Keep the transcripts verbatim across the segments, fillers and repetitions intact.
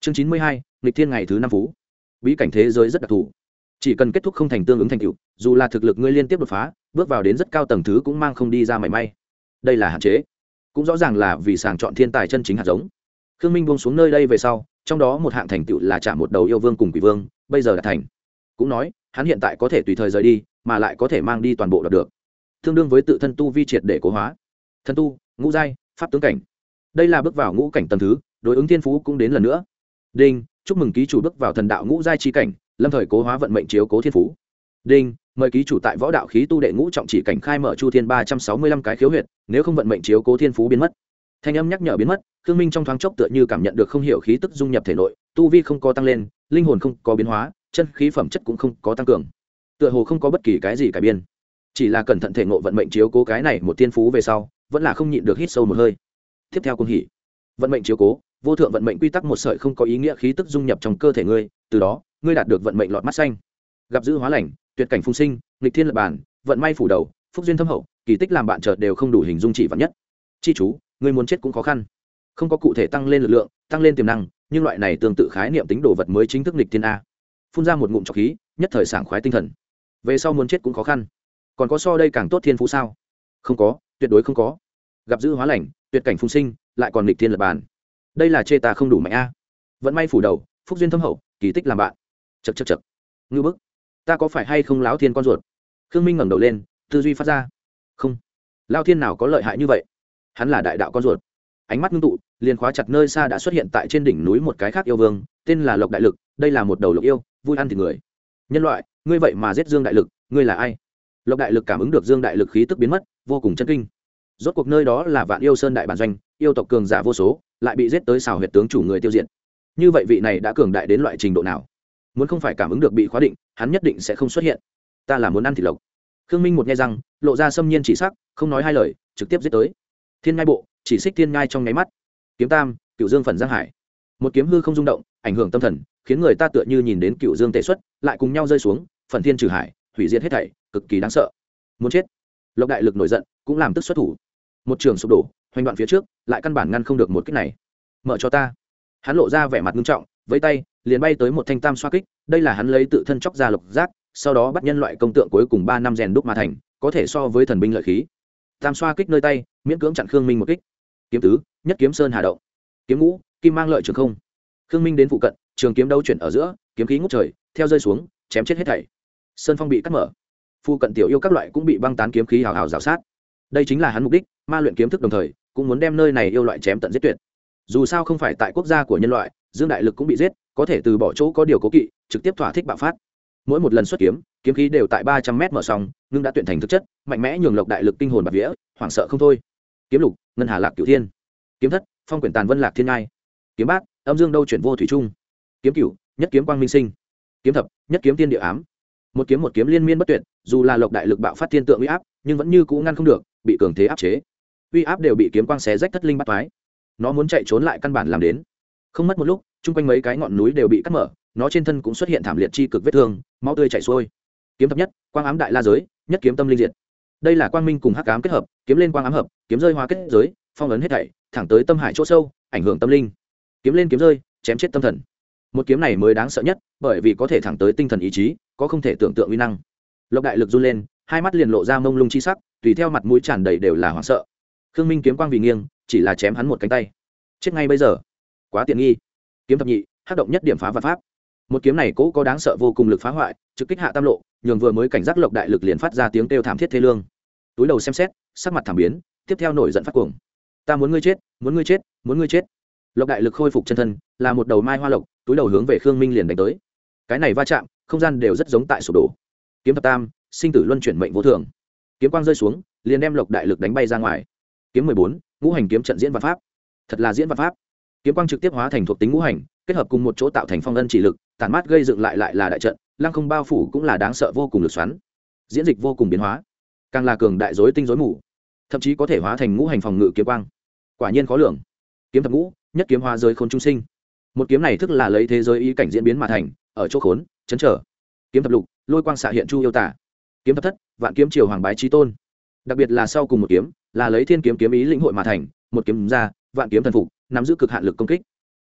chương chín mươi hai, nghịch thiên ngày thứ năm phú. Bí cảnh thế giới rất đặc thù, chỉ cần kết thúc không thành tương ứng thành tựu, dù là thực lực ngươi liên tiếp đột phá, bước vào đến rất cao tầng thứ cũng mang không đi ra mảy may. Đây là hạn chế, cũng rõ ràng là vì sàng chọn thiên tài chân chính hạt giống. Khương Minh buông xuống nơi đây về sau, trong đó một hạng thành tựu là chạm một đầu yêu vương cùng quỷ vương, bây giờ đã thành. Cũng nói, hắn hiện tại có thể tùy thời rời đi, mà lại có thể mang đi toàn bộ đoạt được, tương đương với tự thân tu vi triệt để cố hóa. Thân tu, ngũ giai, pháp tướng cảnh. Đây là bước vào ngũ cảnh tầng thứ, đối ứng thiên phú cũng đến lần nữa. Đinh, chúc mừng ký chủ bước vào thần đạo ngũ giai chi cảnh, lâm thời cố hóa vận mệnh chiếu cố thiên phú. Đinh, mời ký chủ tại võ đạo khí tu đệ ngũ trọng chỉ cảnh khai mở chu thiên ba trăm sáu mươi lăm cái khiếu huyệt, nếu không vận mệnh chiếu cố thiên phú biến mất. Thanh âm nhắc nhở biến mất, Khương Minh trong thoáng chốc tựa như cảm nhận được không hiểu khí tức dung nhập thể nội, tu vi không có tăng lên, linh hồn không có biến hóa, chân khí phẩm chất cũng không có tăng cường, tựa hồ không có bất kỳ cái gì cải biến, chỉ là cẩn thận thể ngộ vận mệnh chiếu cố cái này một thiên phú về sau, vẫn là không nhịn được hít sâu một hơi. Tiếp theo cung hỉ, vận mệnh chiếu cố, vô thượng vận mệnh quy tắc một sợi không có ý nghĩa khí tức dung nhập trong cơ thể ngươi, từ đó ngươi đạt được vận mệnh lọt mắt xanh, gặp dữ hóa lành, tuyệt cảnh phung sinh, nghịch thiên lập bản, vận may phủ đầu, phúc duyên thâm hậu, kỳ tích làm bạn chợt đều không đủ hình dung chỉ vạn nhất. Chi chú, ngươi muốn chết cũng khó khăn. Không có cụ thể tăng lên lực lượng, tăng lên tiềm năng, nhưng loại này tương tự khái niệm tính đồ vật mới chính thức nghịch thiên a. Phun ra một ngụm trọc khí, nhất thời sảng khoái tinh thần. Về sau muốn chết cũng khó khăn. Còn có so đây càng tốt thiên phú sao? Không có, tuyệt đối không có. Gặp dữ hóa lành, tuyệt cảnh phung sinh, lại còn nghịch thiên lập bản. Đây là chê ta không đủ mạnh a. Vận may phủ đầu, phúc duyên thâm hậu, kỳ tích làm bạn. Chậc chậc chậc. Ngư bức, ta có phải hay không láo thiên con ruột? Khương Minh ngẩng đầu lên, tư duy phát ra. Không, lao thiên nào có lợi hại như vậy? Hắn là đại đạo con ruột. Ánh mắt ngưng tụ, liền khóa chặt nơi xa đã xuất hiện tại trên đỉnh núi một cái khác yêu vương, tên là Lộc Đại Lực, đây là một đầu lộc yêu, vui ăn thịt người. Nhân loại, ngươi vậy mà giết Dương Đại Lực, ngươi là ai? Lộc Đại Lực cảm ứng được Dương Đại Lực khí tức biến mất, vô cùng chấn kinh. Rốt cuộc nơi đó là Vạn Yêu Sơn đại bản doanh, yêu tộc cường giả vô số, lại bị giết tới xào huyệt tướng chủ người tiêu diệt. Như vậy vị này đã cường đại đến loại trình độ nào? Muốn không phải cảm ứng được bị khóa định, hắn nhất định sẽ không xuất hiện. Ta là muốn ăn thịt lộc. Khương Minh một nghe răng, lộ ra xâm nhiên chỉ sắc, không nói hai lời, trực tiếp giết tới. Thiên Ngai bộ, chỉ xích thiên ngai trong nháy mắt. Kiếm tam, Cửu Dương phần Giang Hải. Một kiếm hư không rung động, ảnh hưởng tâm thần, khiến người ta tựa như nhìn đến Cửu Dương tề xuất, lại cùng nhau rơi xuống, phần thiên trừ hải, hủy diệt hết thảy, cực kỳ đáng sợ. Muốn chết. Lộc Đại Lực nổi giận, cũng làm tức xuất thủ. Một trường sụp đổ, hoành đoạn phía trước, lại căn bản ngăn không được một kích này. Mở cho ta. Hắn lộ ra vẻ mặt nghiêm trọng, với tay liền bay tới một thanh tam xoa kích, đây là hắn lấy tự thân chóc ra lục giác, sau đó bắt nhân loại công tượng cuối cùng ba năm rèn đúc mà thành, có thể so với thần binh lợi khí. Tam xoa kích nơi tay, miễn cưỡng chặn Khương Minh một kích. Kiếm tứ, nhất kiếm sơn hà động. Kiếm ngũ, kim mang lợi trường không. Khương Minh đến phụ cận, trường kiếm đấu chuyển ở giữa, kiếm khí ngút trời, theo rơi xuống, chém chết hết thảy. Sơn phong bị cắt mở. Phụ cận tiểu yêu các loại cũng bị băng tán kiếm khí hào hào rào sát. Đây chính là hắn mục đích, ma luyện kiếm thức đồng thời, cũng muốn đem nơi này yêu loại chém tận giết tuyệt. Dù sao không phải tại quốc gia của nhân loại, Dương Đại Lực cũng bị giết, có thể từ bỏ chỗ có điều cố kỵ, trực tiếp thỏa thích bạo phát. Mỗi một lần xuất kiếm, kiếm khí đều tại ba trăm mét mở song, nhưng đã tuyển thành thực chất, mạnh mẽ nhường Lộc Đại Lực kinh hồn bạt vía, hoảng sợ không thôi. Kiếm lục, ngân hà lạc cửu thiên. Kiếm thất, phong quyển tàn vân lạc thiên ngai. Kiếm bát, âm dương đâu chuyển vô thủy trung. Kiếm cửu, nhất kiếm quang minh sinh. Kiếm thập, nhất kiếm tiên địa ám. Một kiếm một kiếm liên miên bất tuyệt, dù là Lộc Đại Lực bạo phát thiên tượng uy áp, nhưng vẫn như cũ ngăn không được, bị cường thế áp chế. Uy áp đều bị kiếm quang xé rách thất linh bát toái. Nó muốn chạy trốn lại căn bản làm đến. Không mất một lúc, chung quanh mấy cái ngọn núi đều bị cắt mở, nó trên thân cũng xuất hiện thảm liệt chi cực vết thương, máu tươi chảy xuôi. Kiếm thập nhất, quang ám đại la giới, nhất kiếm tâm linh diệt. Đây là quang minh cùng hắc ám kết hợp, kiếm lên quang ám hợp, kiếm rơi hóa kết giới, phong ấn hết thảy, thẳng tới tâm hải chỗ sâu, ảnh hưởng tâm linh. Kiếm lên kiếm rơi, chém chết tâm thần. Một kiếm này mới đáng sợ nhất, bởi vì có thể thẳng tới tinh thần ý chí, có không thể tưởng tượng uy năng. Lộc Đại Lực run lên, hai mắt liền lộ ra mông lung chi sắc, tùy theo mặt mũi tràn đầy đều là hoảng sợ. Khương Minh kiếm quang vì nghiêng, chỉ là chém hắn một cánh tay. Chết ngay bây giờ. Quá tiện nghi. Kiếm thập nhị, hắc động nhất điểm phá vạn pháp. Một kiếm này cố có đáng sợ vô cùng lực phá hoại, trực kích hạ tam lộ, nhường vừa mới cảnh giác Lộc Đại Lực liền phát ra tiếng kêu thảm thiết thê lương. Túi đầu xem xét, sắc mặt thảm biến, tiếp theo nổi giận phát cuồng. Ta muốn ngươi chết, muốn ngươi chết, muốn ngươi chết. Lộc Đại Lực khôi phục chân thân, là một đầu mai hoa lộc, túi đầu hướng về Khương Minh liền đánh tới. Cái này va chạm, không gian đều rất giống tại sụp đổ. Kiếm thập tam, sinh tử luân chuyển mệnh vô thường. Kiếm quang rơi xuống, liền đem Lộc Đại Lực đánh bay ra ngoài. Kiếm mười bốn, ngũ hành kiếm trận diễn vạn pháp. Thật là diễn vạn pháp. Kiếm quang trực tiếp hóa thành thuộc tính ngũ hành, kết hợp cùng một chỗ tạo thành phong ân chỉ lực, tản mát gây dựng lại lại là đại trận, lăng không bao phủ cũng là đáng sợ vô cùng lực xoắn. Diễn dịch vô cùng biến hóa, càng là cường đại rối tinh rối mù, thậm chí có thể hóa thành ngũ hành phòng ngự kiếm quang. Quả nhiên khó lường. Kiếm thập ngũ, nhất kiếm hóa giới khốn trung sinh. Một kiếm này thức là lấy thế giới ý cảnh diễn biến mà thành, ở chỗ khốn, chấn trở. Kiếm thập lục, lôi quang xạ hiện chu yêu tả. Kiếm thập thất, vạn kiếm triều hoàng bái chí tôn. Đặc biệt là sau cùng một kiếm, là lấy thiên kiếm kiếm ý lĩnh hội mà thành, một kiếm ra, vạn kiếm thần phục, nắm giữ cực hạn lực công kích.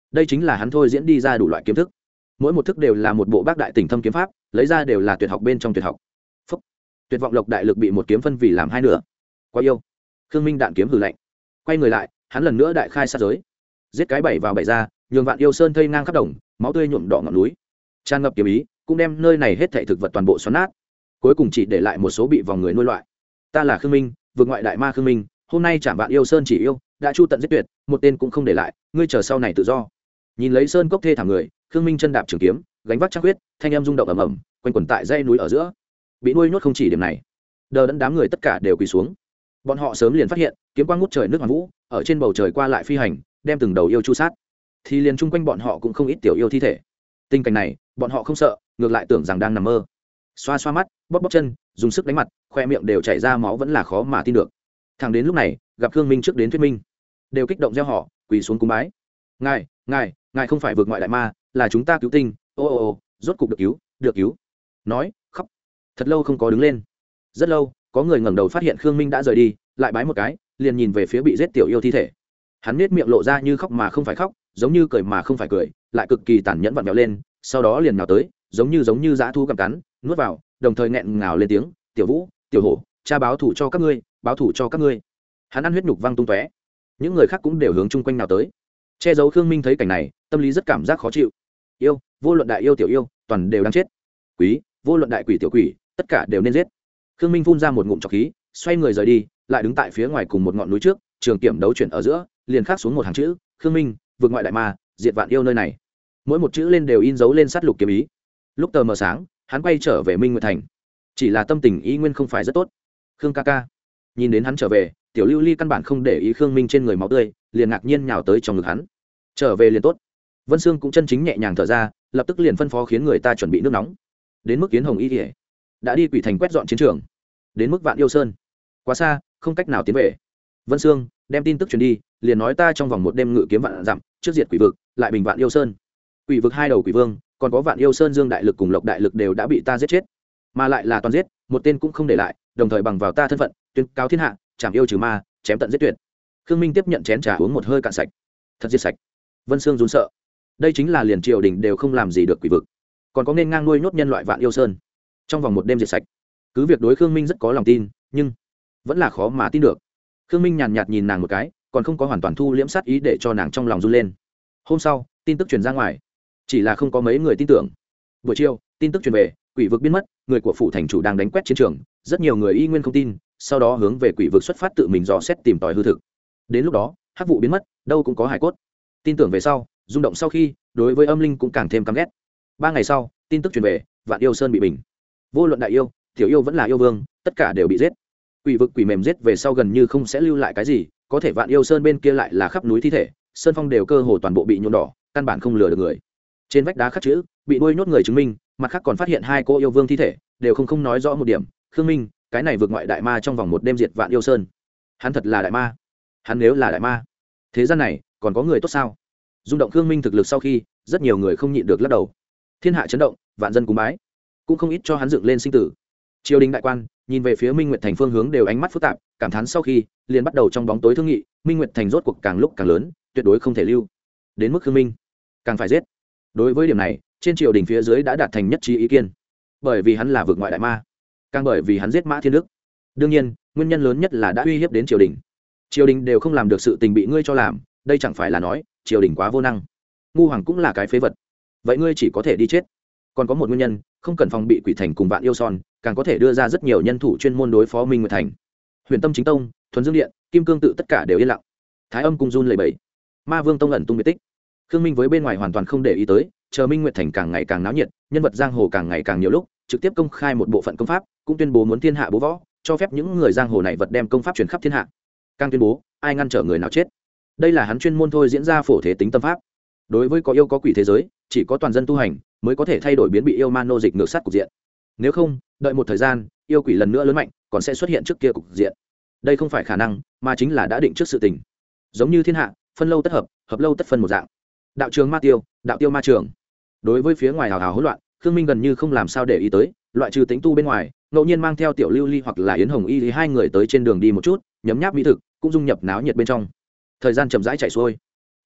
đây chính là hắn thôi diễn đi ra đủ loại kiếm thức, mỗi một thức đều là một bộ bác đại tỉnh thâm kiếm pháp, lấy ra đều là tuyệt học bên trong tuyệt học. Phúc. Tuyệt vọng lộc đại lực bị một kiếm phân vì làm hai nửa. Quá yêu. Khương Minh đạn kiếm hừ lạnh, quay người lại, hắn lần nữa đại khai sát giới, giết cái bảy vào bảy ra, nhường Vạn Yêu Sơn thây ngang khắp đồng, máu tươi nhuộm đỏ ngọn núi, tràn ngập kiếm ý, cũng đem nơi này hết thảy thực vật toàn bộ xoắn nát, cuối cùng chỉ để lại một số bị vòng người nuôi loại. Ta là Khương Minh, vượt ngoại đại ma Khương Minh, hôm nay chạm Vạn Yêu Sơn chỉ yêu, đã chu tận giết tuyệt, một tên cũng không để lại, ngươi chờ sau này tự do. Nhìn lấy sơn cốc thê thảm người, Khương Minh chân đạp trường kiếm, gánh vác trăng huyết, thanh âm rung động ầm ầm, quanh quẩn tại dãy núi ở giữa. Bị nuôi nhốt không chỉ điểm này, đờ đẫn đám người tất cả đều quỳ xuống. Bọn họ sớm liền phát hiện, kiếm quang ngút trời nước hoàn vũ, ở trên bầu trời qua lại phi hành, đem từng đầu yêu chu sát. Thì liền chung quanh bọn họ cũng không ít tiểu yêu thi thể. Tình cảnh này, bọn họ không sợ, ngược lại tưởng rằng đang nằm mơ. Xoa xoa mắt, bóp bóp chân, dùng sức đánh mặt, khoe miệng đều chảy ra máu vẫn là khó mà tin được. Thằng đến lúc này, gặp Khương Minh trước đến thuyết minh, đều kích động reo hò, quỳ xuống cúng bái. Ngài, ngài, ngài không phải vượt ngoại đại ma, là chúng ta cứu tinh, ô ô ô, rốt cục được cứu, được cứu. Nói, khóc. Thật lâu không có đứng lên. Rất lâu, có người ngẩng đầu phát hiện Khương Minh đã rời đi, lại bái một cái, liền nhìn về phía bị giết tiểu yêu thi thể. Hắn nết miệng lộ ra như khóc mà không phải khóc, giống như cười mà không phải cười, lại cực kỳ tàn nhẫn vặn vẹo lên, sau đó liền nhào tới, giống như giống như dã thú gặm cắn, nuốt vào, đồng thời nghẹn ngào lên tiếng, "Tiểu Vũ, Tiểu Hổ, cha báo thủ cho các ngươi, báo thủ cho các ngươi." Hắn ăn huyết nhục văng tung tóe. Những người khác cũng đều hướng chung quanh nào tới. Che giấu Khương Minh thấy cảnh này, tâm lý rất cảm giác khó chịu. Yêu, vô luận đại yêu tiểu yêu, toàn đều đáng chết. Quý, vô luận đại quỷ tiểu quỷ, tất cả đều nên giết. Khương Minh phun ra một ngụm trọc khí, xoay người rời đi, lại đứng tại phía ngoài cùng một ngọn núi trước, trường kiểm đấu chuyển ở giữa, liền khắc xuống một hàng chữ, Khương Minh, vượt ngoại đại ma, diệt vạn yêu nơi này. Mỗi một chữ lên đều in dấu lên sát lục kiếm ý. Lúc tờ mờ sáng, hắn quay trở về Minh Nguyệt Thành. Chỉ là tâm tình ý nguyên không phải rất tốt. Khương ca ca. Nhìn đến hắn trở về, Tiểu Lưu Ly căn bản không để ý Khương Minh trên người máu tươi, liền ngạc nhiên nhào tới trong ngực hắn. Trở về liền tốt. Vân Sương cũng chân chính nhẹ nhàng thở ra, lập tức liền phân phó khiến người ta chuẩn bị nước nóng. Đến mức Kiến Hồng Y Liễu đã đi Quỷ Thành quét dọn chiến trường. Đến mức Vạn Yêu Sơn, quá xa, không cách nào tiến về. Vân Sương đem tin tức truyền đi, liền nói ta trong vòng một đêm ngự kiếm vạn dặm, trước diệt quỷ vực, lại bình Vạn Yêu Sơn. Quỷ vực hai đầu quỷ vương, còn có Vạn Yêu Sơn Dương đại lực cùng Lộc đại lực đều đã bị ta giết chết, mà lại là toàn giết, một tên cũng không để lại, đồng thời bằng vào ta thân phận, tuyên cáo thiên hạ, chảm yêu trừ ma, chém tận giết tuyệt. Khương Minh tiếp nhận chén trà uống một hơi cạn sạch. Thật diệt sạch. Vân Sương run sợ. Đây chính là liền triều đình đều không làm gì được quỷ vực, còn có nên ngang nuôi nhốt nhân loại Vạn Yêu Sơn, trong vòng một đêm diệt sạch. Cứ việc đối Khương Minh rất có lòng tin, nhưng vẫn là khó mà tin được. Khương Minh nhàn nhạt nhìn nàng một cái, còn không có hoàn toàn thu liễm sát ý để cho nàng trong lòng run lên. Hôm sau, tin tức truyền ra ngoài, chỉ là không có mấy người tin tưởng. Buổi chiều, tin tức truyền về, quỷ vực biến mất, người của phủ thành chủ đang đánh quét chiến trường, rất nhiều người y nguyên không tin, sau đó hướng về quỷ vực xuất phát tự mình dò xét tìm tòi hư thực. Đến lúc đó, hắc vụ biến mất, đâu cũng có hải cốt. Tin tưởng về sau, rung động sau khi, đối với âm linh cũng càng thêm căm ghét. Ba ngày sau, tin tức truyền về, Vạn Yêu Sơn bị bình. Vô luận đại yêu, tiểu yêu vẫn là yêu vương, tất cả đều bị giết. Quỷ vực quỷ mềm giết về sau gần như không sẽ lưu lại cái gì, có thể Vạn Yêu Sơn bên kia lại là khắp núi thi thể, sơn phong đều cơ hồ toàn bộ bị nhuộm đỏ, căn bản không lừa được người. Trên vách đá khắc chữ, bị nuôi nhốt người chứng minh, mặt khác còn phát hiện hai cô yêu vương thi thể, đều không không nói rõ một điểm, Khương Minh, cái này vượt ngoại đại ma trong vòng một đêm diệt Vạn Yêu Sơn. Hắn thật là đại ma. Hắn nếu là đại ma, thế gian này còn có người tốt sao? Rung động Khương Minh thực lực sau khi, rất nhiều người không nhịn được lắc đầu. Thiên hạ chấn động, vạn dân cúng bái, cũng không ít cho hắn dựng lên sinh tử. Triều đình đại quan nhìn về phía Minh Nguyệt Thành phương hướng đều ánh mắt phức tạp, cảm thán sau khi, liền bắt đầu trong bóng tối thương nghị, Minh Nguyệt Thành rốt cuộc càng lúc càng lớn, tuyệt đối không thể lưu. Đến mức Khương Minh, càng phải giết. Đối với điểm này, trên triều đình phía dưới đã đạt thành nhất trí ý kiến. Bởi vì hắn là vượt ngoại đại ma, càng bởi vì hắn giết Mã Thiên Đức. Đương nhiên, nguyên nhân lớn nhất là đã uy hiếp đến triều đình. Triều đình đều không làm được sự tình bị ngươi cho làm, đây chẳng phải là nói triều đình quá vô năng. Ngu hoàng cũng là cái phế vật. Vậy ngươi chỉ có thể đi chết. Còn có một nguyên nhân, không cần phòng bị Quỷ Thành cùng Vạn Yêu Son, càng có thể đưa ra rất nhiều nhân thủ chuyên môn đối phó Minh Nguyệt Thành. Huyền Tâm Chính Tông, Thuần Dương Điện, Kim Cương tự tất cả đều yên lặng. Thái Âm cung run lẩy bẩy. Ma Vương Tông ẩn tung biệt tích. Khương Minh với bên ngoài hoàn toàn không để ý tới, chờ Minh Nguyệt Thành càng ngày càng náo nhiệt, nhân vật giang hồ càng ngày càng nhiều lúc, trực tiếp công khai một bộ phận công pháp, cũng tuyên bố muốn thiên hạ bố võ, cho phép những người giang hồ này vật đem công pháp truyền khắp thiên hạ. Càng tuyên bố, ai ngăn trở người nào chết. Đây là hắn chuyên môn thôi diễn ra phổ thế tính tâm pháp. Đối với có yêu có quỷ thế giới, chỉ có toàn dân tu hành mới có thể thay đổi biến bị yêu ma nô dịch ngược sát cục diện. Nếu không, đợi một thời gian, yêu quỷ lần nữa lớn mạnh, còn sẽ xuất hiện trước kia cục diện. Đây không phải khả năng, mà chính là đã định trước sự tình. Giống như thiên hạ, phân lâu tất hợp, hợp lâu tất phân một dạng. Đạo trường ma tiêu, đạo tiêu ma trường. Đối với phía ngoài hào hào hỗn loạn, Khương Minh gần như không làm sao để ý tới, loại trừ tính tu bên ngoài, ngẫu nhiên mang theo Tiểu Lưu Ly hoặc là Yến Hồng Y thì hai người tới trên đường đi một chút, nhấm nháp mỹ thực, cũng dung nhập náo nhiệt bên trong. Thời gian chậm rãi chạy xuôi.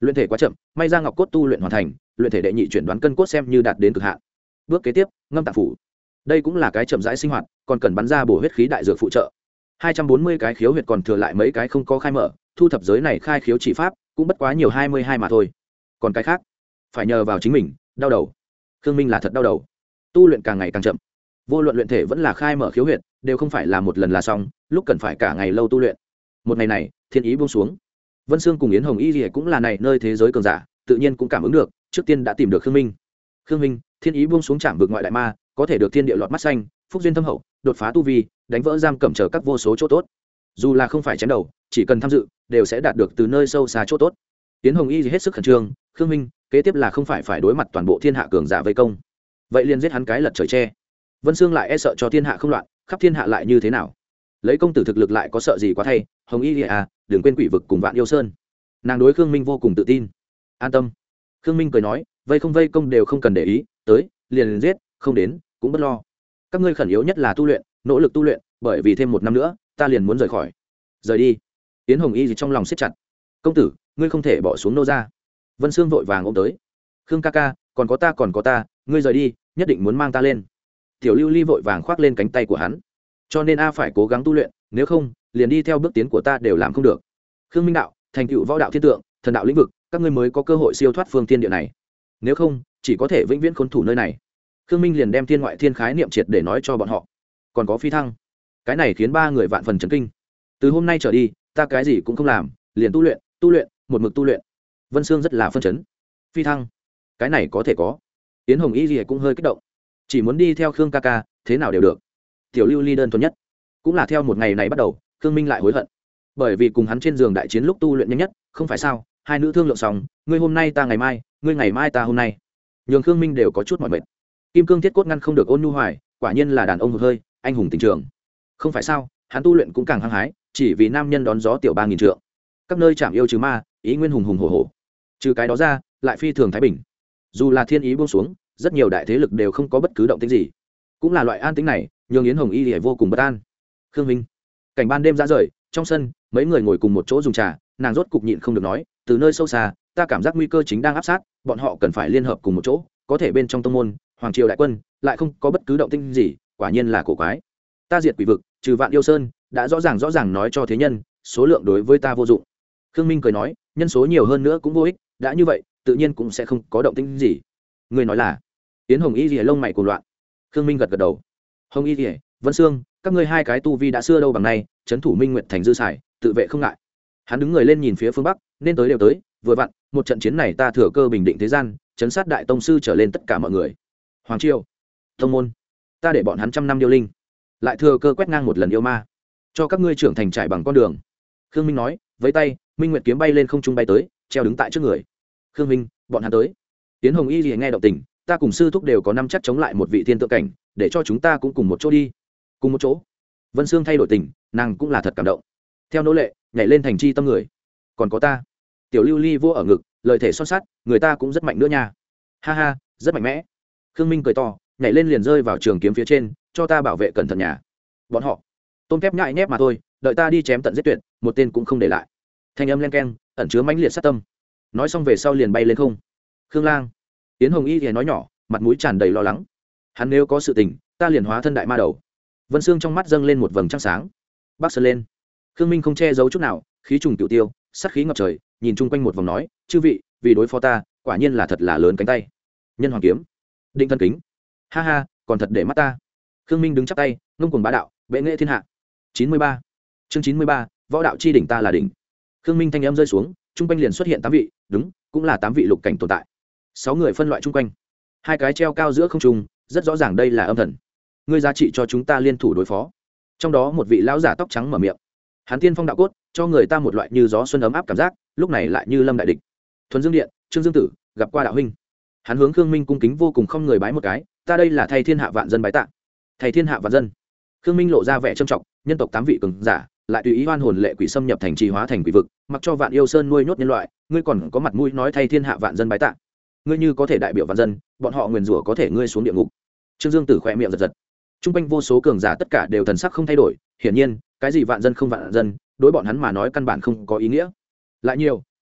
luyện thể quá chậm, may ra ngọc cốt tu luyện hoàn thành, luyện thể đệ nhị chuyển đoán cân cốt xem như đạt đến cực hạn. Bước kế tiếp, ngâm tạng phủ. Đây cũng là cái chậm rãi sinh hoạt, còn cần bắn ra bổ huyết khí đại dược phụ trợ. hai trăm bốn mươi cái khiếu huyệt còn thừa lại mấy cái không có khai mở, thu thập giới này khai khiếu chỉ pháp, cũng bất quá nhiều hai mươi hai mà thôi. Còn cái khác, phải nhờ vào chính mình, đau đầu. Khương Minh là thật đau đầu. Tu luyện càng ngày càng chậm. Vô luận luyện thể vẫn là khai mở khiếu huyệt, đều không phải là một lần là xong, lúc cần phải cả ngày lâu tu luyện. Một ngày này, thiên ý buông xuống. Vân Sương cùng Yến Hồng Y Lìa cũng là này nơi thế giới cường giả, tự nhiên cũng cảm ứng được, trước tiên đã tìm được Khương Minh. Khương Minh, thiên ý buông xuống chạm vực ngoại đại ma, có thể được thiên địa lọt mắt xanh, phúc duyên thâm hậu, đột phá tu vi, đánh vỡ giam cẩm trở các vô số chỗ tốt. Dù là không phải chém đầu, chỉ cần tham dự, đều sẽ đạt được từ nơi sâu xa chỗ tốt. Yến Hồng Y hết sức khẩn trương, Khương Minh, kế tiếp là không phải phải đối mặt toàn bộ thiên hạ cường giả vây công. Vậy liền giết hắn cái lật trời che. Vân Sương lại e sợ cho thiên hạ không loạn, khắp thiên hạ lại như thế nào? Lấy công tử thực lực lại có sợ gì quá thay? Hồng Y à, đừng quên quỷ vực cùng Vạn Yêu Sơn. Nàng đối Khương Minh vô cùng tự tin. An tâm. Khương Minh cười nói, vây không vây công đều không cần để ý, tới, liền, liền giết, không đến, cũng bất lo. Các ngươi khẩn yếu nhất là tu luyện, nỗ lực tu luyện, bởi vì thêm một năm nữa, ta liền muốn rời khỏi. Rời đi. Yến Hồng Y gì trong lòng siết chặt. Công tử, ngươi không thể bỏ xuống nô gia. Vân Sương vội vàng ôm tới. Khương ca ca, còn có ta còn có ta, ngươi rời đi, nhất định muốn mang ta lên. Tiểu Lưu Ly vội vàng khoác lên cánh tay của hắn. Cho nên a phải cố gắng tu luyện, nếu không, liền đi theo bước tiến của ta đều làm không được. Khương Minh đạo, thành tựu võ đạo thiên tượng, thần đạo lĩnh vực, các ngươi mới có cơ hội siêu thoát phương thiên địa này. Nếu không, chỉ có thể vĩnh viễn khốn thủ nơi này. Khương Minh liền đem thiên ngoại thiên khái niệm triệt để nói cho bọn họ. Còn có phi thăng. Cái này khiến ba người vạn phần chấn kinh. Từ hôm nay trở đi, ta cái gì cũng không làm, liền tu luyện, tu luyện, một mực tu luyện. Vân Sương rất là phân chấn. Phi thăng, cái này có thể có. Yến Hồng Y gì cũng hơi kích động. Chỉ muốn đi theo Khương ca ca, thế nào đều được. Tiểu Lưu Ly đơn thuần nhất, cũng là theo một ngày này bắt đầu, Khương Minh lại hối hận. Bởi vì cùng hắn trên giường đại chiến lúc tu luyện nhanh nhất, không phải sao? Hai nữ thương lượng xong, ngươi hôm nay ta ngày mai, ngươi ngày mai ta hôm nay. Nhường Khương Minh đều có chút mỏi mệt. Kim cương thiết cốt ngăn không được ôn nhu hoài, quả nhiên là đàn ông hụt hơi, anh hùng tình trường. Không phải sao? Hắn tu luyện cũng càng hăng hái, chỉ vì nam nhân đón gió tiểu ba nghìn trượng. Các nơi chạm yêu trừ ma, ý nguyên hùng hùng hổ hổ. Trừ cái đó ra, lại phi thường thái bình. Dù là thiên ý buông xuống, rất nhiều đại thế lực đều không có bất cứ động tĩnh gì. Cũng là loại an tĩnh này, nhường Yến Hồng Y Lìa vô cùng bất an. Khương Minh, cảnh ban đêm ra rời, trong sân, mấy người ngồi cùng một chỗ dùng trà, nàng rốt cục nhịn không được nói, từ nơi sâu xa, ta cảm giác nguy cơ chính đang áp sát, bọn họ cần phải liên hợp cùng một chỗ, có thể bên trong tông môn, hoàng triều đại quân, lại không có bất cứ động tĩnh gì, quả nhiên là cổ quái. Ta diệt quỷ vực, trừ Vạn Yêu Sơn, đã rõ ràng rõ ràng nói cho thế nhân, số lượng đối với ta vô dụng. Khương Minh cười nói, nhân số nhiều hơn nữa cũng vô ích, đã như vậy, tự nhiên cũng sẽ không có động tĩnh gì. Người nói là? Yến Hồng Y Lìa lông mày cuồng loạn. Khương Minh gật gật đầu. Hồng Y Lìa, Vân Sương, các ngươi hai cái tu vi đã xưa đâu bằng nay, trấn thủ Minh Nguyệt thành dư xài, tự vệ không ngại. Hắn đứng người lên nhìn phía phương bắc, nên tới đều tới, vừa vặn, một trận chiến này ta thừa cơ bình định thế gian, chấn sát đại tông sư trở lên tất cả mọi người. Hoàng triều, tông môn, ta để bọn hắn trăm năm điêu linh, lại thừa cơ quét ngang một lần yêu ma, cho các ngươi trưởng thành trải bằng con đường. Khương Minh nói, với tay, Minh Nguyệt kiếm bay lên không trung bay tới, treo đứng tại trước người. Khương Minh, bọn hắn tới. Tiến Hồng Y Lìa nghe động tình, ta cùng sư thúc đều có năm chắc chống lại một vị thiên tượng cảnh, để cho chúng ta cũng cùng một chỗ đi. Cùng một chỗ. Vân Sương thay đổi tình, nàng cũng là thật cảm động. Theo nô lệ, nhảy lên thành chi tâm người. Còn có ta. Tiểu Lưu Ly vô ở ngực, lời thể son sắt, người ta cũng rất mạnh nữa nha. Ha ha, rất mạnh mẽ. Khương Minh cười to, nhảy lên liền rơi vào trường kiếm phía trên, cho ta bảo vệ cẩn thận nhà. Bọn họ, tôm kép nhại nhép mà thôi, đợi ta đi chém tận giết tuyệt, một tên cũng không để lại. Thanh âm len keng, ẩn chứa mãnh liệt sát tâm. Nói xong về sau liền bay lên không. Khương Lang, Yến Hồng Y thì nói nhỏ, mặt mũi tràn đầy lo lắng. Hắn nếu có sự tình, ta liền hóa thân đại ma đầu. Vân Sương trong mắt dâng lên một vầng trăng sáng. Bắc Sơn lên. Khương Minh không che giấu chút nào, khí trùng tiểu tiêu, sát khí ngập trời, nhìn chung quanh một vòng nói, chư vị, vì đối phó ta, quả nhiên là thật là lớn cánh tay. Nhân hoàng kiếm, định thân kính, ha ha, còn thật để mắt ta. Khương Minh đứng chắp tay, ngông cuồng bá đạo, bệ nghệ thiên hạ. chín mươi ba chương chín mươi ba võ đạo chi đỉnh ta là đỉnh. Khương Minh thanh âm rơi xuống, chung quanh liền xuất hiện tám vị, đúng, cũng là tám vị lục cảnh tồn tại. Sáu người phân loại chung quanh, hai cái treo cao giữa không trung, rất rõ ràng đây là âm thần. Ngươi giá trị cho chúng ta liên thủ đối phó. Trong đó một vị lão giả tóc trắng mở miệng. Hắn tiên phong đạo cốt, cho người ta một loại như gió xuân ấm áp cảm giác, lúc này lại như lâm đại địch. Thuần Dương Điện, Trương Dương Tử, gặp qua đạo huynh. Hắn hướng Khương Minh cung kính vô cùng không người bái một cái, ta đây là thay thiên hạ vạn dân bái tạ. Thầy thiên hạ vạn dân. Khương Minh lộ ra vẻ trầm trọng, nhân tộc tám vị cường giả, lại tùy ý oan hồn lệ quỷ xâm nhập thành trì hóa thành quỷ vực, mặc cho Vạn Yêu Sơn nuôi nhốt nhân loại, ngươi còn có mặt mũi nói thay thiên hạ vạn dân bái tạ. Ngươi như có thể đại biểu vạn dân, bọn họ nguyền rủa có thể ngươi xuống địa ngục. Trương Dương Tử khẽ miệng giật giật. Trung quanh vô số cường giả tất cả đều thần sắc không thay đổi, hiển nhiên, cái gì vạn dân không vạn dân, đối bọn hắn mà nói căn bản không có ý nghĩa. Lại nhiều,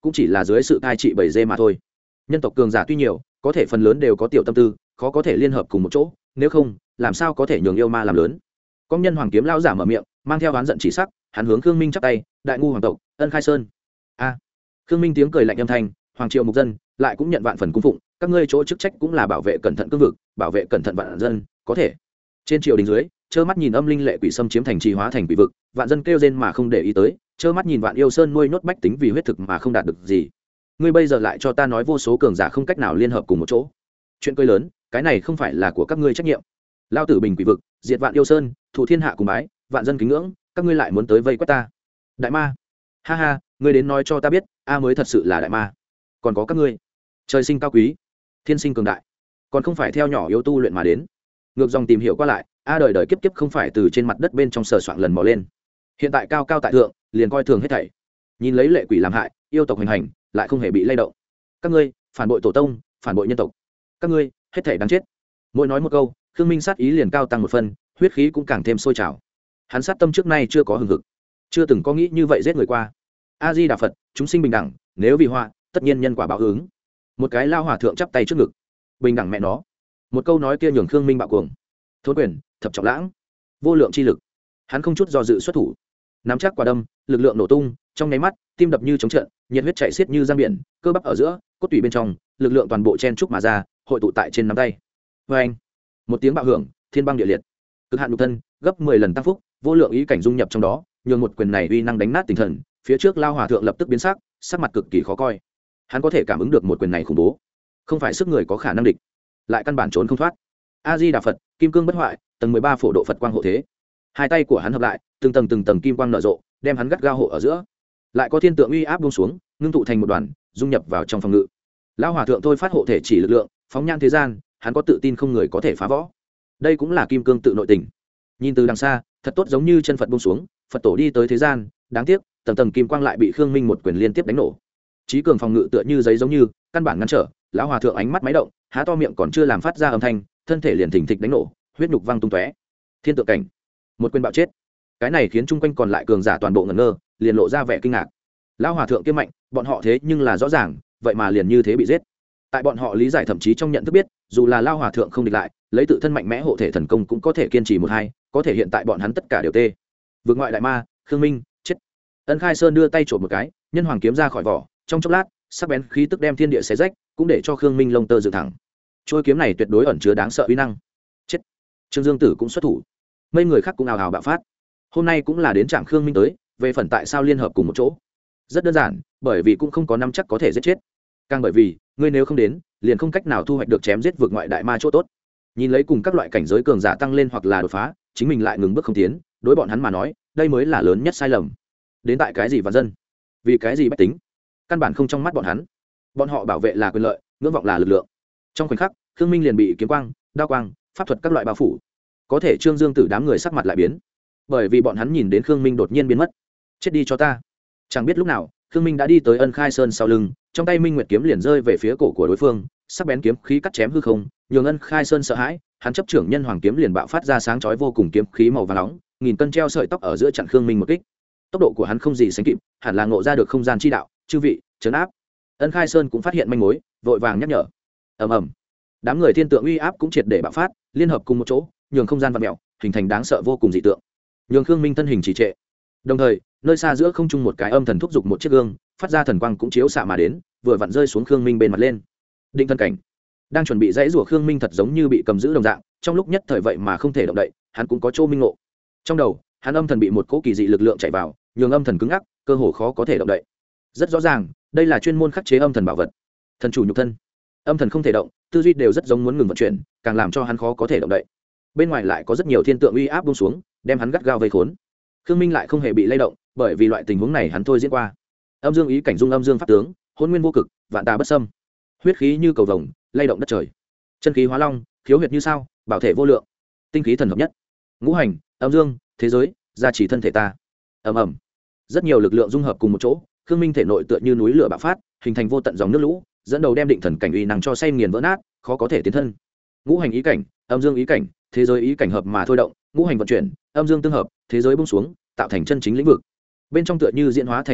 cũng chỉ là dưới sự cai trị bảy dê mà thôi. Nhân tộc cường giả tuy nhiều, có thể phần lớn đều có tiểu tâm tư, khó có thể liên hợp cùng một chỗ, nếu không làm sao có thể nhường yêu ma làm lớn. Công nhân hoàng kiếm lão giả mở miệng, mang theo oán giận chỉ sắc, hắn hướng Khương Minh chắp tay, đại ngu hoàng tộc, Ân Khai Sơn. A. Khương Minh tiếng cười lạnh âm thanh, hoàng triều mục dân lại cũng nhận vạn phần cung phụng, các ngươi chỗ chức trách cũng là bảo vệ cẩn thận cương vực, bảo vệ cẩn thận vạn dân, có thể. Trên triều đình dưới, trơ mắt nhìn âm linh lệ quỷ xâm chiếm thành trì hóa thành quỷ vực, vạn dân kêu rên mà không để ý tới, trơ mắt nhìn vạn yêu sơn nuôi nốt bách tính vì huyết thực mà không đạt được gì. Ngươi bây giờ lại cho ta nói vô số cường giả không cách nào liên hợp cùng một chỗ. Chuyện cười lớn, cái này không phải là của các ngươi trách nhiệm. Lao tử bình quỷ vực, diệt vạn yêu sơn, thủ thiên hạ cùng bái, vạn dân kính ngưỡng, các ngươi lại muốn tới vây quét ta. Đại ma. Ha ha, ngươi đến nói cho ta biết, a mới thật sự là đại ma. Còn có các ngươi, trời sinh cao quý, thiên sinh cường đại, còn không phải theo nhỏ yếu tu luyện mà đến. Ngược dòng tìm hiểu qua lại, a đời đời kiếp kiếp không phải từ trên mặt đất bên trong sờ soạng lần mò lên. Hiện tại cao cao tại thượng, liền coi thường hết thảy. Nhìn lấy lệ quỷ làm hại, yêu tộc hành hành, lại không hề bị lay động. Các ngươi phản bội tổ tông, phản bội nhân tộc, các ngươi hết thảy đáng chết. Mỗi nói một câu, Khương Minh sát ý liền cao tăng một phần, huyết khí cũng càng thêm sôi trào. Hắn sát tâm trước nay chưa có hừng hực, chưa từng có nghĩ như vậy giết người qua. A Di Đà Phật, chúng sinh bình đẳng, nếu vì họa, tất nhiên nhân quả báo ứng. Một cái lao hòa thượng chắp tay trước ngực, bình đẳng mẹ nó. Một câu nói kia nhường Khương Minh bạo cuồng. Thốn quyền, thập trọng lãng, vô lượng chi lực. Hắn không chút do dự xuất thủ, nắm chắc quả đâm, lực lượng nổ tung, trong nháy mắt, tim đập như chống trận, nhiệt huyết chảy xiết như giang biển, cơ bắp ở giữa, cốt tủy bên trong, lực lượng toàn bộ chen trúc mà ra, hội tụ tại trên nắm tay. Và anh, một tiếng bạo hưởng, thiên băng địa liệt, cực hạn nhục thân, gấp mười lần tăng phúc, vô lượng ý cảnh dung nhập trong đó, nhường một quyền này uy năng đánh nát tinh thần. Phía trước lao hòa thượng lập tức biến sắc, sắc mặt cực kỳ khó coi. Hắn có thể cảm ứng được một quyền này khủng bố, không phải sức người có khả năng địch, lại căn bản trốn không thoát. A Di Đà Phật, kim cương bất hoại, tầng mười ba phổ độ Phật quang hộ thế. Hai tay của hắn hợp lại, từng tầng từng tầng kim quang nở rộ, đem hắn gắt gao hộ ở giữa. Lại có thiên tượng uy áp buông xuống, ngưng tụ thành một đoàn, dung nhập vào trong phòng ngự. Lão hòa thượng thôi phát hộ thể chỉ lực lượng, phóng nhan thế gian, hắn có tự tin không người có thể phá võ. Đây cũng là kim cương tự nội tình. Nhìn từ đằng xa, thật tốt giống như chân Phật buông xuống, Phật tổ đi tới thế gian, đáng tiếc, tầng tầng kim quang lại bị Khương Minh một quyền liên tiếp đánh nổ. Chí cường phòng ngự tựa như giấy giống như, căn bản ngăn trở. Lão hòa thượng ánh mắt máy động, há to miệng còn chưa làm phát ra âm thanh, thân thể liền thình thịch đánh nổ, huyết nhục văng tung tóe. Thiên tượng cảnh, một quyền bạo chết. Cái này khiến chung quanh còn lại cường giả toàn bộ ngẩn ngơ, liền lộ ra vẻ kinh ngạc. Lão hòa thượng kia mạnh, bọn họ thế nhưng là rõ ràng, vậy mà liền như thế bị giết. Tại bọn họ lý giải thậm chí trong nhận thức biết, dù là Lão hòa thượng không địch lại, lấy tự thân mạnh mẽ hộ thể thần công cũng có thể kiên trì một hai, có thể hiện tại bọn hắn tất cả đều tê. Vượt ngoại đại ma, Khương Minh, chết. Ân Khai Sơn đưa tay trộm một cái, nhân hoàng kiếm ra khỏi vỏ, trong chốc lát, sắc bén khí tức đem thiên địa xé rách, cũng để cho Khương Minh lông tơ dựng thẳng. Trôi kiếm này tuyệt đối ẩn chứa đáng sợ uy năng. Chết. Trương Dương Tử cũng xuất thủ, mấy người khác cũng ào ào bạo phát. Hôm nay cũng là đến trạm Khương Minh tới, về phần tại sao liên hợp cùng một chỗ, rất đơn giản, bởi vì cũng không có năm chắc có thể giết chết. Càng bởi vì, ngươi nếu không đến, liền không cách nào thu hoạch được chém giết vượt ngoại đại ma chỗ tốt. Nhìn lấy cùng các loại cảnh giới cường giả tăng lên hoặc là đột phá, chính mình lại ngừng bước không tiến, đối bọn hắn mà nói, đây mới là lớn nhất sai lầm. Đến tại cái gì và dân, vì cái gì bách tính, căn bản không trong mắt bọn hắn. Bọn họ bảo vệ là quyền lợi, ngưỡng vọng là lực lượng. Trong khoảnh khắc, Khương Minh liền bị kiếm quang, đao quang, pháp thuật các loại bao phủ. Có thể Trương Dương Tử đám người sắc mặt lại biến, bởi vì bọn hắn nhìn đến Khương Minh đột nhiên biến mất. Chết đi cho ta. Chẳng biết lúc nào, Khương Minh đã đi tới Ân Khai Sơn sau lưng, trong tay Minh Nguyệt kiếm liền rơi về phía cổ của đối phương, sắc bén kiếm khí cắt chém hư không, nhường Ân Khai Sơn sợ hãi, hắn chấp trưởng nhân hoàng kiếm liền bạo phát ra sáng chói vô cùng kiếm khí màu vàng nóng, nghìn cân treo sợi tóc ở giữa chặn Khương Minh một kích. Tốc độ của hắn không gì sánh kịp, hẳn là ngộ ra được không gian chi đạo, chư vị, trấn áp. Ân Khai Sơn cũng phát hiện manh mối, vội vàng nhắc nhở. Ầm ầm. Đám người thiên tượng uy áp cũng triệt để bạo phát, liên hợp cùng một chỗ, nhường không gian vặn mèo, hình thành đáng sợ vô cùng dị tượng. Nhường Khương Minh thân hình trì trệ. Đồng thời, nơi xa giữa không trung một cái âm thần thúc giục một chiếc gương, phát ra thần quang cũng chiếu xạ mà đến, vừa vặn rơi xuống Khương Minh bên mặt lên. Định thân cảnh. Đang chuẩn bị dãy rủa Khương Minh thật giống như bị cầm giữ đồng dạng, trong lúc nhất thời vậy mà không thể động đậy, hắn cũng có chỗ minh ngộ. Trong đầu, hắn âm thần bị một cỗ kỳ dị lực lượng chạy vào, nhường âm thần cứng ngắc, cơ hồ khó có thể động đậy. Rất rõ ràng, đây là chuyên môn khắc chế âm thần bảo vật. Thần chủ nhục thân. Âm thần không thể động, tư duy đều rất giống muốn ngừng vận chuyển, càng làm cho hắn khó có thể động đậy. Bên ngoài lại có rất nhiều thiên tượng uy áp buông xuống, đem hắn gắt gao vây khốn. Khương Minh lại không hề bị lay động, bởi vì loại tình huống này hắn thôi diễn qua. Âm dương ý cảnh dung âm dương pháp tướng, hôn nguyên vô cực, vạn tà bất xâm. Huyết khí như cầu vồng, lay động đất trời. Chân khí hóa long, khiếu huyệt như sao, bảo thể vô lượng. Tinh khí thần hợp nhất. Ngũ hành, âm dương, thế giới, gia trì thân thể ta. Ầm ầm. Rất nhiều lực lượng dung hợp cùng một chỗ, Khương Minh thể nội tựa như núi lửa bạo phát, hình thành vô tận dòng nước lũ, dẫn đầu đem định thần cảnh uy năng cho say nghiền vỡ nát, khó có thể tiến thân. Ngũ hành ý cảnh, âm dương ý cảnh, thế giới ý cảnh hợp mà thôi động, ngũ hành vận chuyển, âm dương tương hợp, thế giới buông xuống, tạo thành chân chính lĩnh vực. Bên trong tựa như diễn hóa thành hỗn độn,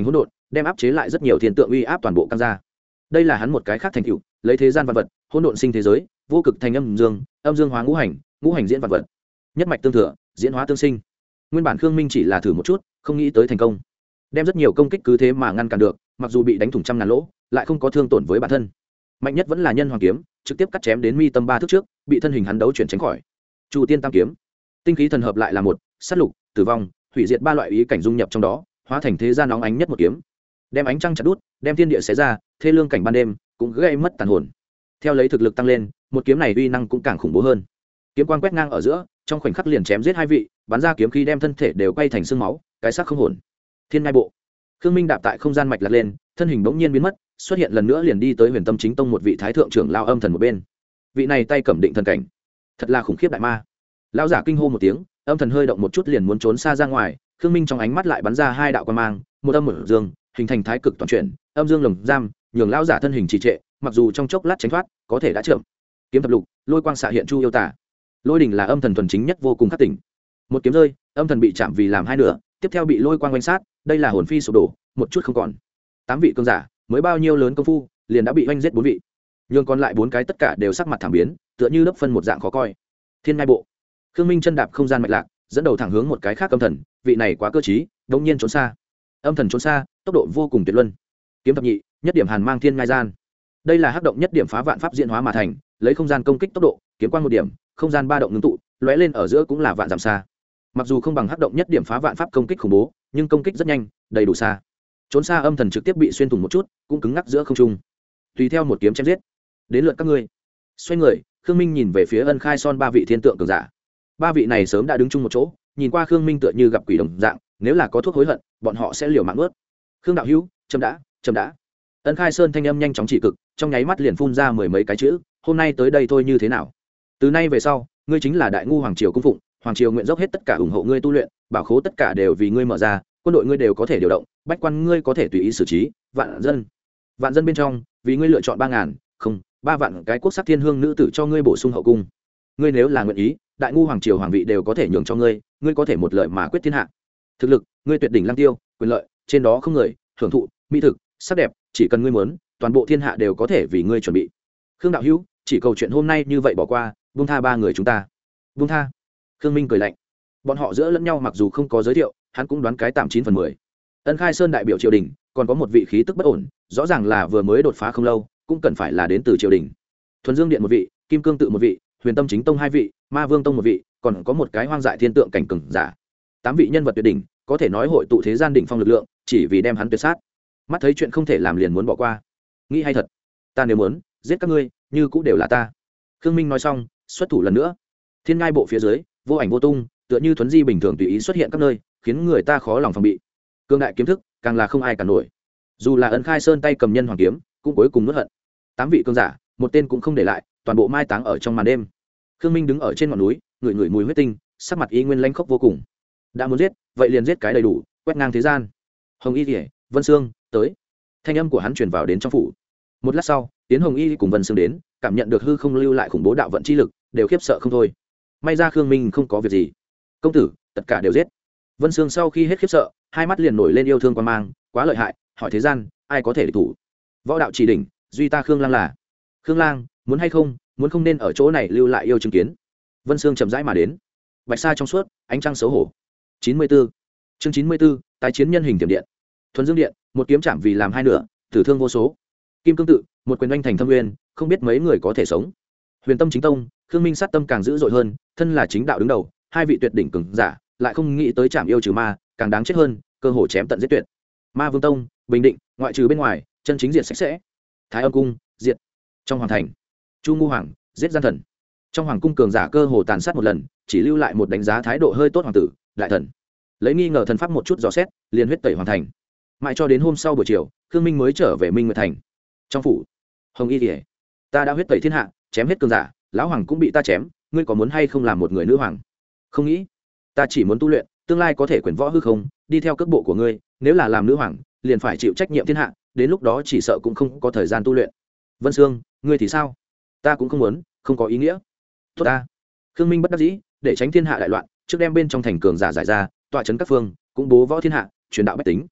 đem áp chế lại rất nhiều thiên tượng uy áp toàn bộ căng ra. Đây là hắn một cái khác thành tựu, lấy thế gian vạn vật, hỗn độn sinh thế giới, vô cực thành âm dương, âm dương hóa ngũ hành, ngũ hành diễn vạn vật, nhất mạch tương thừa, diễn hóa tương sinh. Nguyên bản Khương Minh chỉ là thử một chút, không nghĩ tới thành công, đem rất nhiều công kích cứ thế mà ngăn cản được, mặc dù bị đánh thủng trăm ngàn lỗ, lại không có thương tổn với bản thân. Mạnh nhất vẫn là nhân hoàng kiếm, trực tiếp cắt chém đến mi tâm ba thước trước, bị thân hình hắn đấu chuyển tránh khỏi. Chu tiên tam kiếm, tinh khí thần hợp lại là một, sát lục, tử vong, hủy diệt ba loại ý cảnh dung nhập trong đó, hóa thành thế gian nóng ánh nhất một kiếm, đem ánh trăng chặt đút, đem thiên địa xé ra, thê lương cảnh ban đêm cũng gây mất tàn hồn. Theo lấy thực lực tăng lên, một kiếm này uy năng cũng càng khủng bố hơn. Kiếm quang quét ngang ở giữa, trong khoảnh khắc liền chém giết hai vị, bắn ra kiếm khí đem thân thể đều quay thành xương máu, cái xác không hồn. Thiên Ngai bộ, Khương Minh đạp tại không gian mạch lạc lên, thân hình bỗng nhiên biến mất, xuất hiện lần nữa liền đi tới Huyền Tâm Chính Tông một vị thái thượng trưởng lao âm thần một bên. Vị này tay cầm định thần cảnh, thật là khủng khiếp đại ma. Lão giả kinh hô một tiếng, âm thần hơi động một chút liền muốn trốn xa ra ngoài, Khương Minh trong ánh mắt lại bắn ra hai đạo quang mang, một âm một dương, hình thành thái cực toàn chuyển, âm dương lồng giam, nhường lão giả thân hình trì trệ, mặc dù trong chốc lát tránh thoát, có thể đã chậm. Kiếm thập lục, lôi quang xạ hiện chu yêu tả. Lôi đỉnh là âm thần thuần chính nhất vô cùng khắc tỉnh. Một kiếm rơi, âm thần bị chạm vì làm hai nửa, tiếp theo bị lôi quang quanh sát, đây là hồn phi sụp đổ, một chút không còn. Tám vị cường giả, mới bao nhiêu lớn công phu, liền đã bị oanh giết bốn vị. Nhưng còn lại bốn cái tất cả đều sắc mặt thảm biến, tựa như lớp phân một dạng khó coi. Thiên Ngai bộ, Khương Minh chân đạp không gian mạch lạc, dẫn đầu thẳng hướng một cái khác âm thần, vị này quá cơ trí, đột nhiên trốn xa. Âm thần trốn xa, tốc độ vô cùng tuyệt luân. Kiếm thập nhị, nhất điểm hàn mang thiên ngai gian. Đây là hắc động nhất điểm phá vạn pháp diễn hóa mà thành, lấy không gian công kích tốc độ, kiếm quang một điểm, không gian ba động ngưng tụ, lóe lên ở giữa cũng là vạn dặm xa. Mặc dù không bằng hắc động nhất điểm phá vạn pháp công kích khủng bố, nhưng công kích rất nhanh, đầy đủ xa. Trốn xa âm thần trực tiếp bị xuyên thủng một chút, cũng cứng ngắc giữa không trung. Tùy theo một kiếm chém giết. Đến lượt các ngươi. Xoay người, Khương Minh nhìn về phía Ân Khai Son ba vị thiên tượng cường giả. Ba vị này sớm đã đứng chung một chỗ, nhìn qua Khương Minh tựa như gặp quỷ đồng dạng, nếu là có thuốc hối hận, bọn họ sẽ liều mạng nuốt. Khương đạo hữu, chậm đã, chậm đã. Ân Khai Sơn thanh âm nhanh chóng chỉ cực, trong nháy mắt liền phun ra mười mấy cái chữ, hôm nay tới đây thôi như thế nào? Từ nay về sau, ngươi chính là đại ngu hoàng triều cung phụng, hoàng triều nguyện dốc hết tất cả ủng hộ ngươi tu luyện, bảo khố tất cả đều vì ngươi mở ra, quân đội ngươi đều có thể điều động, bách quan ngươi có thể tùy ý xử trí, vạn dân, vạn dân bên trong, vì ngươi lựa chọn ba ngàn, không, ba vạn cái quốc sắc thiên hương nữ tử cho ngươi bổ sung hậu cung. Ngươi nếu là nguyện ý, đại ngu hoàng triều hoàng vị đều có thể nhường cho ngươi, ngươi có thể một lời mà quyết thiên hạ. Thực lực, ngươi tuyệt đỉnh lăng tiêu, quyền lợi, trên đó không người, hưởng thụ, mỹ thực, sắc đẹp, chỉ cần ngươi muốn, toàn bộ thiên hạ đều có thể vì ngươi chuẩn bị. Khương đạo hữu, chỉ cầu chuyện hôm nay như vậy bỏ qua, buông tha ba người chúng ta. Buông tha? Khương Minh cười lạnh. Bọn họ giữa lẫn nhau mặc dù không có giới thiệu, hắn cũng đoán cái tạm chín phần mười. Ân Khai Sơn đại biểu triều đình, còn có một vị khí tức bất ổn, rõ ràng là vừa mới đột phá không lâu, cũng cần phải là đến từ triều đình. Thuần Dương điện một vị, Kim Cương tự một vị, Huyền Tâm Chính tông hai vị, Ma Vương tông một vị, còn có một cái hoang dại thiên tượng cảnh cường giả. Tám vị nhân vật tuyệt đỉnh, có thể nói hội tụ thế gian đỉnh phong lực lượng, chỉ vì đem hắn tuyệt sát. Mắt thấy chuyện không thể làm liền muốn bỏ qua. Nghĩ hay thật. Ta nếu muốn giết các ngươi, như cũng đều là ta. Khương Minh nói xong, xuất thủ lần nữa. Thiên Ngai bộ phía dưới, vô ảnh vô tung, tựa như thuấn di bình thường tùy ý xuất hiện các nơi, khiến người ta khó lòng phòng bị. Cương đại kiếm thức, càng là không ai cản nổi. Dù là Ân Khai Sơn tay cầm nhân hoàng kiếm, cũng cuối cùng nuốt hận. Tám vị cường giả, một tên cũng không để lại, toàn bộ mai táng ở trong màn đêm. Khương Minh đứng ở trên ngọn núi, ngửi ngửi mùi huyết tinh, sắc mặt y nguyên lãnh khốc vô cùng. Đã muốn giết, vậy liền giết cái đầy đủ, quét ngang thế gian. Hồng Y Liễu, Vân Sương, tới. Thanh âm của hắn truyền vào đến trong phủ. Một lát sau, Tiến Hồng Y cùng Vân Sương đến, cảm nhận được hư không lưu lại khủng bố đạo vận chi lực, đều khiếp sợ không thôi. May ra Khương Minh không có việc gì. Công tử, tất cả đều giết. Vân Sương sau khi hết khiếp sợ, hai mắt liền nổi lên yêu thương quan mang, quá lợi hại, hỏi thế gian, ai có thể địch thủ? Võ đạo chỉ đỉnh, duy ta Khương Lang là. Khương Lang, muốn hay không, muốn không nên ở chỗ này lưu lại yêu chứng kiến. Vân Sương chậm rãi mà đến. Bạch sa trong suốt, ánh trăng xấu hổ. chín mươi 94. Chương chín mươi 94, tái chiến nhân hình tiềm điện. Thuần Dương điện, một kiếm chạm vì làm hai nửa, tử thương vô số. Kim Cương tự, một quyền oanh thành thâm nguyên, không biết mấy người có thể sống. Huyền Tâm Chính tông, Khương Minh sát tâm càng dữ dội hơn, thân là chính đạo đứng đầu, hai vị tuyệt đỉnh cường giả, lại không nghĩ tới chạm yêu trừ ma, càng đáng chết hơn, cơ hội chém tận giết tuyệt. Ma Vương tông, bình định, ngoại trừ bên ngoài, chân chính diệt sạch sẽ. Thái Âm cung, diệt. Trong hoàng thành, Chu Ngu Hoàng, giết gian thần. Trong hoàng cung cường giả cơ hồ tàn sát một lần, chỉ lưu lại một đánh giá thái độ hơi tốt hoàng tử, đại thần. Lấy nghi ngờ thần pháp một chút dò xét, liền huyết tẩy hoàn thành. Mãi cho đến hôm sau buổi chiều, Khương Minh mới trở về Minh Nguyệt thành. Trong phủ, Hồng Y Liễu, ta đã huyết tẩy thiên hạ, chém hết cường giả, lão hoàng cũng bị ta chém, ngươi có muốn hay không làm một người nữ hoàng? Không nghĩ, ta chỉ muốn tu luyện, tương lai có thể quyền võ hư không, đi theo cước bộ của ngươi, nếu là làm nữ hoàng, liền phải chịu trách nhiệm thiên hạ, đến lúc đó chỉ sợ cũng không có thời gian tu luyện. Vân Sương, ngươi thì sao? Ta cũng không muốn, không có ý nghĩa. Tốt ta. Khương Minh bất đắc dĩ, để tránh thiên hạ đại loạn, trước đem bên trong thành cường giả giải ra, tọa trấn các phương, cũng bố võ thiên hạ, truyền đạo bách tính.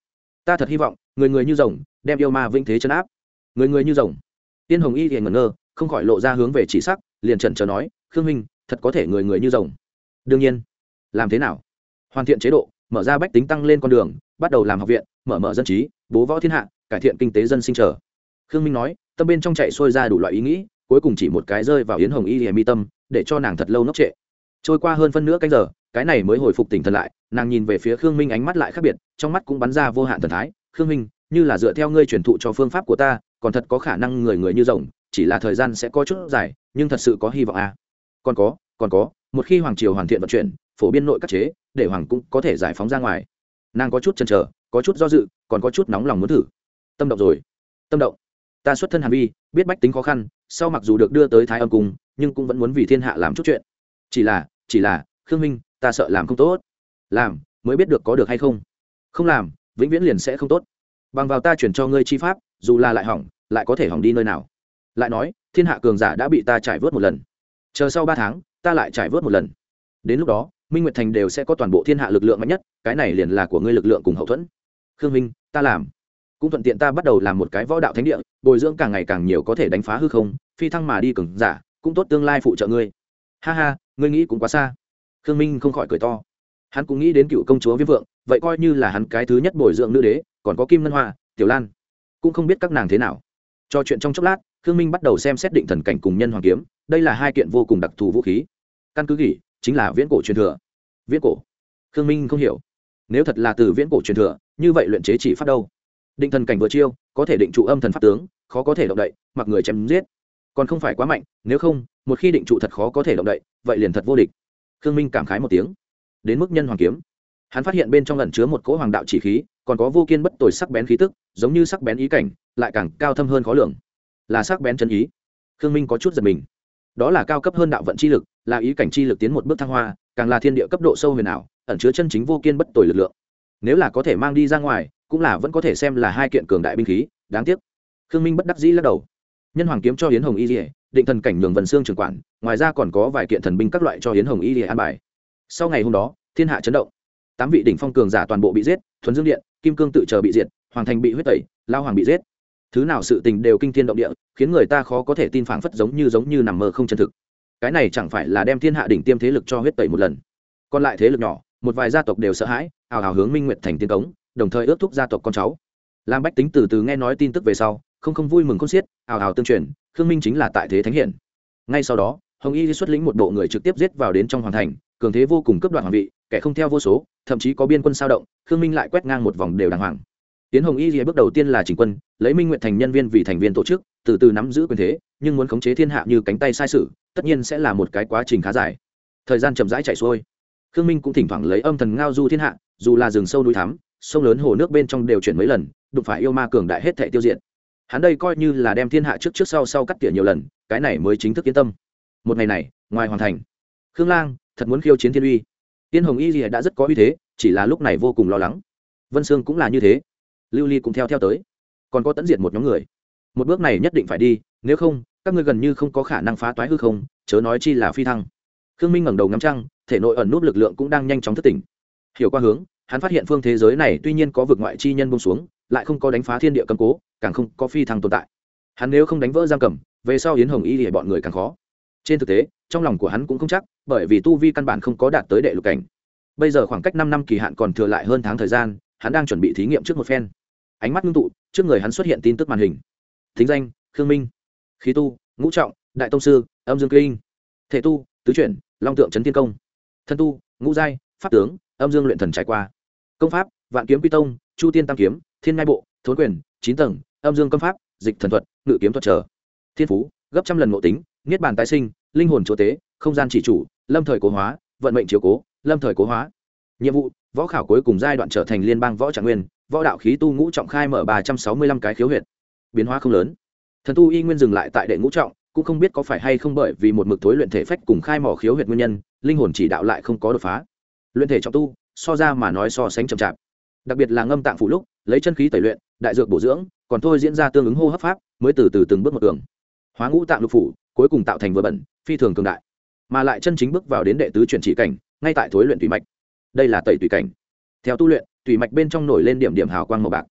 ta thật hy vọng người người như rồng đem yêu ma vĩnh thế chấn áp. Người người như rồng. Tiên Hồng Y thì ngẩn ngơ, không khỏi lộ ra hướng về chỉ sắc, liền chần chờ nói, khương minh thật có thể người người như rồng? Đương nhiên. Làm thế nào? Hoàn thiện chế độ, mở ra bách tính tăng lên con đường, bắt đầu làm học viện, mở mở dân trí, bố võ thiên hạ, cải thiện kinh tế dân sinh trở. Khương minh nói, tâm bên trong chạy xuôi ra đủ loại ý nghĩ, cuối cùng chỉ một cái rơi vào Yến Hồng Y hề mi tâm, để cho nàng thật lâu ngốc trệ. Trôi qua hơn phân nửa canh giờ, cái này mới hồi phục tỉnh thần lại, nàng nhìn về phía Khương minh, ánh mắt lại khác biệt, trong mắt cũng bắn ra vô hạn thần thái. Khương minh, như là dựa theo ngươi truyền thụ cho phương pháp của ta, còn thật có khả năng người người như rồng, chỉ là thời gian sẽ có chút dài, nhưng thật sự có hy vọng à. Còn có, còn có, một khi hoàng triều hoàn thiện vận chuyển, phổ biên nội các chế, để hoàng cũng có thể giải phóng ra ngoài. Nàng có chút chần chờ, có chút do dự, còn có chút nóng lòng muốn thử. Tâm động rồi. Tâm động. Ta xuất thân Hàn Vi, biết bách tính khó khăn, sau mặc dù được đưa tới Thái Âm cung, nhưng cũng vẫn muốn vì thiên hạ làm chút chuyện. Chỉ là, chỉ là, Khương minh, ta sợ làm không tốt. Làm, mới biết được có được hay không. Không làm, vĩnh viễn liền sẽ không tốt. Bằng vào ta chuyển cho ngươi chi pháp, dù là lại hỏng, lại có thể hỏng đi nơi nào. Lại nói, thiên hạ cường giả đã bị ta trải vớt một lần. Chờ sau ba tháng, ta lại trải vớt một lần. Đến lúc đó, Minh Nguyệt Thành đều sẽ có toàn bộ thiên hạ lực lượng mạnh nhất, cái này liền là của ngươi lực lượng cùng hậu thuẫn. Khương minh, ta làm. Cũng thuận tiện ta bắt đầu làm một cái võ đạo thánh địa, bồi dưỡng càng ngày càng nhiều có thể đánh phá hư không, phi thăng mà đi cường giả, cũng tốt tương lai phụ trợ ngươi. Ha ha, ngươi nghĩ cũng quá xa. Khương minh không khỏi cười to. Hắn cũng nghĩ đến cựu công chúa Viêm Vượng, vậy coi như là hắn cái thứ nhất bồi dưỡng nữ đế, còn có Kim Ngân Hoa, Tiểu Lan, cũng không biết các nàng thế nào. Cho chuyện trong chốc lát, Khương minh bắt đầu xem xét định thần cảnh cùng nhân hoàng kiếm, đây là hai kiện vô cùng đặc thù vũ khí. Căn cứ gỉ chính là viễn cổ truyền thừa. Viễn cổ? Khương minh không hiểu. Nếu thật là từ viễn cổ truyền thừa, như vậy luyện chế chỉ pháp đâu? Định thần cảnh vừa chiêu, có thể định trụ âm thần pháp tướng, khó có thể động đậy, mặc người chém giết, còn không phải quá mạnh, nếu không, một khi định trụ thật khó có thể động đậy, vậy liền thật vô địch. Khương minh cảm khái một tiếng. Đến mức nhân hoàng kiếm, hắn phát hiện bên trong ẩn chứa một cỗ hoàng đạo chỉ khí, còn có vô kiên bất tồi sắc bén khí tức, giống như sắc bén ý cảnh, lại càng cao thâm hơn khó lường. Là sắc bén chân ý. Khương minh có chút giật mình. Đó là cao cấp hơn đạo vận chi lực, là ý cảnh chi lực tiến một bước thăng hoa, càng là thiên địa cấp độ sâu huyền ảo, ẩn chứa chân chính vô kiên bất tồi lực lượng. Nếu là có thể mang đi ra ngoài, cũng là vẫn có thể xem là hai kiện cường đại binh khí, đáng tiếc. Khương minh bất đắc dĩ lắc đầu. Nhân hoàng kiếm cho Yến Hồng Y Liễu, định thần cảnh nhường Vân Xương trưởng quản, ngoài ra còn có vài kiện thần binh các loại cho Yến Hồng Y Liễu an bài. Sau ngày hôm đó, thiên hạ chấn động. Tám vị đỉnh phong cường giả toàn bộ bị giết, Thuần Dương Điện, Kim Cương tự chờ bị diệt, Hoàng Thành bị huyết tẩy, Lao Hoàng bị giết. Thứ nào sự tình đều kinh thiên động địa, khiến người ta khó có thể tin, phảng phất giống như giống như nằm mơ không chân thực. Cái này chẳng phải là đem thiên hạ đỉnh tiêm thế lực cho huyết tẩy một lần. Còn lại thế lực nhỏ, một vài gia tộc đều sợ hãi, ào ào hướng Minh Nguyệt Thành tiến cống, đồng thời ước thúc gia tộc con cháu. Lam bách tính từ từ nghe nói tin tức về sau, không không vui mừng khôn xiết, ào ào tương truyền, Khương minh chính là tại thế thánh hiển. Ngay sau đó, Hồng Y xuất lĩnh một bộ người trực tiếp giết vào đến trong hoàng thành, cường thế vô cùng, cướp đoạt hoàng vị, kẻ không theo vô số, thậm chí có biên quân sao động. Khương minh lại quét ngang một vòng đều đàng hoàng. Tiến Hồng Y bước đầu tiên là chỉnh quân, lấy Minh Nguyệt Thành nhân viên vì thành viên tổ chức, từ từ nắm giữ quyền thế, nhưng muốn khống chế thiên hạ như cánh tay sai sử, tất nhiên sẽ là một cái quá trình khá dài. Thời gian chậm rãi chạy xuôi, Khương minh cũng thỉnh thoảng lấy âm thần ngao du thiên hạ, dù là rừng sâu núi thắm, sông lớn hồ nước bên trong đều chuyển mấy lần, đụng phải yêu ma cường đại hết thảy tiêu diệt. Hắn đây coi như là đem thiên hạ trước trước sau sau cắt tỉa nhiều lần, cái này mới chính thức yên tâm. Một ngày này, ngoài hoàn thành, Khương Lang thật muốn khiêu chiến thiên uy. Tiên Hồng Y Lìa đã rất có uy thế, chỉ là lúc này vô cùng lo lắng. Vân Sương cũng là như thế, Lưu Ly cũng theo theo tới, còn có Tấn Diệt một nhóm người. Một bước này nhất định phải đi, nếu không, các ngươi gần như không có khả năng phá toái hư không, chớ nói chi là phi thăng. Khương Minh ngẩng đầu ngắm trăng, thể nội ẩn nút lực lượng cũng đang nhanh chóng thức tỉnh. Hiểu qua hướng, hắn phát hiện phương thế giới này tuy nhiên có vực ngoại chi nhân buông xuống, lại không có đánh phá thiên địa cấm cố, càng không có phi thăng tồn tại. Hắn nếu không đánh vỡ giam cầm, về sau Yến Hồng Y thì bọn người càng khó. Trên thực tế, trong lòng của hắn cũng không chắc, bởi vì tu vi căn bản không có đạt tới đệ lục cảnh. Bây giờ khoảng cách năm năm kỳ hạn còn thừa lại hơn tháng thời gian, hắn đang chuẩn bị thí nghiệm trước một phen. Ánh mắt ngưng tụ, trước người hắn xuất hiện tin tức màn hình. Thính danh: Khương Minh. Khí tu: Ngũ trọng, Đại tông sư, Âm Dương Kinh. Thể tu: Tứ chuyển, Long tượng Chấn Thiên Công. Thân tu: Ngũ giai, Pháp tướng, Âm Dương Luyện Thần trải qua. Công pháp: Vạn Kiếm Quy Tông, Chu Tiên Tam Kiếm, Thiên Ngai Bộ, Thốn Quyền, chín tầng, Âm Dương Cấm Pháp, Dịch Thần Thuật, Ngự Kiếm Thuật trở. Thiên phú: gấp trăm lần ngộ tính, niết bàn tái sinh, linh hồn chúa tế, không gian chỉ chủ, lâm thời cố hóa, vận mệnh chiếu cố, lâm thời cố hóa. Nhiệm vụ: võ khảo cuối cùng giai đoạn trở thành liên bang võ trạng nguyên, võ đạo khí tu ngũ trọng, khai mở ba trăm sáu mươi lăm cái khiếu huyệt. Biến hóa không lớn. Thần tu y nguyên dừng lại tại đệ ngũ trọng, cũng không biết có phải hay không bởi vì một mực thối luyện thể phách cùng khai mỏ khiếu huyệt nguyên nhân, linh hồn chỉ đạo lại không có đột phá. Luyện thể trọng tu, so ra mà nói so sánh chậm chạp. Đặc biệt là ngâm tạng phụ lúc, lấy chân khí tẩy luyện, đại dược bổ dưỡng, còn thôi diễn ra tương ứng hô hấp pháp, mới từ từ từng bước một đường. Hóa ngũ tạng lục phủ, cuối cùng tạo thành vừa bẩn, phi thường cường đại. Mà lại chân chính bước vào đến đệ tứ chuyển chỉ cảnh, ngay tại thối luyện tùy mạch. Đây là tẩy tùy cảnh. Theo tu luyện, tùy mạch bên trong nổi lên điểm điểm hào quang màu bạc.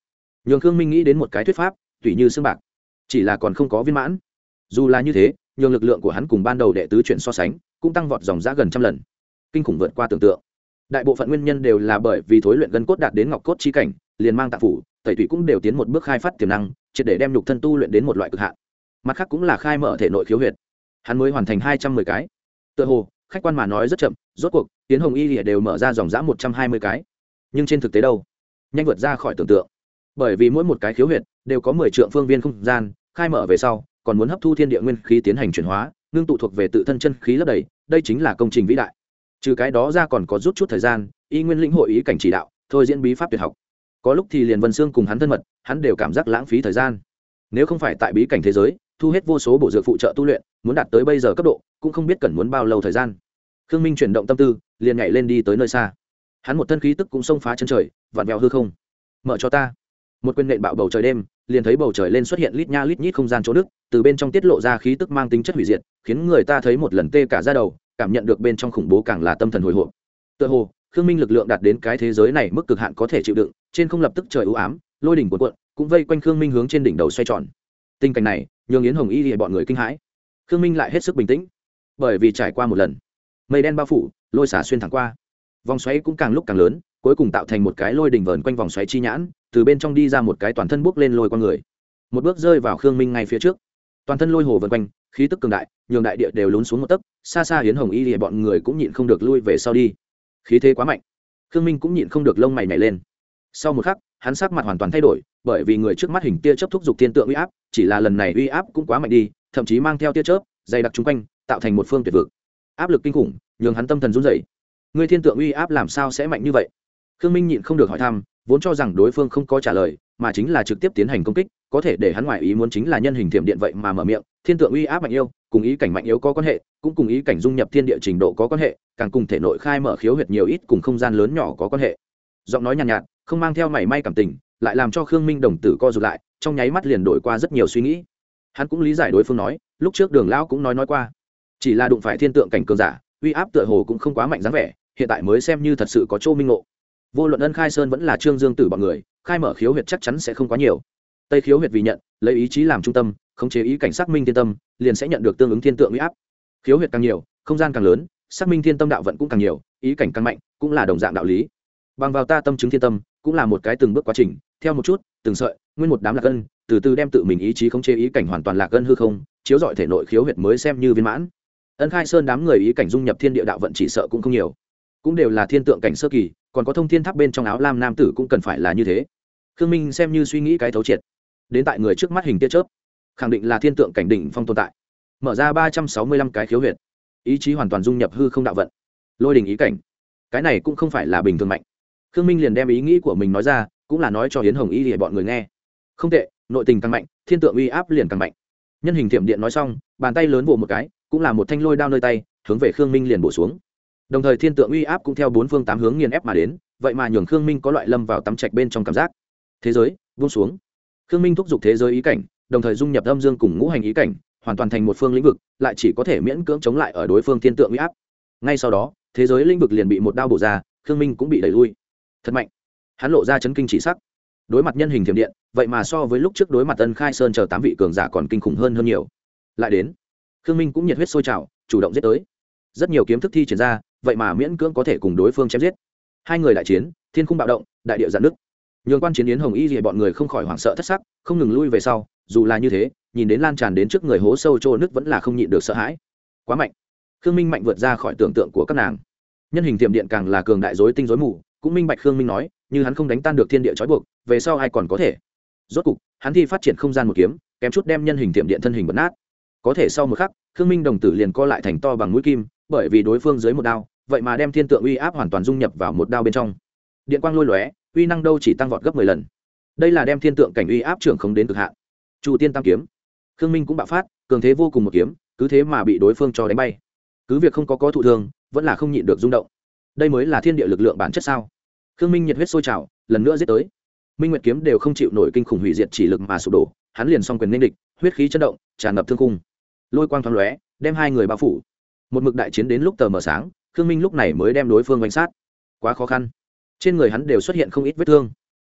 nhường khương minh nghĩ đến một cái thuyết pháp tùy như xương bạc, chỉ là còn không có viên mãn. Dù là như thế, nhường lực lượng của hắn cùng ban đầu đệ tứ chuyển so sánh cũng tăng vọt dòng giã gần trăm lần, kinh khủng vượt qua tưởng tượng. Đại bộ phận nguyên nhân đều là bởi vì thối luyện gân cốt đạt đến ngọc cốt chi cảnh, liền mang tạng phủ tẩy tủy cũng đều tiến một bước khai phát tiềm năng, triệt để đem nhục thân tu luyện đến một loại cực hạn. Mặt khác cũng là khai mở thể nội khiếu huyệt, hắn mới hoàn thành hai trăm mười cái. Tựa hồ khách quan mà nói rất chậm, rốt cuộc tiến hồng y lìa đều mở ra dòng dã một trăm hai mươi cái, nhưng trên thực tế đâu, nhanh vượt ra khỏi tưởng tượng. Bởi vì mỗi một cái khiếu huyệt đều có mười trượng phương viên không gian, khai mở về sau còn muốn hấp thu thiên địa nguyên khí tiến hành chuyển hóa, ngưng tụ thuộc về tự thân chân khí lấp đầy, đây chính là công trình vĩ đại. Trừ cái đó ra còn có rút chút thời gian, y nguyên lĩnh hội ý cảnh chỉ đạo, thôi diễn bí pháp tuyệt học. Có lúc thì liền Vân Xương cùng hắn thân mật, hắn đều cảm giác lãng phí thời gian. Nếu không phải tại bí cảnh thế giới thu hết vô số bổ dược phụ trợ tu luyện, muốn đạt tới bây giờ cấp độ cũng không biết cần muốn bao lâu thời gian. Khương Minh chuyển động tâm tư, liền nhảy lên đi tới nơi xa. Hắn một thân khí tức cũng xông phá chân trời, vặn vẹo hư không. Mở cho ta. Một quyền nện bạo bầu trời đêm, liền thấy bầu trời lên xuất hiện lít nha lít nhít không gian chỗ nước, từ bên trong tiết lộ ra khí tức mang tính chất hủy diệt, khiến người ta thấy một lần tê cả da đầu, cảm nhận được bên trong khủng bố càng là tâm thần hồi hộp. Tựa hồ Khương Minh lực lượng đạt đến cái thế giới này mức cực hạn có thể chịu đựng, trên không lập tức trời u ám, lôi đỉnh cuộn cuộn, cũng vây quanh Khương Minh hướng trên đỉnh đầu xoay tròn. Tình cảnh này nhường Yến Hồng Y lìa bọn người kinh hãi. Khương Minh lại hết sức bình tĩnh, bởi vì trải qua một lần mây đen bao phủ, lôi xả xuyên thẳng qua, vòng xoáy cũng càng lúc càng lớn, cuối cùng tạo thành một cái lôi đỉnh vờn quanh vòng xoáy chi nhãn, từ bên trong đi ra một cái toàn thân bốc lên lôi qua người, một bước rơi vào Khương Minh ngay phía trước. Toàn thân lôi hồ vần quanh, khí tức cường đại, nhường đại địa đều lún xuống một tấc, xa xa Yến Hồng Y lìa bọn người cũng nhịn không được lui về sau đi. Khí thế quá mạnh, Khương Minh cũng nhịn không được lông mày nhảy lên. Sau một khắc, hắn sắc mặt hoàn toàn thay đổi, bởi vì người trước mắt hình tia chớp thúc dục thiên tượng uy áp, chỉ là lần này uy áp cũng quá mạnh đi, thậm chí mang theo tia chớp dày đặc chung quanh, tạo thành một phương tuyệt vực. Áp lực kinh khủng, nhường hắn tâm thần run rẩy. Người thiên tượng uy áp làm sao sẽ mạnh như vậy? Khương Minh nhịn không được hỏi thăm, vốn cho rằng đối phương không có trả lời, mà chính là trực tiếp tiến hành công kích, có thể để hắn ngoại ý muốn chính là nhân hình thiểm điện vậy mà mở miệng. Thiên tượng uy áp mạnh yêu, cùng ý cảnh mạnh yếu có quan hệ, cũng cùng ý cảnh dung nhập thiên địa trình độ có quan hệ, càng cùng thể nội khai mở khiếu huyệt nhiều ít cùng không gian lớn nhỏ có quan hệ. Giọng nói nhàn nhạt, nhạt, không mang theo mảy may cảm tình, lại làm cho Khương Minh đồng tử co rụt lại, trong nháy mắt liền đổi qua rất nhiều suy nghĩ. Hắn cũng lý giải đối phương nói, lúc trước Đường lão cũng nói nói qua, chỉ là đụng phải thiên tượng cảnh cường giả, uy áp tựa hồ cũng không quá mạnh dáng vẻ, hiện tại mới xem như thật sự có chỗ minh ngộ. Vô luận Ân Khai Sơn vẫn là Trương Dương Tử bọn người, khai mở khiếu huyệt chắc chắn sẽ không quá nhiều. Tây khiếu huyệt vì nhận, lấy ý chí làm trung tâm, khống chế ý cảnh xác minh thiên tâm, liền sẽ nhận được tương ứng thiên tượng uy áp. Khiếu huyệt càng nhiều, không gian càng lớn, xác minh thiên tâm đạo vận cũng càng nhiều, ý cảnh càng mạnh, cũng là đồng dạng đạo lý. Bằng vào ta tâm chứng thiên tâm, cũng là một cái từng bước quá trình, theo một chút, từng sợi, nguyên một đám lạc ân, từ từ đem tự mình ý chí khống chế ý cảnh hoàn toàn lạc ân hư không, chiếu rọi thể nội khiếu huyệt mới xem như viên mãn. Ân Khai Sơn đám người ý cảnh dung nhập thiên địa đạo vận chỉ sợ cũng không nhiều, cũng đều là thiên tượng cảnh sơ kỳ, còn có thông thiên tháp bên trong áo lam nam tử cũng cần phải là như thế. Khương Minh xem như suy nghĩ cái thấu triệt, đến tại người trước mắt hình tia chớp, khẳng định là thiên tượng cảnh đỉnh phong tồn tại. Mở ra ba trăm sáu mươi lăm cái khiếu huyệt, ý chí hoàn toàn dung nhập hư không đạo vận, lôi đỉnh ý cảnh, cái này cũng không phải là bình thường mạnh. Khương Minh liền đem ý nghĩ của mình nói ra, cũng là nói cho Yến Hồng Y để bọn người nghe. Không tệ, nội tình càng mạnh, thiên tượng uy áp liền càng mạnh. Nhân hình thiểm điện nói xong, bàn tay lớn vồ một cái, cũng là một thanh lôi đao nơi tay, hướng về Khương Minh liền bổ xuống. Đồng thời thiên tượng uy áp cũng theo bốn phương tám hướng nghiền ép mà đến, vậy mà nhường Khương Minh có loại lâm vào tắm trạch bên trong cảm giác. Thế giới buông xuống. Khương Minh thúc giục thế giới ý cảnh, đồng thời dung nhập âm dương cùng ngũ hành ý cảnh, hoàn toàn thành một phương lĩnh vực, lại chỉ có thể miễn cưỡng chống lại ở đối phương thiên tượng uy áp. Ngay sau đó, thế giới lĩnh vực liền bị một đao bổ ra, Khương Minh cũng bị đẩy lui. Thật mạnh. Hắn lộ ra chấn kinh chỉ sắc. Đối mặt nhân hình thiểm điện, vậy mà so với lúc trước đối mặt Ân Khai Sơn chờ tám vị cường giả còn kinh khủng hơn hơn nhiều. Lại đến, Khương Minh cũng nhiệt huyết sôi trào, chủ động giết tới. Rất nhiều kiếm thức thi triển ra, vậy mà miễn cưỡng có thể cùng đối phương chém giết. Hai người đại chiến, thiên khung bạo động, đại địa giận nứt. Nhường quan chiến Yến Hồng Y Lìa bọn người không khỏi hoảng sợ thất sắc, không ngừng lui về sau, dù là như thế, nhìn đến lan tràn đến trước người hố sâu trô nứt vẫn là không nhịn được sợ hãi. Quá mạnh. Khương Minh mạnh vượt ra khỏi tưởng tượng của các nàng. Nhân hình tiệm điện càng là cường đại rối tinh rối mù, cũng minh bạch Khương Minh nói, như hắn không đánh tan được thiên địa trói buộc, về sau ai còn có thể. Rốt cục, hắn thi phát triển không gian một kiếm, kém chút đem nhân hình tiệm điện thân hình bật nát. Có thể sau một khắc, Khương Minh đồng tử liền co lại thành to bằng mũi kim, bởi vì đối phương dưới một đao, vậy mà đem thiên tượng uy áp hoàn toàn dung nhập vào một đao bên trong. Điện quang lôi lóe, uy năng đâu chỉ tăng vọt gấp mười lần. Đây là đem thiên tượng cảnh uy áp trưởng khống đến cực hạn. Chu Tiên Tam kiếm. Khương Minh cũng bạo phát, cường thế vô cùng một kiếm, cứ thế mà bị đối phương cho đánh bay. Cứ việc không có có thụ thương, vẫn là không nhịn được rung động. Đây mới là thiên địa lực lượng bản chất sao? Khương Minh nhiệt huyết sôi trào, lần nữa giết tới. Minh Nguyệt kiếm đều không chịu nổi kinh khủng hủy diệt chỉ lực mà sụp đổ, hắn liền song quyền nên địch, huyết khí chấn động, tràn ngập thương khung. Lôi quang thoáng lóe, đem hai người bao phủ. Một mực đại chiến đến lúc tờ mờ sáng, Khương Minh lúc này mới đem đối phương đánh sát. Quá khó khăn. Trên người hắn đều xuất hiện không ít vết thương.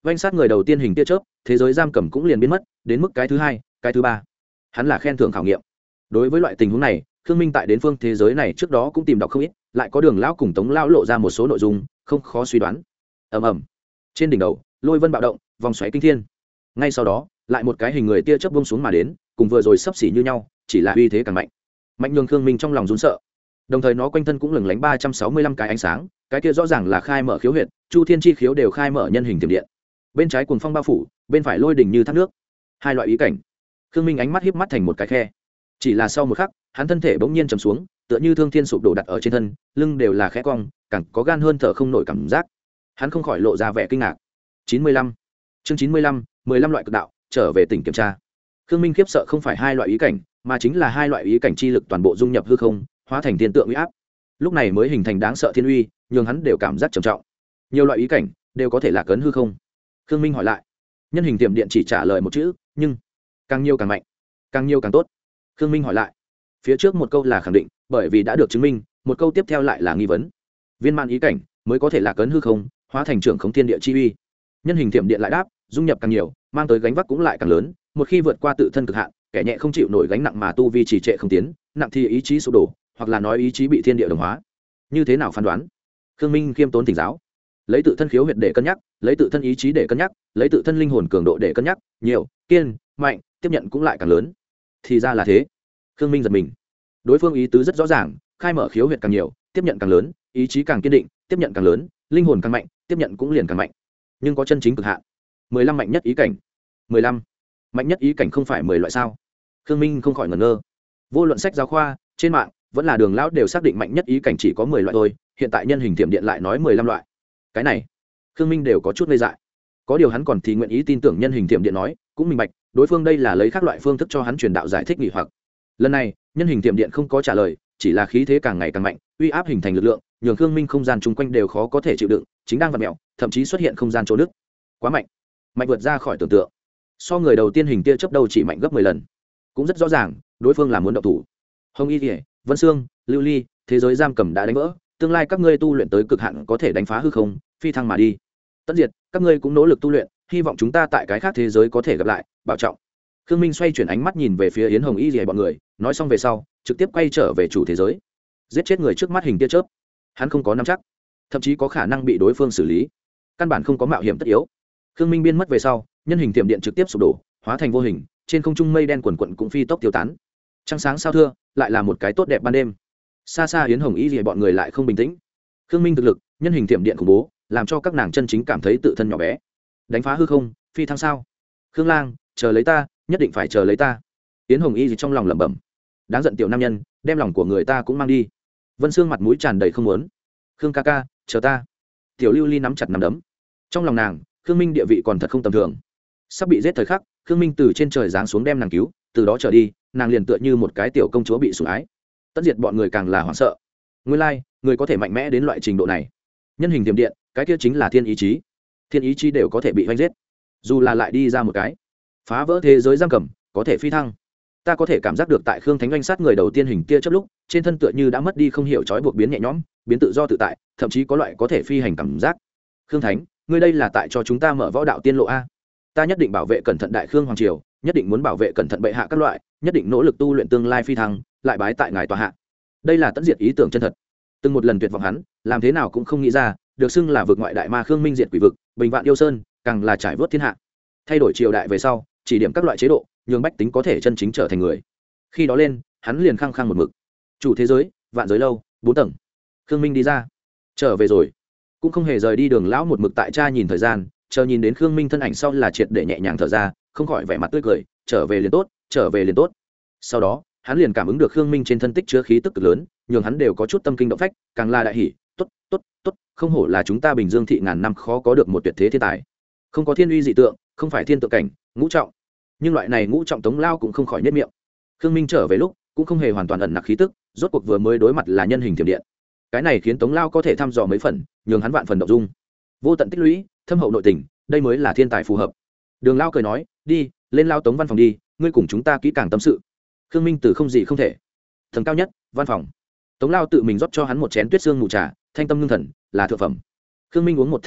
oanh sát người đầu tiên hình tia chớp, thế giới giam cầm cũng liền biến mất, đến mức cái thứ hai cái thứ ba hắn là khen thưởng khảo nghiệm. Đối với loại tình huống này, Khương Minh tại đến phương thế giới này trước đó cũng tìm đọc không ít, lại có Đường lão cùng Tống lão lộ ra một số nội dung không khó suy đoán. Ầm ầm, trên đỉnh đầu lôi vân bạo động, vòng xoáy kinh thiên. Ngay sau đó lại một cái hình người tia chớp bông xuống mà đến, cùng vừa rồi sắp xỉ như nhau, chỉ là uy thế càng mạnh. Mạnh nhường Khương Minh trong lòng run sợ. Đồng thời nó quanh thân cũng lừng lánh ba trăm sáu mươi lăm cái ánh sáng, cái kia rõ ràng là khai mở khiếu huyệt, chu thiên chi khiếu đều khai mở nhân hình tiềm điện. Bên trái cuồng phong bao phủ, bên phải lôi đỉnh như thác nước. Hai loại ý cảnh. Khương Minh ánh mắt híp mắt thành một cái khe. Chỉ là sau một khắc, hắn thân thể bỗng nhiên trầm xuống, tựa như thương thiên sụp đổ đặt ở trên thân, lưng đều là khẽ cong, càng có gan hơn thở không nổi cảm giác. Hắn không khỏi lộ ra vẻ kinh ngạc. chín mươi lăm chương chín mươi lăm, mười lăm loại cực đạo, trở về tỉnh kiểm tra. Khương Minh khiếp sợ không phải hai loại ý cảnh, mà chính là hai loại ý cảnh chi lực toàn bộ dung nhập hư không, hóa thành thiên tượng uy áp. Lúc này mới hình thành đáng sợ thiên uy, nhường hắn đều cảm giác trầm trọng. Nhiều loại ý cảnh đều có thể là cấn hư không. Khương Minh hỏi lại. Nhân hình tiềm điện chỉ trả lời một chữ, nhưng càng nhiều càng mạnh, càng nhiều càng tốt. Khương Minh hỏi lại. Phía trước một câu là khẳng định, bởi vì đã được chứng minh, một câu tiếp theo lại là nghi vấn. Viên mãn ý cảnh mới có thể là cấn hư không, hóa thành trưởng khống thiên địa chi uy. Nhân hình tiềm điện lại đáp, dung nhập càng nhiều, mang tới gánh vác cũng lại càng lớn, một khi vượt qua tự thân cực hạn, kẻ nhẹ không chịu nổi gánh nặng mà tu vi trì trệ không tiến, nặng thì ý chí sụp đổ, hoặc là nói ý chí bị thiên địa đồng hóa. Như thế nào phán đoán? Khương Minh khiêm tốn thỉnh giáo. Lấy tự thân khiếu huyệt để cân nhắc, lấy tự thân ý chí để cân nhắc, lấy tự thân linh hồn cường độ để cân nhắc, nhiều, kiên, mạnh, tiếp nhận cũng lại càng lớn. Thì ra là thế. Khương Minh giật mình. Đối phương ý tứ rất rõ ràng, khai mở khiếu huyệt càng nhiều, tiếp nhận càng lớn, ý chí càng kiên định, tiếp nhận càng lớn, linh hồn càng mạnh, tiếp nhận cũng liền càng mạnh. Nhưng có chân chính cực hạn. mười lăm mạnh nhất ý cảnh. mười lăm mạnh nhất ý cảnh không phải mười loại sao? Khương Minh không khỏi ngẩn ngơ. Vô luận sách giáo khoa, trên mạng, vẫn là Đường lão đều xác định mạnh nhất ý cảnh chỉ có mười loại thôi, hiện tại nhân hình tiềm điện lại nói mười lăm loại. Cái này, Khương Minh đều có chút ngây dại. Có điều hắn còn thì nguyện ý tin tưởng nhân hình tiềm điện nói, cũng minh bạch, đối phương đây là lấy các loại phương thức cho hắn truyền đạo giải thích nghỉ hoặc. Lần này, nhân hình tiềm điện không có trả lời, chỉ là khí thế càng ngày càng mạnh, uy áp hình thành lực lượng, nhường Khương Minh không gian chung quanh đều khó có thể chịu đựng, chính đang vặn mèo, thậm chí xuất hiện không gian chỗ nứt. Quá mạnh, mạnh vượt ra khỏi tưởng tượng. So người đầu tiên hình tia chớp đầu chỉ mạnh gấp mười lần. Cũng rất rõ ràng, đối phương là muốn động thủ. Hồng Y Liễu, Vân Sương, Lưu Ly, thế giới giam cầm đã đánh vỡ, tương lai các ngươi tu luyện tới cực hạn có thể đánh phá hư không, phi thăng mà đi. Tất diệt, các ngươi cũng nỗ lực tu luyện, hy vọng chúng ta tại cái khác thế giới có thể gặp lại, bảo trọng. Khương Minh xoay chuyển ánh mắt nhìn về phía Yến Hồng Y Liễu bọn người, nói xong về sau, trực tiếp quay trở về chủ thế giới. Giết chết người trước mắt hình tia chớp, hắn không có nắm chắc, thậm chí có khả năng bị đối phương xử lý, căn bản không có mạo hiểm tất yếu. Khương Minh biên mất về sau, nhân hình tiềm điện trực tiếp sụp đổ, hóa thành vô hình, trên không trung mây đen quần quần cũng phi tốc tiêu tán. Trăng sáng sao thưa, lại là một cái tốt đẹp ban đêm. Xa xa Yến Hồng Y Liễu bọn người lại không bình tĩnh. Khương Minh thực lực, nhân hình tiềm điện khủng bố, làm cho các nàng chân chính cảm thấy tự thân nhỏ bé. Đánh phá hư không, phi thăng sao? Khương Lang, chờ lấy ta, nhất định phải chờ lấy ta. Yến Hồng Y gì trong lòng lẩm bẩm. Đáng giận tiểu nam nhân, đem lòng của người ta cũng mang đi. Vân Sương mặt mũi tràn đầy không muốn. Khương ca ca, chờ ta. Tiểu Lưu Ly nắm chặt nắm đấm. Trong lòng nàng, Khương Minh địa vị còn thật không tầm thường. Sắp bị giết thời khắc, Khương Minh từ trên trời giáng xuống đem nàng cứu, từ đó trở đi, nàng liền tựa như một cái tiểu công chúa bị sủng ái. Tất diệt bọn người càng là hoảng sợ. Nguyên lai, like, người có thể mạnh mẽ đến loại trình độ này. Nhân hình tiềm điện, cái kia chính là thiên ý chí. Thiên ý chí đều có thể bị hoành giết. Dù là lại đi ra một cái, phá vỡ thế giới giam cầm, có thể phi thăng. Ta có thể cảm giác được tại Khương Thánh oanh sát người đầu tiên hình kia chớp lúc, trên thân tựa như đã mất đi không hiểu trói buộc biến nhẹ nhõm, biến tự do tự tại, thậm chí có loại có thể phi hành cảm giác. Khương Thánh, ngươi đây là tại cho chúng ta mở võ đạo tiên lộ a? Ta nhất định bảo vệ cẩn thận đại Khương hoàng triều, nhất định muốn bảo vệ cẩn thận bệ hạ các loại, nhất định nỗ lực tu luyện tương lai phi thăng, lại bái tại ngài tòa hạ. Đây là tận diệt ý tưởng chân thật. Từng một lần tuyệt vọng hắn, làm thế nào cũng không nghĩ ra, được xưng là vực ngoại đại ma Khương Minh diệt quỷ vực, bình vạn yêu sơn, càng là trải vớt thiên hạ. Thay đổi triều đại về sau, chỉ điểm các loại chế độ, nhường bách tính có thể chân chính trở thành người. Khi đó lên, hắn liền khăng khăng một mực. Chủ thế giới, vạn giới lâu, bốn tầng. Khương Minh đi ra, trở về rồi, cũng không hề rời đi Đường lão một mực tại cha nhìn thời gian, chờ nhìn đến Khương Minh thân ảnh sau là triệt để nhẹ nhàng thở ra, không khỏi vẻ mặt tươi cười, trở về liền tốt, trở về liền tốt. Sau đó, hắn liền cảm ứng được Khương Minh trên thân tích chứa khí tức cực lớn, nhường hắn đều có chút tâm kinh động phách, càng là đại hỉ, tốt, tốt, tốt, không hổ là chúng ta Bình Dương thị ngàn năm khó có được một tuyệt thế thiên tài. Không có thiên uy dị tượng, không phải thiên tượng cảnh, ngũ trọng. Nhưng loại này ngũ trọng Tống Lao cũng không khỏi nhếch miệng. Khương Minh trở về lúc, cũng không hề hoàn toàn ẩn nặc khí tức, rốt cuộc vừa mới đối mặt là nhân hình thiểm điện. Cái này khiến Tống Lao có thể thăm dò mấy phần, nhường hắn vạn phần động dung. Vô tận tích lũy, thâm hậu nội tình, đây mới là thiên tài phù hợp. Đường Lao cười nói, đi, lên Lao Tống văn phòng đi, ngươi cùng chúng ta kỹ càng tâm sự. Khương Minh từ không gì không thể. Thần cao nhất, văn phòng. Tống Lao tự mình rót cho hắn một chén tuyết xương mù trà, thanh tâm ngưng thần, là thượng phẩm. Khương Minh uống một thanh liền thích,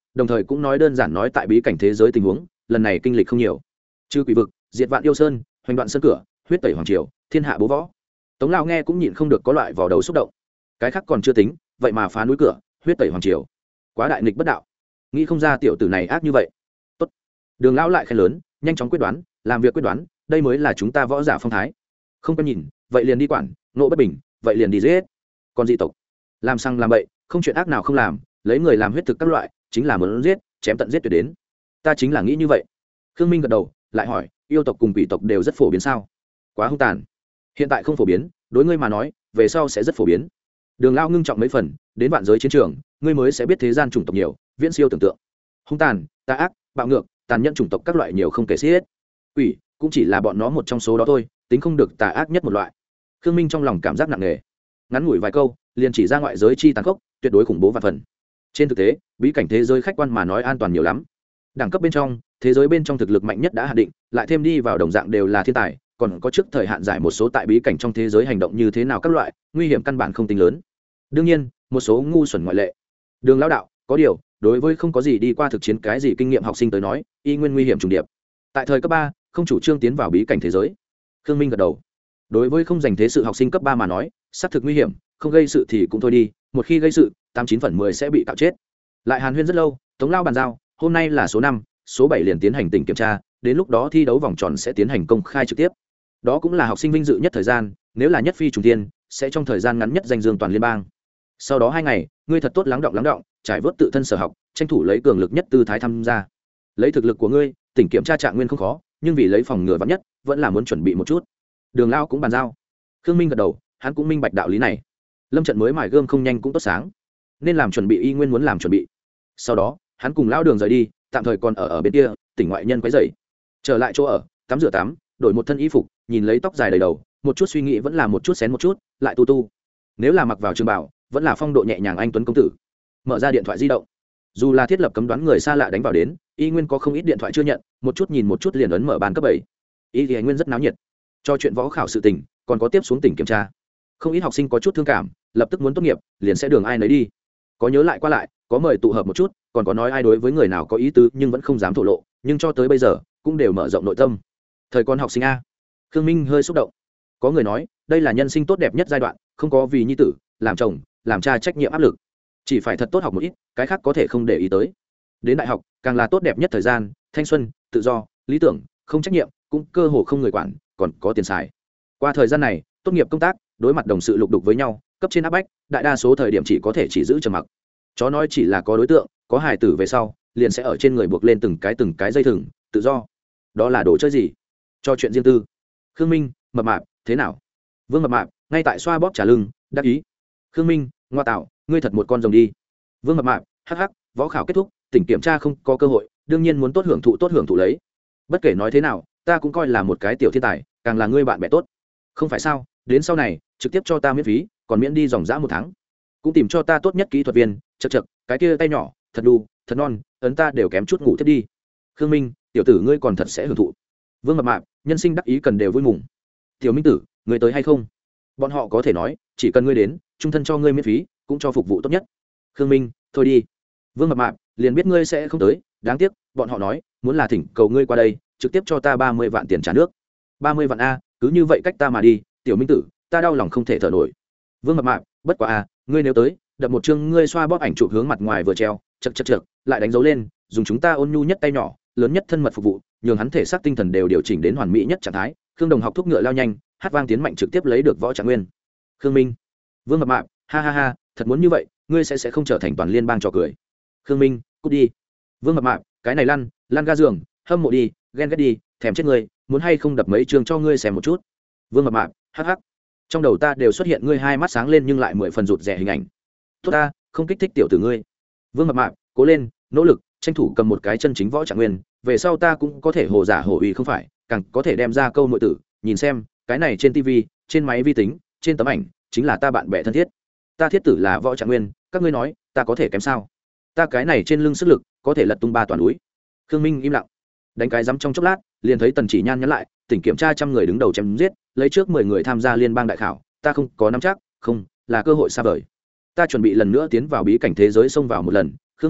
đồng thời cũng nói đơn giản nói tại bí cảnh thế giới tình huống lần này kinh lịch không nhiều, trừ quỷ vực, diệt vạn yêu sơn, hoành đoạn sơn cửa, huyết tẩy hoàng triều, thiên hạ bố võ. Tống Lao nghe cũng nhịn không được có loại vào đầu xúc động. Cái khác còn chưa tính, vậy mà phá núi cửa, huyết tẩy hoàng triều, quá đại nghịch bất đạo, nghĩ không ra tiểu tử này ác như vậy. Tốt. Đường lão lại khen lớn, nhanh chóng quyết đoán, làm việc quyết đoán, đây mới là chúng ta võ giả phong thái. Không có nhìn, vậy liền đi quản, nộ bất bình, vậy liền đi giết. Còn dị tộc, làm sang làm bậy, không chuyện ác nào không làm, lấy người làm huyết thực các loại, chính là muốn giết, chém tận giết tuyệt đến. Ta chính là nghĩ như vậy. Khương Minh gật đầu, lại hỏi, yêu tộc cùng quỷ tộc đều rất phổ biến sao? Quá hung tàn. Hiện tại không phổ biến, đối ngươi mà nói, về sau sẽ rất phổ biến. Đường Lao ngưng trọng mấy phần, đến vạn giới chiến trường, ngươi mới sẽ biết thế gian chủng tộc nhiều, viễn siêu tưởng tượng. Hung tàn, tà ác, bạo ngược, tàn nhẫn chủng tộc các loại nhiều không kể xiết. Quỷ cũng chỉ là bọn nó một trong số đó thôi, tính không được tà ác nhất một loại. Khương Minh trong lòng cảm giác nặng nề, ngắn ngủi vài câu, liền chỉ ra ngoại giới chi tàn khốc, tuyệt đối khủng bố và phần. Trên thực tế, bí cảnh thế giới khách quan mà nói an toàn nhiều lắm. Đẳng cấp bên trong, thế giới bên trong thực lực mạnh nhất đã hạn định, lại thêm đi vào đồng dạng đều là thiên tài, còn có trước thời hạn giải một số tại bí cảnh trong thế giới hành động như thế nào các loại, nguy hiểm căn bản không tính lớn. Đương nhiên, một số ngu xuẩn ngoại lệ. Đường lão đạo, có điều, đối với không có gì đi qua thực chiến cái gì kinh nghiệm học sinh tới nói, y nguyên nguy hiểm trùng điệp. Tại thời cấp ba, không chủ trương tiến vào bí cảnh thế giới. Khương Minh gật đầu. Đối với không dành thế sự học sinh cấp ba mà nói, xác thực nguy hiểm, không gây sự thì cũng thôi đi, một khi gây sự, tám chín phần mười sẽ bị cạo chết. Lại hàn huyên rất lâu, Tống Lao bàn giao, hôm nay là số năm, số bảy liền tiến hành tỉnh kiểm tra, đến lúc đó thi đấu vòng tròn sẽ tiến hành công khai trực tiếp. Đó cũng là học sinh vinh dự nhất thời gian, nếu là nhất phi trùng thiên, sẽ trong thời gian ngắn nhất danh dương toàn liên bang. Sau đó hai ngày, ngươi thật tốt lắng động lắng động, trải vớt tự thân sở học, tranh thủ lấy cường lực nhất tư thái tham gia. Lấy thực lực của ngươi, tỉnh kiểm tra trạng nguyên không khó, nhưng vì lấy phòng ngừa vắn nhất, vẫn là muốn chuẩn bị một chút. Đường Lao cũng bàn giao. Khương Minh gật đầu, hắn cũng minh bạch đạo lý này. Lâm trận mới mài gươm không nhanh cũng tốt sáng, nên làm chuẩn bị y nguyên muốn làm chuẩn bị. Sau đó, hắn cùng Lão Đường rời đi, tạm thời còn ở ở bên kia, tỉnh ngoại nhân quấy rầy. Trở lại chỗ ở, tắm rửa tắm, đổi một thân y phục, nhìn lấy tóc dài đầy đầu, một chút suy nghĩ vẫn là một chút xén một chút, lại tu tu. Nếu là mặc vào trường bảo, vẫn là phong độ nhẹ nhàng anh tuấn công tử. Mở ra điện thoại di động, dù là thiết lập cấm đoán người xa lạ đánh vào đến, y nguyên có không ít điện thoại chưa nhận, một chút nhìn một chút liền ấn mở bàn cấp bảy. Y thì nguyên rất náo nhiệt, cho chuyện võ khảo sự tình, còn có tiếp xuống tỉnh kiểm tra. Không ít học sinh có chút thương cảm, lập tức muốn tốt nghiệp, liền sẽ đường ai nấy đi. Có nhớ lại qua lại, có mời tụ hợp một chút, còn có nói ai đối với người nào có ý tứ nhưng vẫn không dám thổ lộ, nhưng cho tới bây giờ cũng đều mở rộng nội tâm. Thời con học sinh a. Khương Minh hơi xúc động. Có người nói, đây là nhân sinh tốt đẹp nhất giai đoạn, không có vì nhi tử, làm chồng, làm cha trách nhiệm áp lực, chỉ phải thật tốt học một ít, cái khác có thể không để ý tới. Đến đại học, càng là tốt đẹp nhất thời gian, thanh xuân, tự do, lý tưởng, không trách nhiệm, cũng cơ hồ không người quản, còn có tiền xài. Qua thời gian này, tốt nghiệp công tác, đối mặt đồng sự lục đục với nhau, cấp trên áp bách, đại đa số thời điểm chỉ có thể chỉ giữ trầm mặc. Chó nói chỉ là có đối tượng, có hài tử về sau, liền sẽ ở trên người buộc lên từng cái từng cái dây thừng, tự do. Đó là đồ chơi gì? Cho chuyện riêng tư. Khương Minh, mập mạp, thế nào? Vương mập mạp, ngay tại xoa bóp trả lưng, đắc ý. Khương Minh, ngoa tạo, ngươi thật một con rồng đi. Vương mập mạp, hắc hắc, võ khảo kết thúc, tỉnh kiểm tra không có cơ hội, đương nhiên muốn tốt hưởng thụ tốt hưởng thụ lấy. Bất kể nói thế nào, ta cũng coi là một cái tiểu thiên tài, càng là ngươi bạn bè tốt. Không phải sao? Đến sau này, trực tiếp cho ta miễn phí, còn miễn đi dòng dã một tháng. Cũng tìm cho ta tốt nhất kỹ thuật viên, chậc chậc, cái kia tay nhỏ, thật đu, thật non, ấn ta đều kém chút ngủ thiết đi. Khương Minh, tiểu tử ngươi còn thật sẽ hưởng thụ. Vương mập mạp, nhân sinh đắc ý cần đều vui mừng. Tiểu Minh tử, ngươi tới hay không? Bọn họ có thể nói, chỉ cần ngươi đến, trung thân cho ngươi miễn phí, cũng cho phục vụ tốt nhất. Khương Minh, thôi đi. Vương mập mạp, liền biết ngươi sẽ không tới, đáng tiếc, bọn họ nói, muốn là thỉnh cầu ngươi qua đây, trực tiếp cho ta ba mươi vạn tiền trả nước. ba mươi vạn a, cứ như vậy cách ta mà đi, tiểu Minh tử, ta đau lòng không thể thở nổi. Vương mập mạp, bất quá a, ngươi nếu tới, đập một chương ngươi xoa bóp ảnh chụp hướng mặt ngoài vừa treo, chật chật chật, lại đánh dấu lên, dùng chúng ta ôn nhu nhất tay nhỏ, lớn nhất thân mật phục vụ, nhường hắn thể xác tinh thần đều điều chỉnh đến hoàn mỹ nhất trạng thái. Khương Đồng học thúc ngựa lao nhanh, hát vang tiến mạnh trực tiếp lấy được võ trạng nguyên. Khương Minh, Vương mập mạp, ha ha ha, thật muốn như vậy, ngươi sẽ sẽ không trở thành toàn liên bang trò cười. Khương Minh, cút đi. Vương mập mạp, cái này lăn, lăn ga giường, hâm mộ đi, ghen ghét đi, thèm chết ngươi, muốn hay không đập mấy chương cho ngươi xem một chút. Vương mập mạp, hắc hắc. Trong đầu ta đều xuất hiện ngươi hai mắt sáng lên nhưng lại mười phần rụt rè hình ảnh. Tốt ta, không kích thích tiểu tử ngươi. Vương mập mạp, cố lên, nỗ lực, tranh thủ cầm một cái chân chính võ trạng nguyên, về sau ta cũng có thể hồ giả hồ uy không phải, càng có thể đem ra câu nội tử, nhìn xem, cái này trên tivi, trên máy vi tính, trên tấm ảnh, chính là ta bạn bè thân thiết. Ta thiết tử là võ trạng nguyên, các ngươi nói, ta có thể kém sao? Ta cái này trên lưng sức lực, có thể lật tung ba toàn núi. Khương Minh im lặng, đánh cái rắm trong chốc lát, liền thấy Tần Chỉ Nhan nhắn lại, tỉnh kiểm tra trăm người đứng đầu chém giết, lấy trước mười người tham gia liên bang đại khảo, ta không có nắm chắc, không, là cơ hội xa vời. Ta chuẩn bị lần nữa tiến vào bí cảnh thế giới xông vào một lần, Khương Minh,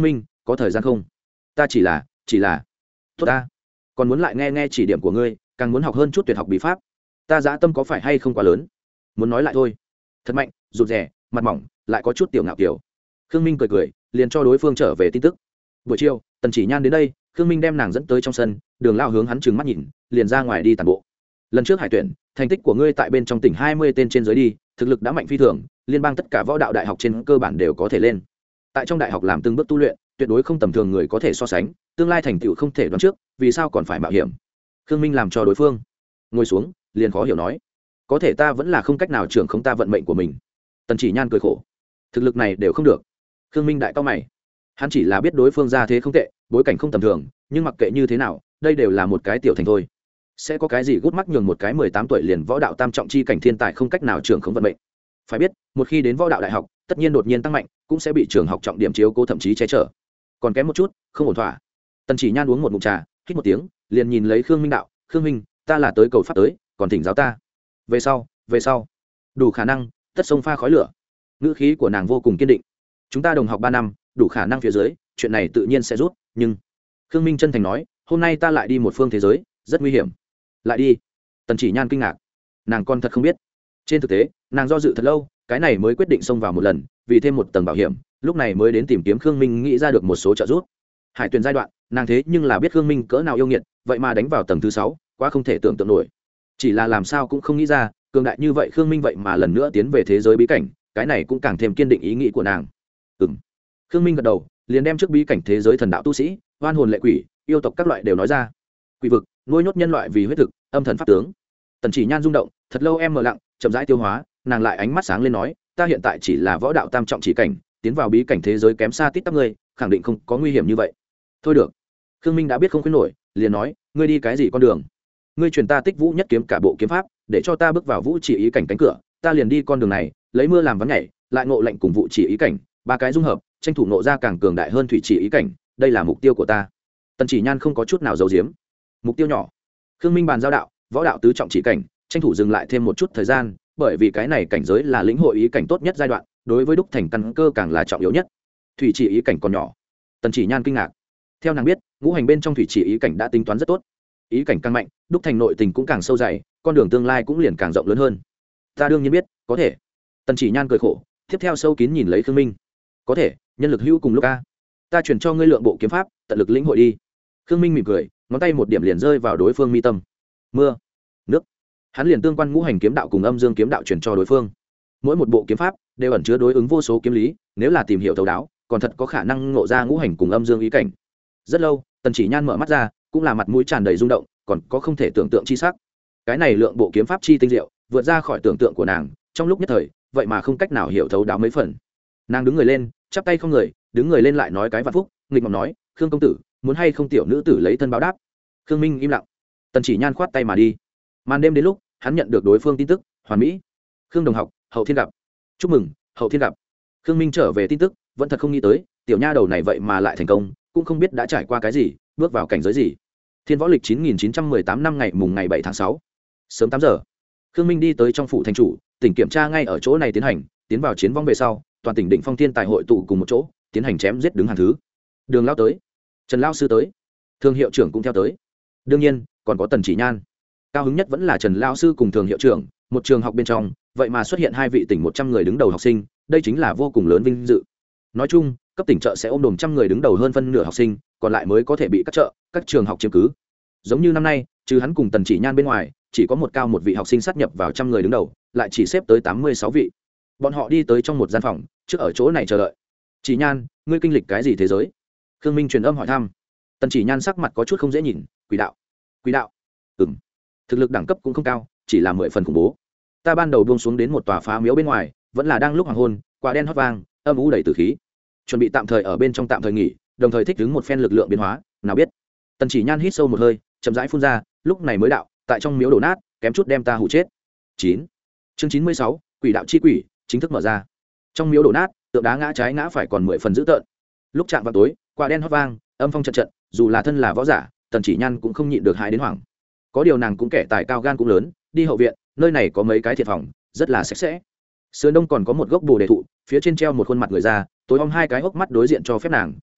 có thời gian không? Ta chỉ là chỉ là tốt ta, còn muốn lại nghe nghe chỉ điểm của ngươi, càng muốn học hơn chút tuyệt học bí pháp. Ta dã tâm có phải hay không quá lớn? Muốn nói lại thôi. Thật mạnh, rụt rè, mặt mỏng, lại có chút tiểu ngạo kiểu. Khương Minh cười cười, liền cho đối phương trở về tin tức. Buổi chiều, Tần Chỉ Nhan đến đây, Khương Minh đem nàng dẫn tới trong sân, Đường Lao hướng hắn trừng mắt nhìn, liền ra ngoài đi tản bộ. Lần trước hải tuyển, thành tích của ngươi tại bên trong tỉnh hai mươi tên trên dưới đi, thực lực đã mạnh phi thường, liên bang tất cả võ đạo đại học trên cơ bản đều có thể lên. Tại trong đại học làm từng bước tu luyện, tuyệt đối không tầm thường người có thể so sánh, tương lai thành tựu không thể đoán trước, vì sao còn phải mạo hiểm? Khương Minh làm cho đối phương ngồi xuống, liền khó hiểu nói, có thể ta vẫn là không cách nào trưởng không ta vận mệnh của mình. Tần Chỉ Nhan cười khổ, thực lực này đều không được. Khương Minh đại cao mày, hắn chỉ là biết đối phương ra thế không tệ, bối cảnh không tầm thường, nhưng mặc kệ như thế nào, đây đều là một cái tiểu thành thôi. Sẽ có cái gì gút mắt nhường một cái mười tám tuổi liền võ đạo tam trọng chi cảnh thiên tài không cách nào trưởng không vận mệnh? Phải biết, một khi đến võ đạo đại học, tất nhiên đột nhiên tăng mạnh, cũng sẽ bị trường học trọng điểm chiếu cố thậm chí che chở. Còn kém một chút, không ổn thỏa. Tần Chỉ Nhan uống một ngụm trà, hít một tiếng, liền nhìn lấy Khương Minh đạo, "Khương Minh, ta là tới cầu pháp tới, còn thỉnh giáo ta. Về sau, về sau, đủ khả năng, tất sông pha khói lửa." Ngữ khí của nàng vô cùng kiên định. "Chúng ta đồng học ba năm, đủ khả năng phía dưới, chuyện này tự nhiên sẽ rút, nhưng..." Khương Minh chân thành nói, "Hôm nay ta lại đi một phương thế giới, rất nguy hiểm." "Lại đi?" Tần Chỉ Nhan kinh ngạc. Nàng còn thật không biết. Trên thực tế, nàng do dự thật lâu, cái này mới quyết định xông vào một lần, vì thêm một tầng bảo hiểm, lúc này mới đến tìm kiếm Khương Minh, nghĩ ra được một số trợ giúp. Hải tuyển giai đoạn, nàng thế nhưng là biết Khương Minh cỡ nào yêu nghiệt, vậy mà đánh vào tầng thứ sáu, quá không thể tưởng tượng nổi. Chỉ là làm sao cũng không nghĩ ra, cường đại như vậy Khương Minh vậy mà lần nữa tiến về thế giới bí cảnh, cái này cũng càng thêm kiên định ý nghĩ của nàng. Ừm. Khương Minh gật đầu, liền đem trước bí cảnh thế giới thần đạo tu sĩ, oan hồn lệ quỷ, yêu tộc các loại đều nói ra. Quỷ vực, nuôi nhốt nhân loại vì huyết thực, âm thần pháp tướng. Tần Chỉ Nhan rung động, thật lâu em mở lặng, chậm rãi tiêu hóa, nàng lại ánh mắt sáng lên nói, ta hiện tại chỉ là võ đạo tam trọng chỉ cảnh, tiến vào bí cảnh thế giới kém xa tít tắp ngươi, khẳng định không có nguy hiểm như vậy. Thôi được. Khương Minh đã biết không khuyến nổi, liền nói, ngươi đi cái gì con đường? Ngươi truyền ta Tích Vũ Nhất kiếm cả bộ kiếm pháp, để cho ta bước vào vũ chỉ ý cảnh cánh cửa, ta liền đi con đường này, lấy mưa làm ván nhảy, lại ngộ lệnh cùng vũ chỉ ý cảnh, ba cái dung hợp, tranh thủ ngộ ra càng cường đại hơn thủy chỉ ý cảnh, đây là mục tiêu của ta. Tần Chỉ Nhan không có chút nào giấu giếm. Mục tiêu nhỏ. Khương Minh bàn giao đạo, võ đạo tứ trọng chỉ cảnh, tranh thủ dừng lại thêm một chút thời gian, bởi vì cái này cảnh giới là lĩnh hội ý cảnh tốt nhất giai đoạn, đối với đúc thành căn cơ càng là trọng yếu nhất. Thủy chỉ ý cảnh còn nhỏ. Tần Chỉ Nhan kinh ngạc. Theo nàng biết, ngũ hành bên trong thủy chỉ ý cảnh đã tính toán rất tốt. Ý cảnh càng mạnh, đúc thành nội tình cũng càng sâu dày, con đường tương lai cũng liền càng rộng lớn hơn. Ta đương nhiên biết, có thể. Tần Chỉ Nhan cười khổ, tiếp theo sâu kín nhìn lấy Khương Minh. Có thể, nhân lực hữu cùng lúc a. Ta chuyển cho ngươi lượng bộ kiếm pháp, tận lực lĩnh hội đi. Khương Minh mỉm cười, ngón tay một điểm liền rơi vào đối phương mi tâm. Mưa, nước. Hắn liền tương quan ngũ hành kiếm đạo cùng âm dương kiếm đạo chuyển cho đối phương. Mỗi một bộ kiếm pháp đều ẩn chứa đối ứng vô số kiếm lý, nếu là tìm hiểu thấu đáo, còn thật có khả năng ngộ ra ngũ hành cùng âm dương ý cảnh. Rất lâu, Tần Chỉ Nhan mở mắt ra, cũng là mặt mũi tràn đầy rung động, còn có không thể tưởng tượng chi sắc. Cái này lượng bộ kiếm pháp chi tinh diệu, vượt ra khỏi tưởng tượng của nàng, trong lúc nhất thời, vậy mà không cách nào hiểu thấu đáo mấy phần. Nàng đứng người lên, chắp tay không người, đứng người lên lại nói cái vạn phúc, nghịch ngợm nói, "Khương công tử, muốn hay không tiểu nữ tử lấy thân báo đáp?" Khương Minh im lặng. Tần Chỉ Nhan khoát tay mà đi. Màn đêm đến lúc, hắn nhận được đối phương tin tức, hoàn mỹ. Khương đồng học, hậu thiên gặp. Chúc mừng, hậu thiên gặp. Khương Minh trở về tin tức, vẫn thật không nghĩ tới, tiểu nha đầu này vậy mà lại thành công, cũng không biết đã trải qua cái gì, bước vào cảnh giới gì. Thiên võ lịch chín nghìn chín trăm mười tám năm ngày mùng ngày bảy tháng sáu. Sớm tám giờ. Khương Minh đi tới trong phủ thành chủ, tỉnh kiểm tra ngay ở chỗ này tiến hành, tiến vào chiến vong về sau, toàn tỉnh Định Phong Thiên tài hội tụ cùng một chỗ, tiến hành chém giết đứng hàng thứ. Đường lão tới, Trần lão sư tới, Thường hiệu trưởng cũng theo tới. Đương nhiên, còn có Tần Chỉ Nhan. Cao hứng nhất vẫn là Trần lão sư cùng Thường hiệu trưởng, một trường học bên trong, vậy mà xuất hiện hai vị tỉnh một trăm người đứng đầu học sinh, đây chính là vô cùng lớn vinh dự. Nói chung, cấp tỉnh trợ sẽ ôm đồm trăm người đứng đầu hơn phân nửa học sinh, còn lại mới có thể bị các trợ, các trường học chiếm cứ. Giống như năm nay, trừ hắn cùng Tần Chỉ Nhan bên ngoài, chỉ có một cao một vị học sinh sát nhập vào trăm người đứng đầu, lại chỉ xếp tới tám mươi sáu vị. Bọn họ đi tới trong một gian phòng, trước ở chỗ này chờ đợi. Chỉ Nhan, ngươi kinh lịch cái gì thế giới? Khương Minh truyền âm hỏi thăm. Tần Chỉ Nhan sắc mặt có chút không dễ nhìn, quỷ đạo. Quỷ đạo? Ừm. Thực lực đẳng cấp cũng không cao, chỉ là mười phần khủng bố. Ta ban đầu buông xuống đến một tòa phá miếu bên ngoài, vẫn là đang lúc hoàng hôn, quả đen hót vang, âm u đầy tử khí. Chuẩn bị tạm thời ở bên trong tạm thời nghỉ, đồng thời thích ứng một phen lực lượng biến hóa, nào biết. Tần Chỉ Nhan hít sâu một hơi, chậm rãi phun ra, lúc này mới đạo, tại trong miếu đổ nát, kém chút đem ta hủ chết. chín. Chương chín mươi sáu, quỷ đạo chi quỷ, chính thức mở ra. Trong miếu đổ nát, tượng đá ngã trái ngã phải còn mười phần dữ tợn. Lúc chạm vào tối, quả đen hót vang, âm phong trận trận, dù là thân là võ giả, Tần Chỉ Nhan cũng không nhịn được hại đến hoảng. Có điều nàng cũng kẻ tài cao gan cũng lớn, đi hậu viện, nơi này có mấy cái thiệt phòng, rất là sạch sẽ. Sườn đông còn có một gốc bồ đề thụ, phía trên treo một khuôn mặt người già, tối om hai cái hốc mắt đối diện cho phép nàng,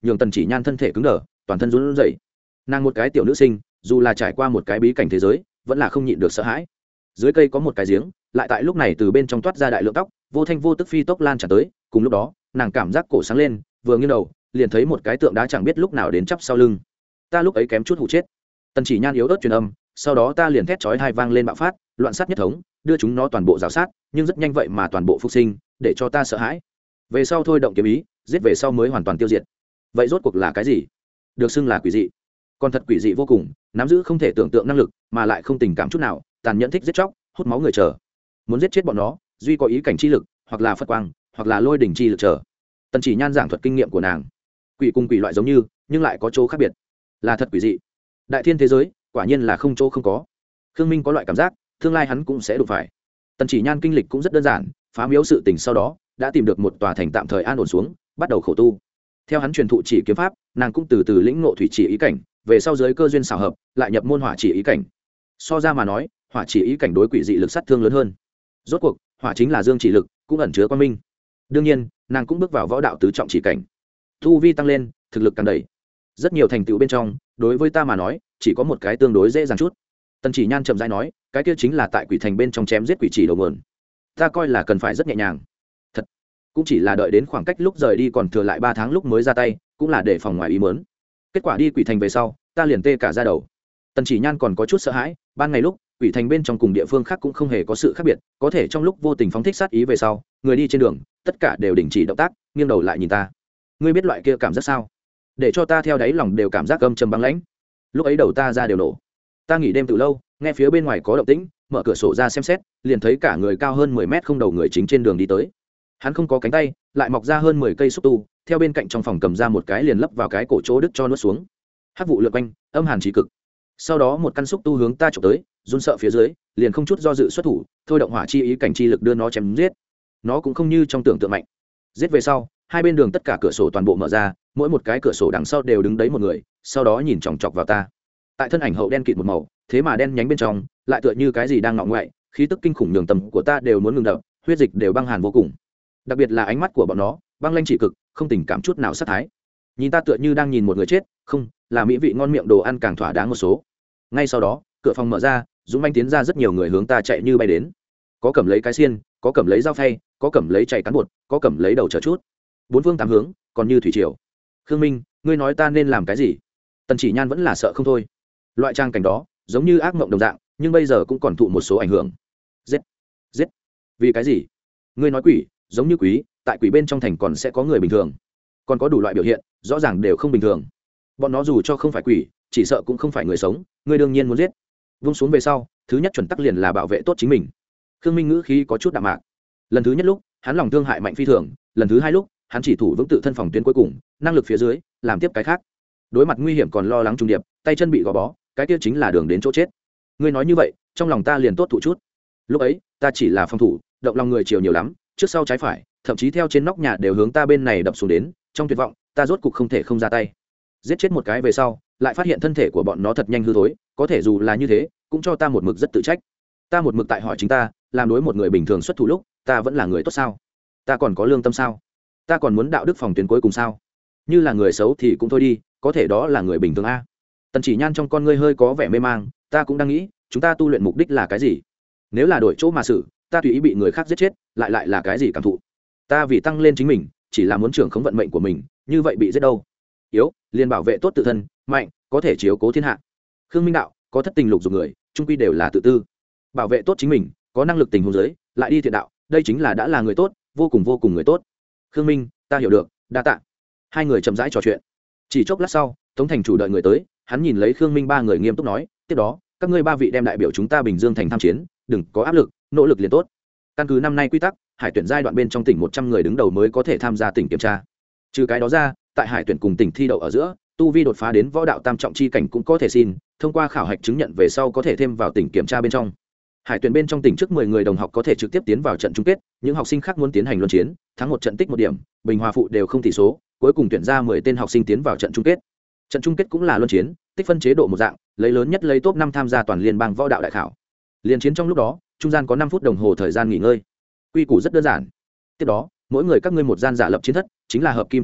nhường Tần Chỉ Nhan thân thể cứng đờ, toàn thân run rẩy. Nàng một cái tiểu nữ sinh, dù là trải qua một cái bí cảnh thế giới, vẫn là không nhịn được sợ hãi. Dưới cây có một cái giếng, lại tại lúc này từ bên trong toát ra đại lượng tóc, vô thanh vô tức phi tốc lan tràn tới. Cùng lúc đó, nàng cảm giác cổ sáng lên, vừa nghiêng đầu, liền thấy một cái tượng đá chẳng biết lúc nào đến chắp sau lưng. Ta lúc ấy kém chút hụ chết. Tần Chỉ Nhan yếu ớt truyền âm, sau đó ta liền thét chói tai vang lên bạo phát, loạn sát nhất thống, đưa chúng nó toàn bộ rào sát, nhưng rất nhanh vậy mà toàn bộ phục sinh, để cho ta sợ hãi. Về sau thôi động kiếm ý, giết về sau mới hoàn toàn tiêu diệt. Vậy rốt cuộc là cái gì? Được xưng là quỷ dị. Còn thật quỷ dị vô cùng, nắm giữ không thể tưởng tượng năng lực, mà lại không tình cảm chút nào, tàn nhẫn thích giết chóc, hút máu người chờ. Muốn giết chết bọn nó, duy có ý cảnh chi lực, hoặc là phật quang, hoặc là lôi đỉnh chi lực chờ. Tần Chỉ Nhan giảng thuật kinh nghiệm của nàng. Quỷ cùng quỷ loại giống như, nhưng lại có chỗ khác biệt. Là thật quỷ dị. Đại thiên thế giới, quả nhiên là không chỗ không có. Khương Minh có loại cảm giác, tương lai hắn cũng sẽ đụng phải. Tần Chỉ Nhan kinh lịch cũng rất đơn giản, phá miếu sự tình sau đó, đã tìm được một tòa thành tạm thời an ổn xuống, bắt đầu khổ tu. Theo hắn truyền thụ chỉ kiếm pháp, nàng cũng từ từ lĩnh ngộ thủy chỉ ý cảnh, về sau giới cơ duyên xảo hợp, lại nhập môn hỏa chỉ ý cảnh. So ra mà nói, hỏa chỉ ý cảnh đối quỷ dị lực sát thương lớn hơn. Rốt cuộc, hỏa chính là dương chỉ lực, cũng ẩn chứa quang minh. Đương nhiên, nàng cũng bước vào võ đạo tứ trọng chỉ cảnh. Tu vi tăng lên, thực lực càng đầy. Rất nhiều thành tựu bên trong, đối với ta mà nói, chỉ có một cái tương đối dễ dàng chút. Tần Chỉ Nhan chậm rãi nói, cái kia chính là tại quỷ thành bên trong chém giết quỷ chỉ đầu nguồn. Ta coi là cần phải rất nhẹ nhàng. Thật, cũng chỉ là đợi đến khoảng cách lúc rời đi còn thừa lại ba tháng lúc mới ra tay, cũng là để phòng ngoài ý muốn. Kết quả đi quỷ thành về sau, ta liền tê cả da đầu. Tần Chỉ Nhan còn có chút sợ hãi, ban ngày lúc, quỷ thành bên trong cùng địa phương khác cũng không hề có sự khác biệt, có thể trong lúc vô tình phóng thích sát ý về sau, người đi trên đường, tất cả đều đình chỉ động tác, nghiêng đầu lại nhìn ta. Ngươi biết loại kia cảm giác sao? Để cho ta theo đáy lòng đều cảm giác âm trầm băng lãnh. Lúc ấy đầu ta ra đều nổ. Ta nghỉ đêm từ lâu, nghe phía bên ngoài có động tĩnh, mở cửa sổ ra xem xét, liền thấy cả người cao hơn mười mét không đầu người chính trên đường đi tới. Hắn không có cánh tay, lại mọc ra hơn mười cây xúc tu, theo bên cạnh trong phòng cầm ra một cái liền lấp vào cái cổ chỗ đứt cho nuốt xuống. Hắc vụ lượn quanh, âm hàn chí cực. Sau đó một căn xúc tu hướng ta chụp tới, run sợ phía dưới, liền không chút do dự xuất thủ, thôi động hỏa chi ý cảnh chi lực đưa nó chém giết. Nó cũng không như trong tưởng tượng mạnh. Giết về sau, hai bên đường tất cả cửa sổ toàn bộ mở ra, mỗi một cái cửa sổ đằng sau đều đứng đấy một người, sau đó nhìn chòng chọc vào ta. Tại thân ảnh hậu đen kịt một màu, thế mà đen nhánh bên trong, lại tựa như cái gì đang ngọ ngoại, khí tức kinh khủng nhường tầm của ta đều muốn ngừng đập, huyết dịch đều băng hàn vô cùng. Đặc biệt là ánh mắt của bọn nó, băng lanh chỉ cực, không tình cảm chút nào sát thái. Nhìn ta tựa như đang nhìn một người chết, không, là mỹ vị ngon miệng đồ ăn càng thỏa đáng một số. Ngay sau đó, cửa phòng mở ra, dũng manh tiến ra rất nhiều người hướng ta chạy như bay đến. Có cầm lấy cái xiên, có cầm lấy dao phay, có cầm lấy chày cán bột, có cầm lấy đầu chờ chút. Bốn phương tám hướng, còn như thủy triều. Khương Minh, ngươi nói ta nên làm cái gì? Tần Chỉ Nhan vẫn là sợ không thôi. Loại trang cảnh đó, giống như ác mộng đồng dạng, nhưng bây giờ cũng còn thụ một số ảnh hưởng. Giết, giết. Vì cái gì? Ngươi nói quỷ, giống như quý, tại quỷ bên trong thành còn sẽ có người bình thường, còn có đủ loại biểu hiện, rõ ràng đều không bình thường. Bọn nó dù cho không phải quỷ, chỉ sợ cũng không phải người sống, ngươi đương nhiên muốn giết. Vung xuống về sau, thứ nhất chuẩn tắc liền là bảo vệ tốt chính mình. Khương Minh ngữ khí có chút đạm mạc. Lần thứ nhất lúc, hắn lòng thương hại mạnh phi thường, lần thứ hai lúc, hắn chỉ thủ vững tự thân phòng tuyến cuối cùng, năng lực phía dưới, làm tiếp cái khác. Đối mặt nguy hiểm còn lo lắng trùng điệp, tay chân bị gò bó, cái kia chính là đường đến chỗ chết. Ngươi nói như vậy, trong lòng ta liền tốt thụ chút. Lúc ấy, ta chỉ là phòng thủ, động lòng người chiều nhiều lắm, trước sau trái phải, thậm chí theo trên nóc nhà đều hướng ta bên này đập xuống đến, trong tuyệt vọng, ta rốt cục không thể không ra tay. Giết chết một cái về sau, lại phát hiện thân thể của bọn nó thật nhanh hư thối, có thể dù là như thế, cũng cho ta một mực rất tự trách. Ta một mực tại hỏi chính ta, làm đối một người bình thường xuất thủ lúc, ta vẫn là người tốt sao? Ta còn có lương tâm sao? Ta còn muốn đạo đức phòng tuyến cuối cùng sao? Như là người xấu thì cũng thôi đi, có thể đó là người bình thường a. Tần Chỉ Nhan trong con ngươi hơi có vẻ mê mang, ta cũng đang nghĩ, chúng ta tu luyện mục đích là cái gì? Nếu là đổi chỗ mà xử, ta tùy ý bị người khác giết chết, lại lại là cái gì cảm thụ? Ta vì tăng lên chính mình, chỉ là muốn trưởng khống vận mệnh của mình, như vậy bị giết đâu? Yếu, liền bảo vệ tốt tự thân, mạnh, có thể chiếu cố thiên hạ. Khương Minh đạo, có thất tình lục dục người, chung quy đều là tự tư. Bảo vệ tốt chính mình, có năng lực tình huống giới, lại đi thiện đạo, đây chính là đã là người tốt, vô cùng vô cùng người tốt. Khương Minh, ta hiểu được, đa tạ. Hai người chậm rãi trò chuyện. Chỉ chốc lát sau, Tống thành chủ đợi người tới, hắn nhìn lấy Khương Minh ba người nghiêm túc nói, tiếp đó, các ngươi ba vị đem đại biểu chúng ta Bình Dương thành tham chiến, đừng có áp lực, nỗ lực liền tốt. Căn cứ năm nay quy tắc, hải tuyển giai đoạn bên trong tỉnh một trăm người đứng đầu mới có thể tham gia tỉnh kiểm tra. Trừ cái đó ra, tại hải tuyển cùng tỉnh thi đậu ở giữa, tu vi đột phá đến võ đạo tam trọng chi cảnh cũng có thể xin, thông qua khảo hạch chứng nhận về sau có thể thêm vào tỉnh kiểm tra bên trong. Hải tuyển bên trong tỉnh trước mười người đồng học có thể trực tiếp tiến vào trận chung kết, những học sinh khác muốn tiến hành luân chiến, thắng một trận tích một điểm, bình hòa phụ đều không tỷ số, cuối cùng tuyển ra mười tên học sinh tiến vào trận chung kết. Trận chung kết cũng là luân chiến, tích phân chế độ một dạng, lấy lớn nhất lấy top năm tham gia toàn liên bang võ đạo đại khảo. Liên chiến trong lúc đó, trung gian có năm phút đồng hồ thời gian nghỉ ngơi. Quy củ rất đơn giản. Tiếp đó, mỗi người các ngươi một gian giả lập chiến thất, chính là hợp kim chế tạo,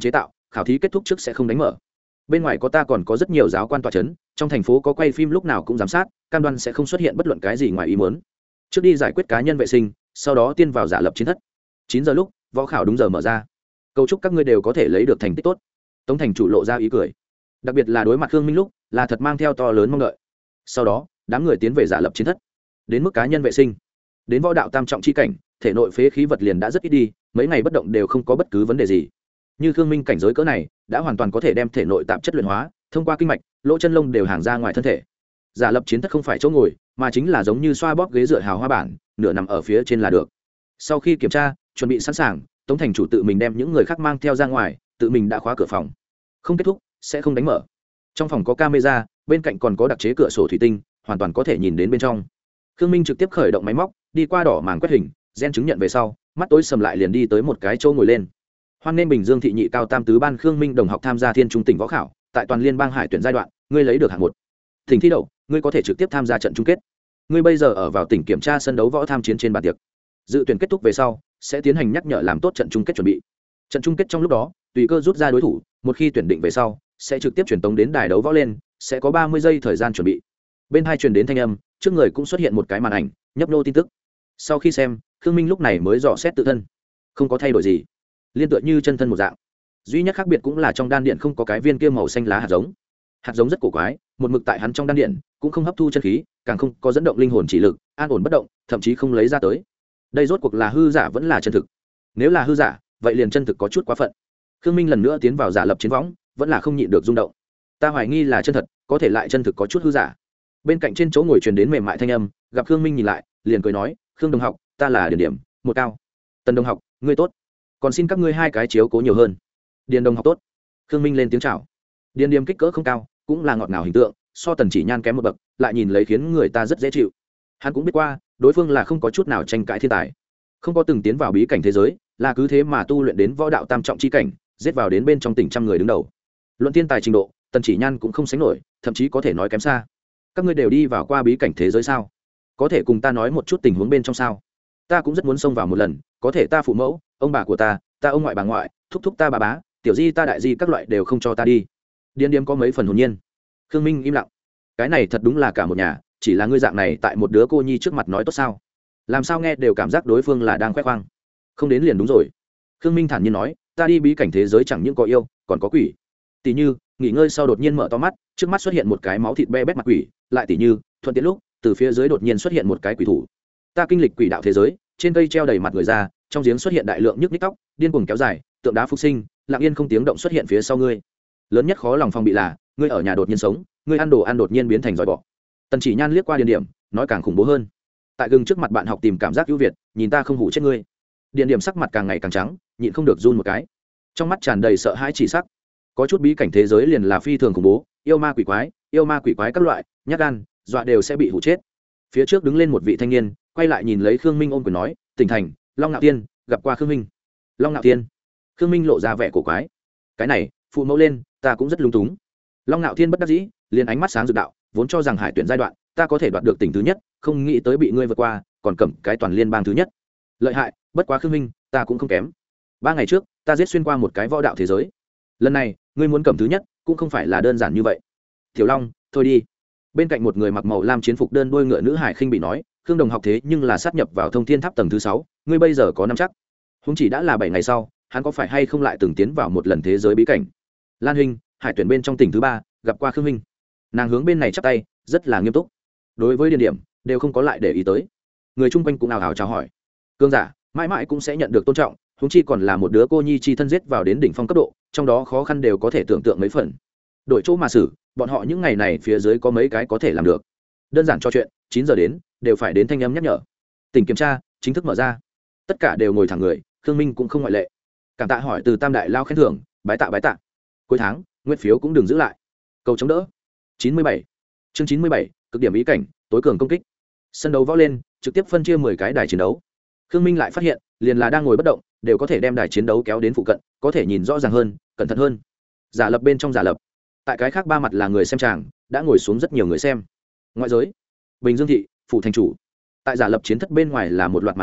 khảo thí kết thúc trước sẽ không đánh mở. Bên ngoài có ta còn có rất nhiều giáo quan tọa chấn, trong thành phố có quay phim lúc nào cũng giám sát, cam đoan sẽ không xuất hiện bất luận cái gì ngoài ý muốn. Trước đi giải quyết cá nhân vệ sinh, sau đó tiên vào giả lập chiến thất. Chín giờ lúc, võ khảo đúng giờ mở ra. Cầu chúc các ngươi đều có thể lấy được thành tích tốt. Tống thành chủ lộ ra ý cười, đặc biệt là đối mặt Khương Minh lúc, là thật mang theo to lớn mong đợi. Sau đó, đám người tiến về giả lập chiến thất. Đến mức cá nhân vệ sinh, đến võ đạo tam trọng chi cảnh, thể nội phế khí vật liền đã rất ít đi, mấy ngày bất động đều không có bất cứ vấn đề gì. Như Khương Minh cảnh giới cỡ này, đã hoàn toàn có thể đem thể nội tạp chất luyện hóa, thông qua kinh mạch, lỗ chân lông đều hàng ra ngoài thân thể. Giả lập chiến thất không phải chỗ ngồi, mà chính là giống như xoa bóp ghế dựa hào hoa bản, nửa nằm ở phía trên là được. Sau khi kiểm tra, chuẩn bị sẵn sàng, Tống thành chủ tự mình đem những người khác mang theo ra ngoài, tự mình đã khóa cửa phòng. Không kết thúc, sẽ không đánh mở. Trong phòng có camera, bên cạnh còn có đặc chế cửa sổ thủy tinh, hoàn toàn có thể nhìn đến bên trong. Khương Minh trực tiếp khởi động máy móc, đi qua đỏ màng quét hình, gen chứng nhận về sau, mắt tối sầm lại liền đi tới một cái chỗ ngồi lên. Hoan nên Bình Dương thị nhị cao tam tứ ban Khương Minh đồng học tham gia Thiên Trung tỉnh võ khảo, tại toàn liên bang hải tuyển giai đoạn, ngươi lấy được hạng một. Thỉnh thi đậu, ngươi có thể trực tiếp tham gia trận chung kết. Ngươi bây giờ ở vào tỉnh kiểm tra sân đấu võ tham chiến trên bàn tiệc. Dự tuyển kết thúc về sau, sẽ tiến hành nhắc nhở làm tốt trận chung kết chuẩn bị. Trận chung kết trong lúc đó, tùy cơ rút ra đối thủ, một khi tuyển định về sau, sẽ trực tiếp truyền tống đến đài đấu võ lên, sẽ có ba mươi giây thời gian chuẩn bị. Bên hai truyền đến thanh âm, trước người cũng xuất hiện một cái màn ảnh, nhấp nô tin tức. Sau khi xem, Khương Minh lúc này mới dò xét tự thân, không có thay đổi gì, liên tựa như chân thân một dạng. Duy nhất khác biệt cũng là trong đan điện không có cái viên kia màu xanh lá hạt giống. Hạt giống rất cổ quái, một mực tại hắn trong đan điện, cũng không hấp thu chân khí, càng không có dẫn động linh hồn chỉ lực, an ổn bất động, thậm chí không lấy ra tới. Đây rốt cuộc là hư giả vẫn là chân thực? Nếu là hư giả, vậy liền chân thực có chút quá phận. Khương Minh lần nữa tiến vào giả lập chiến võng, vẫn là không nhịn được rung động. Ta hoài nghi là chân thật, có thể lại chân thực có chút hư giả. Bên cạnh trên chỗ ngồi truyền đến mềm mại thanh âm, gặp Khương Minh nhìn lại, liền cười nói, "Khương đồng học, ta là Điền Điểm, một cao." "Tần đồng học, ngươi tốt. Còn xin các ngươi hai cái chiếu cố nhiều hơn." "Điền đồng học tốt." Khương Minh lên tiếng chào. Điền Điểm kích cỡ không cao, cũng là ngọt ngào hình tượng, so Tần Chỉ Nhan kém một bậc, lại nhìn lấy khiến người ta rất dễ chịu. Hắn cũng biết qua, đối phương là không có chút nào tranh cãi thiên tài, không có từng tiến vào bí cảnh thế giới, là cứ thế mà tu luyện đến võ đạo tam trọng chi cảnh, giết vào đến bên trong tỉnh trăm người đứng đầu. Luận thiên tài trình độ, Tần Chỉ Nhan cũng không sánh nổi, thậm chí có thể nói kém xa. Các ngươi đều đi vào qua bí cảnh thế giới sao? Có thể cùng ta nói một chút tình huống bên trong sao? Ta cũng rất muốn xông vào một lần, có thể ta phụ mẫu, ông bà của ta, ta ông ngoại bà ngoại, thúc thúc ta bà bá, tiểu di ta đại di các loại đều không cho ta đi. Điên điếm có mấy phần hồn nhiên. Khương Minh im lặng. Cái này thật đúng là cả một nhà, chỉ là ngươi dạng này tại một đứa cô nhi trước mặt nói tốt sao? Làm sao nghe đều cảm giác đối phương là đang khoe khoang. Không đến liền đúng rồi. Khương Minh thản nhiên nói, ta đi bí cảnh thế giới chẳng những có yêu, còn có quỷ. Tỷ như, nghỉ ngơi sau đột nhiên mở to mắt, trước mắt xuất hiện một cái máu thịt be bét mặt quỷ, lại tỷ như, thuận tiện lúc, từ phía dưới đột nhiên xuất hiện một cái quỷ thủ. Ta kinh lịch quỷ đạo thế giới, trên cây treo đầy mặt người ra, trong giếng xuất hiện đại lượng nhức nhích tóc, điên cuồng kéo dài, tượng đá phục sinh, lặng yên không tiếng động xuất hiện phía sau ngươi. Lớn nhất khó lòng phòng bị là, ngươi ở nhà đột nhiên sống, ngươi ăn đồ ăn đột nhiên biến thành giỏi bọ. Tần Chỉ Nhan liếc qua Điền Điểm, nói càng khủng bố hơn. Tại gừng trước mặt bạn học tìm cảm giác ưu việt, nhìn ta không hủ chết ngươi. Điền Điểm sắc mặt càng ngày càng trắng, nhịn không được run một cái, trong mắt tràn đầy sợ hãi chỉ sắc. Có chút bí cảnh thế giới liền là phi thường khủng bố, yêu ma quỷ quái, yêu ma quỷ quái các loại, nhát gan, dọa đều sẽ bị hủ chết. Phía trước đứng lên một vị thanh niên, quay lại nhìn lấy Khương Minh ôm quyền nói, tỉnh thành, Long Nạo Tiên, gặp qua Khương Minh. Long Nạo Tiên. Khương Minh lộ ra vẻ cổ quái. Cái này, phụ mẫu lên, ta cũng rất lung túng. Long Nạo Thiên bất đắc dĩ, liền ánh mắt sáng rực đạo, vốn cho rằng hải tuyển giai đoạn, ta có thể đoạt được tỉnh thứ nhất, không nghĩ tới bị ngươi vượt qua, còn cầm cái toàn liên bang thứ nhất. Lợi hại, bất quá Khương Minh, ta cũng không kém. Ba ngày trước, ta giết xuyên qua một cái võ đạo thế giới. Lần này, ngươi muốn cầm thứ nhất, cũng không phải là đơn giản như vậy. Tiểu Long, thôi đi. Bên cạnh một người mặc màu lam chiến phục đơn đôi ngựa nữ hải khinh bị nói, Khương đồng học thế nhưng là sát nhập vào Thông Thiên Tháp tầng thứ sáu, ngươi bây giờ có nắm chắc. Huống chỉ đã là bảy ngày sau, hắn có phải hay không lại từng tiến vào một lần thế giới bí cảnh. Lan huynh, hải tuyển bên trong tỉnh thứ ba, gặp qua Khương huynh. Nàng hướng bên này chắp tay, rất là nghiêm túc. Đối với Điền Điểm, đều không có lại để ý tới. Người chung quanh cũng ào ào chào hỏi. Cương giả, mãi mãi cũng sẽ nhận được tôn trọng, huống chi còn là một đứa cô nhi chi thân giết vào đến đỉnh phong cấp độ, trong đó khó khăn đều có thể tưởng tượng mấy phần. Đổi chỗ mà xử, bọn họ những ngày này phía dưới có mấy cái có thể làm được. Đơn giản cho chuyện, chín giờ đến, đều phải đến thanh âm nhắc nhở. Tỉnh kiểm tra chính thức mở ra, tất cả đều ngồi thẳng người, Khương Minh cũng không ngoại lệ. Cảm tạ hỏi từ Tam đại lao khen thưởng, bái tạ bái tạ. Cuối tháng, nguyên phiếu cũng đừng giữ lại. Cầu chống đỡ. chín mươi bảy. Chương chín mươi bảy, cực điểm ý cảnh, tối cường công kích. Sân đấu võ lên, trực tiếp phân chia mười cái đài chiến đấu. Khương Minh lại phát hiện, liền là đang ngồi bất động, đều có thể đem đài chiến đấu kéo đến phụ cận, có thể nhìn rõ ràng hơn, cẩn thận hơn. Giả lập bên trong giả lập. Tại cái khác ba mặt là người xem tràng, đã ngồi xuống rất nhiều người xem. Ngoại giới, Bình Dương thị, phủ thành chủ. Tại giả lập chiến thất bên ngoài là một loạt màn hình,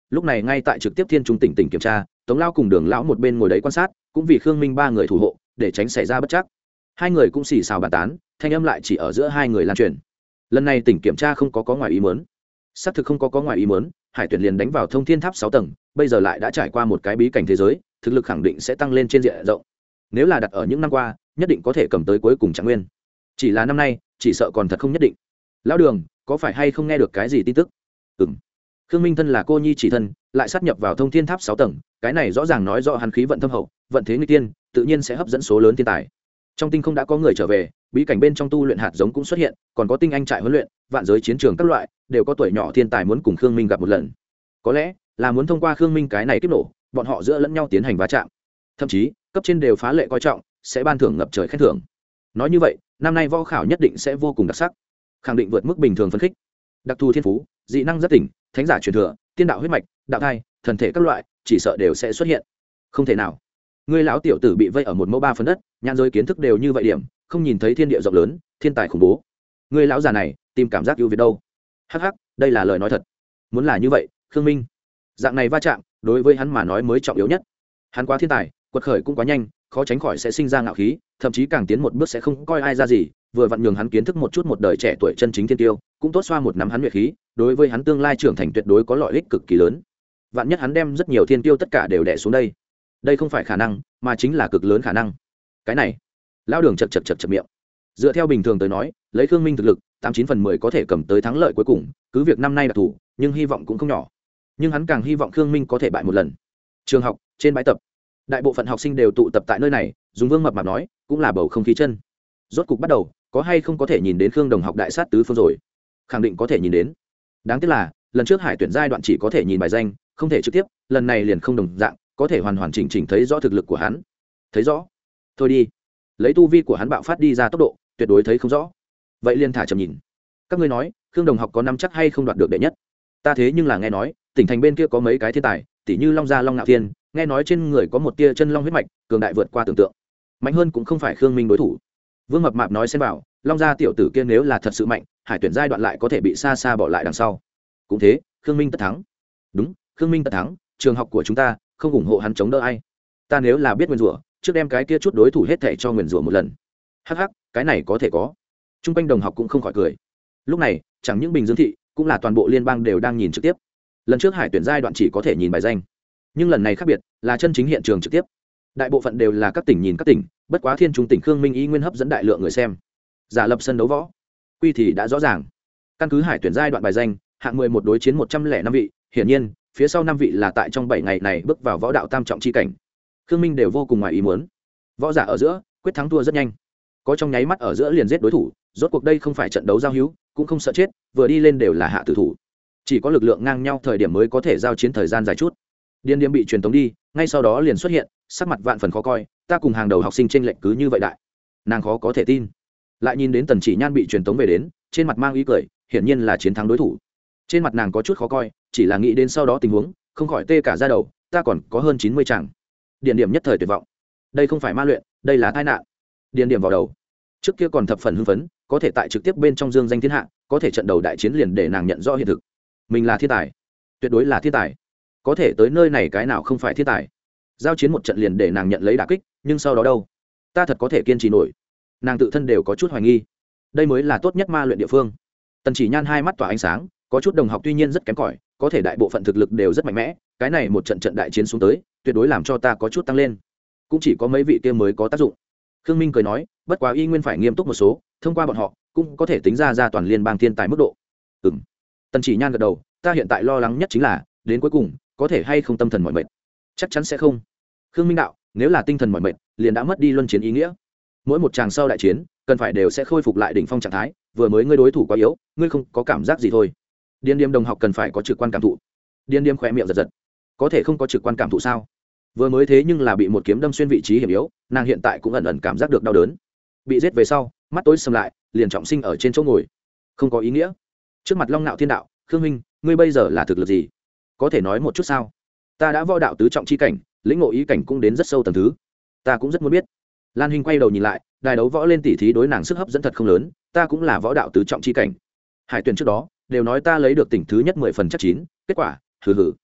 lúc này ngay tại trực tiếp thiên trung tỉnh tỉnh kiểm tra, Tống Lao cùng Đường lão một bên ngồi đấy quan sát, cũng vì Khương Minh ba người thủ hộ, để tránh xảy ra bất trắc. Hai người cũng xì xào bàn tán, thanh âm lại chỉ ở giữa hai người lan truyền. Lần này tỉnh kiểm tra không có có ngoài ý muốn, xác thực không có có ngoài ý muốn, Hải Tuyển liền đánh vào Thông Thiên Tháp sáu tầng, bây giờ lại đã trải qua một cái bí cảnh thế giới, thực lực khẳng định sẽ tăng lên trên diện rộng. Nếu là đặt ở những năm qua, nhất định có thể cầm tới cuối cùng Trạng Nguyên. Chỉ là năm nay, chỉ sợ còn thật không nhất định. Lão Đường, có phải hay không nghe được cái gì tin tức? Ừm. Khương Minh thân là cô nhi chỉ thân, lại sát nhập vào Thông Thiên Tháp sáu tầng, cái này rõ ràng nói rõ hắn khí vận thâm hậu, vận thế nghịch tiên, tự nhiên sẽ hấp dẫn số lớn thiên tài. Trong tinh không đã có người trở về, bí cảnh bên trong tu luyện hạt giống cũng xuất hiện, còn có tinh anh trại huấn luyện, vạn giới chiến trường các loại, đều có tuổi nhỏ thiên tài muốn cùng Khương Minh gặp một lần. Có lẽ là muốn thông qua Khương Minh cái này kiếp nổ, bọn họ giữa lẫn nhau tiến hành va chạm. Thậm chí, cấp trên đều phá lệ coi trọng, sẽ ban thưởng ngập trời khen thưởng. Nói như vậy, năm nay võ khảo nhất định sẽ vô cùng đặc sắc, khẳng định vượt mức bình thường phấn khích. Đặc thù thiên phú, dị năng rất tỉnh, thánh giả truyền thừa, tiên đạo huyết mạch, đạo thai, thần thể các loại, chỉ sợ đều sẽ xuất hiện. Không thể nào. Ngươi lão tiểu tử bị vây ở một mẫu ba phần đất, nhãn giới kiến thức đều như vậy điểm, không nhìn thấy thiên địa rộng lớn, thiên tài khủng bố. Ngươi lão già này, tìm cảm giác ưu việt đâu? Hắc hắc, đây là lời nói thật. Muốn là như vậy, Khương Minh, dạng này va chạm, đối với hắn mà nói mới trọng yếu nhất. Hắn quá thiên tài, quật khởi cũng quá nhanh, khó tránh khỏi sẽ sinh ra ngạo khí, thậm chí càng tiến một bước sẽ không coi ai ra gì, vừa vặn nhường hắn kiến thức một chút một đời trẻ tuổi chân chính thiên tiêu, cũng tốt xoa một nắm hắn nhuệ khí, đối với hắn tương lai trưởng thành tuyệt đối có lợi ích cực kỳ lớn. Vạn nhất hắn đem rất nhiều thiên tiêu tất cả đều đè xuống đây, đây không phải khả năng, mà chính là cực lớn khả năng. Cái này, lão Đường chật chật chật chật miệng. Dựa theo bình thường tới nói, lấy Khương Minh thực lực, tám chín phần mười có thể cầm tới thắng lợi cuối cùng, cứ việc năm nay đặc thủ, nhưng hy vọng cũng không nhỏ. Nhưng hắn càng hy vọng Khương Minh có thể bại một lần. Trường học, trên bãi tập, đại bộ phận học sinh đều tụ tập tại nơi này, dùng Vương Mập Mạp nói, cũng là bầu không khí chân. Rốt cục bắt đầu, có hay không có thể nhìn đến Khương Đồng học đại sát tứ phương rồi? Khẳng định có thể nhìn đến. Đáng tiếc là, lần trước Hải Tuyển giai đoạn chỉ có thể nhìn bài danh, không thể trực tiếp, lần này liền không đồng dạng, có thể hoàn hoàn chỉnh chỉnh thấy rõ thực lực của hắn. Thấy rõ? Thôi đi. Lấy tu vi của hắn bạo phát đi ra tốc độ, tuyệt đối thấy không rõ. Vậy liền thả chậm nhìn. Các ngươi nói, Khương Đồng học có nắm chắc hay không đoạt được đệ nhất? Ta thế nhưng là nghe nói, tỉnh thành bên kia có mấy cái thiên tài, tỷ như Long Gia Long Nạo Thiên, nghe nói trên người có một tia chân long huyết mạch, cường đại vượt qua tưởng tượng. Mạnh hơn cũng không phải Khương Minh đối thủ. Vương Mập Mạp nói xen vào, Long Gia tiểu tử kia nếu là thật sự mạnh, Hải Tuyển giai đoạn lại có thể bị xa xa bỏ lại đằng sau. Cũng thế, Khương Minh tất thắng. Đúng, Khương Minh tất thắng, trường học của chúng ta không ủng hộ hắn chống đỡ ai. Ta nếu là biết nguyền rủa, trước đem cái kia chút đối thủ hết thảy cho nguyền rủa một lần. Hắc hắc, cái này có thể có. Trung quanh đồng học cũng không khỏi cười. Lúc này, chẳng những Bình Dương thị, cũng là toàn bộ liên bang đều đang nhìn trực tiếp. Lần trước Hải Tuyển giai đoạn chỉ có thể nhìn bài danh, nhưng lần này khác biệt, là chân chính hiện trường trực tiếp. Đại bộ phận đều là các tỉnh nhìn các tỉnh, bất quá thiên trung tỉnh Khương Minh ý nguyên hấp dẫn đại lượng người xem. Giả lập sân đấu võ, quy thì đã rõ ràng. Căn cứ Hải Tuyển giai đoạn bài danh, hạng mười một đối chiến một trăm lẻ năm vị, hiển nhiên, phía sau năm vị là tại trong bảy ngày này bước vào võ đạo tam trọng chi cảnh. Khương Minh đều vô cùng ngoài ý muốn. Võ giả ở giữa, quyết thắng thua rất nhanh. Có trong nháy mắt ở giữa liền giết đối thủ, rốt cuộc đây không phải trận đấu giao hữu, cũng không sợ chết, vừa đi lên đều là hạ tử thủ. Chỉ có lực lượng ngang nhau thời điểm mới có thể giao chiến thời gian dài chút. Điên Điềm bị truyền tống đi, ngay sau đó liền xuất hiện, sắc mặt vạn phần khó coi, ta cùng hàng đầu học sinh trên lệnh cứ như vậy đại. Nàng khó có thể tin. Lại nhìn đến Tần Chỉ Nhan bị truyền tống về đến, trên mặt mang ý cười, hiển nhiên là chiến thắng đối thủ. Trên mặt nàng có chút khó coi, chỉ là nghĩ đến sau đó tình huống, không khỏi tê cả da đầu, ta còn có hơn chín mươi chàng. Điền Điểm nhất thời tuyệt vọng. Đây không phải ma luyện, đây là tai nạn. Điền Điểm vào đầu. Trước kia còn thập phần hưng phấn, có thể tại trực tiếp bên trong dương danh thiên hạ, có thể trận đầu đại chiến liền để nàng nhận rõ hiện thực. Mình là thiên tài, tuyệt đối là thiên tài. Có thể tới nơi này cái nào không phải thiên tài. Giao chiến một trận liền để nàng nhận lấy đả kích, nhưng sau đó đâu? Ta thật có thể kiên trì nổi. Nàng tự thân đều có chút hoài nghi. Đây mới là tốt nhất ma luyện địa phương. Tần Chỉ Nhan hai mắt tỏa ánh sáng, có chút đồng học tuy nhiên rất kém cỏi, có thể đại bộ phận thực lực đều rất mạnh mẽ, cái này một trận trận đại chiến xuống tới, tuyệt đối làm cho ta có chút tăng lên. Cũng chỉ có mấy vị kia mới có tác dụng. Khương Minh cười nói, bất quá y nguyên phải nghiêm túc một số, thông qua bọn họ, cũng có thể tính ra ra toàn liên bang thiên tài mức độ. Ừm. Tần Chỉ Nhan gật đầu, ta hiện tại lo lắng nhất chính là, đến cuối cùng, có thể hay không tâm thần mỏi mệt. Chắc chắn sẽ không. Khương Minh đạo, nếu là tinh thần mỏi mệt, liền đã mất đi luân chiến ý nghĩa. Mỗi một tràng sau đại chiến, cần phải đều sẽ khôi phục lại đỉnh phong trạng thái, vừa mới ngươi đối thủ quá yếu, ngươi không có cảm giác gì thôi. Điên Điềm đồng học cần phải có trực quan cảm thụ. Điên Điềm khỏe miệng giật giật. Có thể không có trực quan cảm thụ sao? Vừa mới thế nhưng là bị một kiếm đâm xuyên vị trí hiểm yếu, nàng hiện tại cũng ẩn ẩn cảm giác được đau đớn. Bị giết về sau, mắt tối sầm lại, liền trọng sinh ở trên chỗ ngồi. Không có ý nghĩa. Trước mặt Long Nạo Thiên đạo, Khương Minh, ngươi bây giờ là thực lực gì? Có thể nói một chút sao? Ta đã võ đạo tứ trọng chi cảnh, lĩnh ngộ ý cảnh cũng đến rất sâu tầng thứ. Ta cũng rất muốn biết. Lan Hinh quay đầu nhìn lại, đài đấu võ lên tỉ thí đối nàng sức hấp dẫn thật không lớn, ta cũng là võ đạo tứ trọng chi cảnh. Hải Tuyển trước đó đều nói ta lấy được tỉnh thứ nhất mười phần chắc chín, kết quả hừ hừ.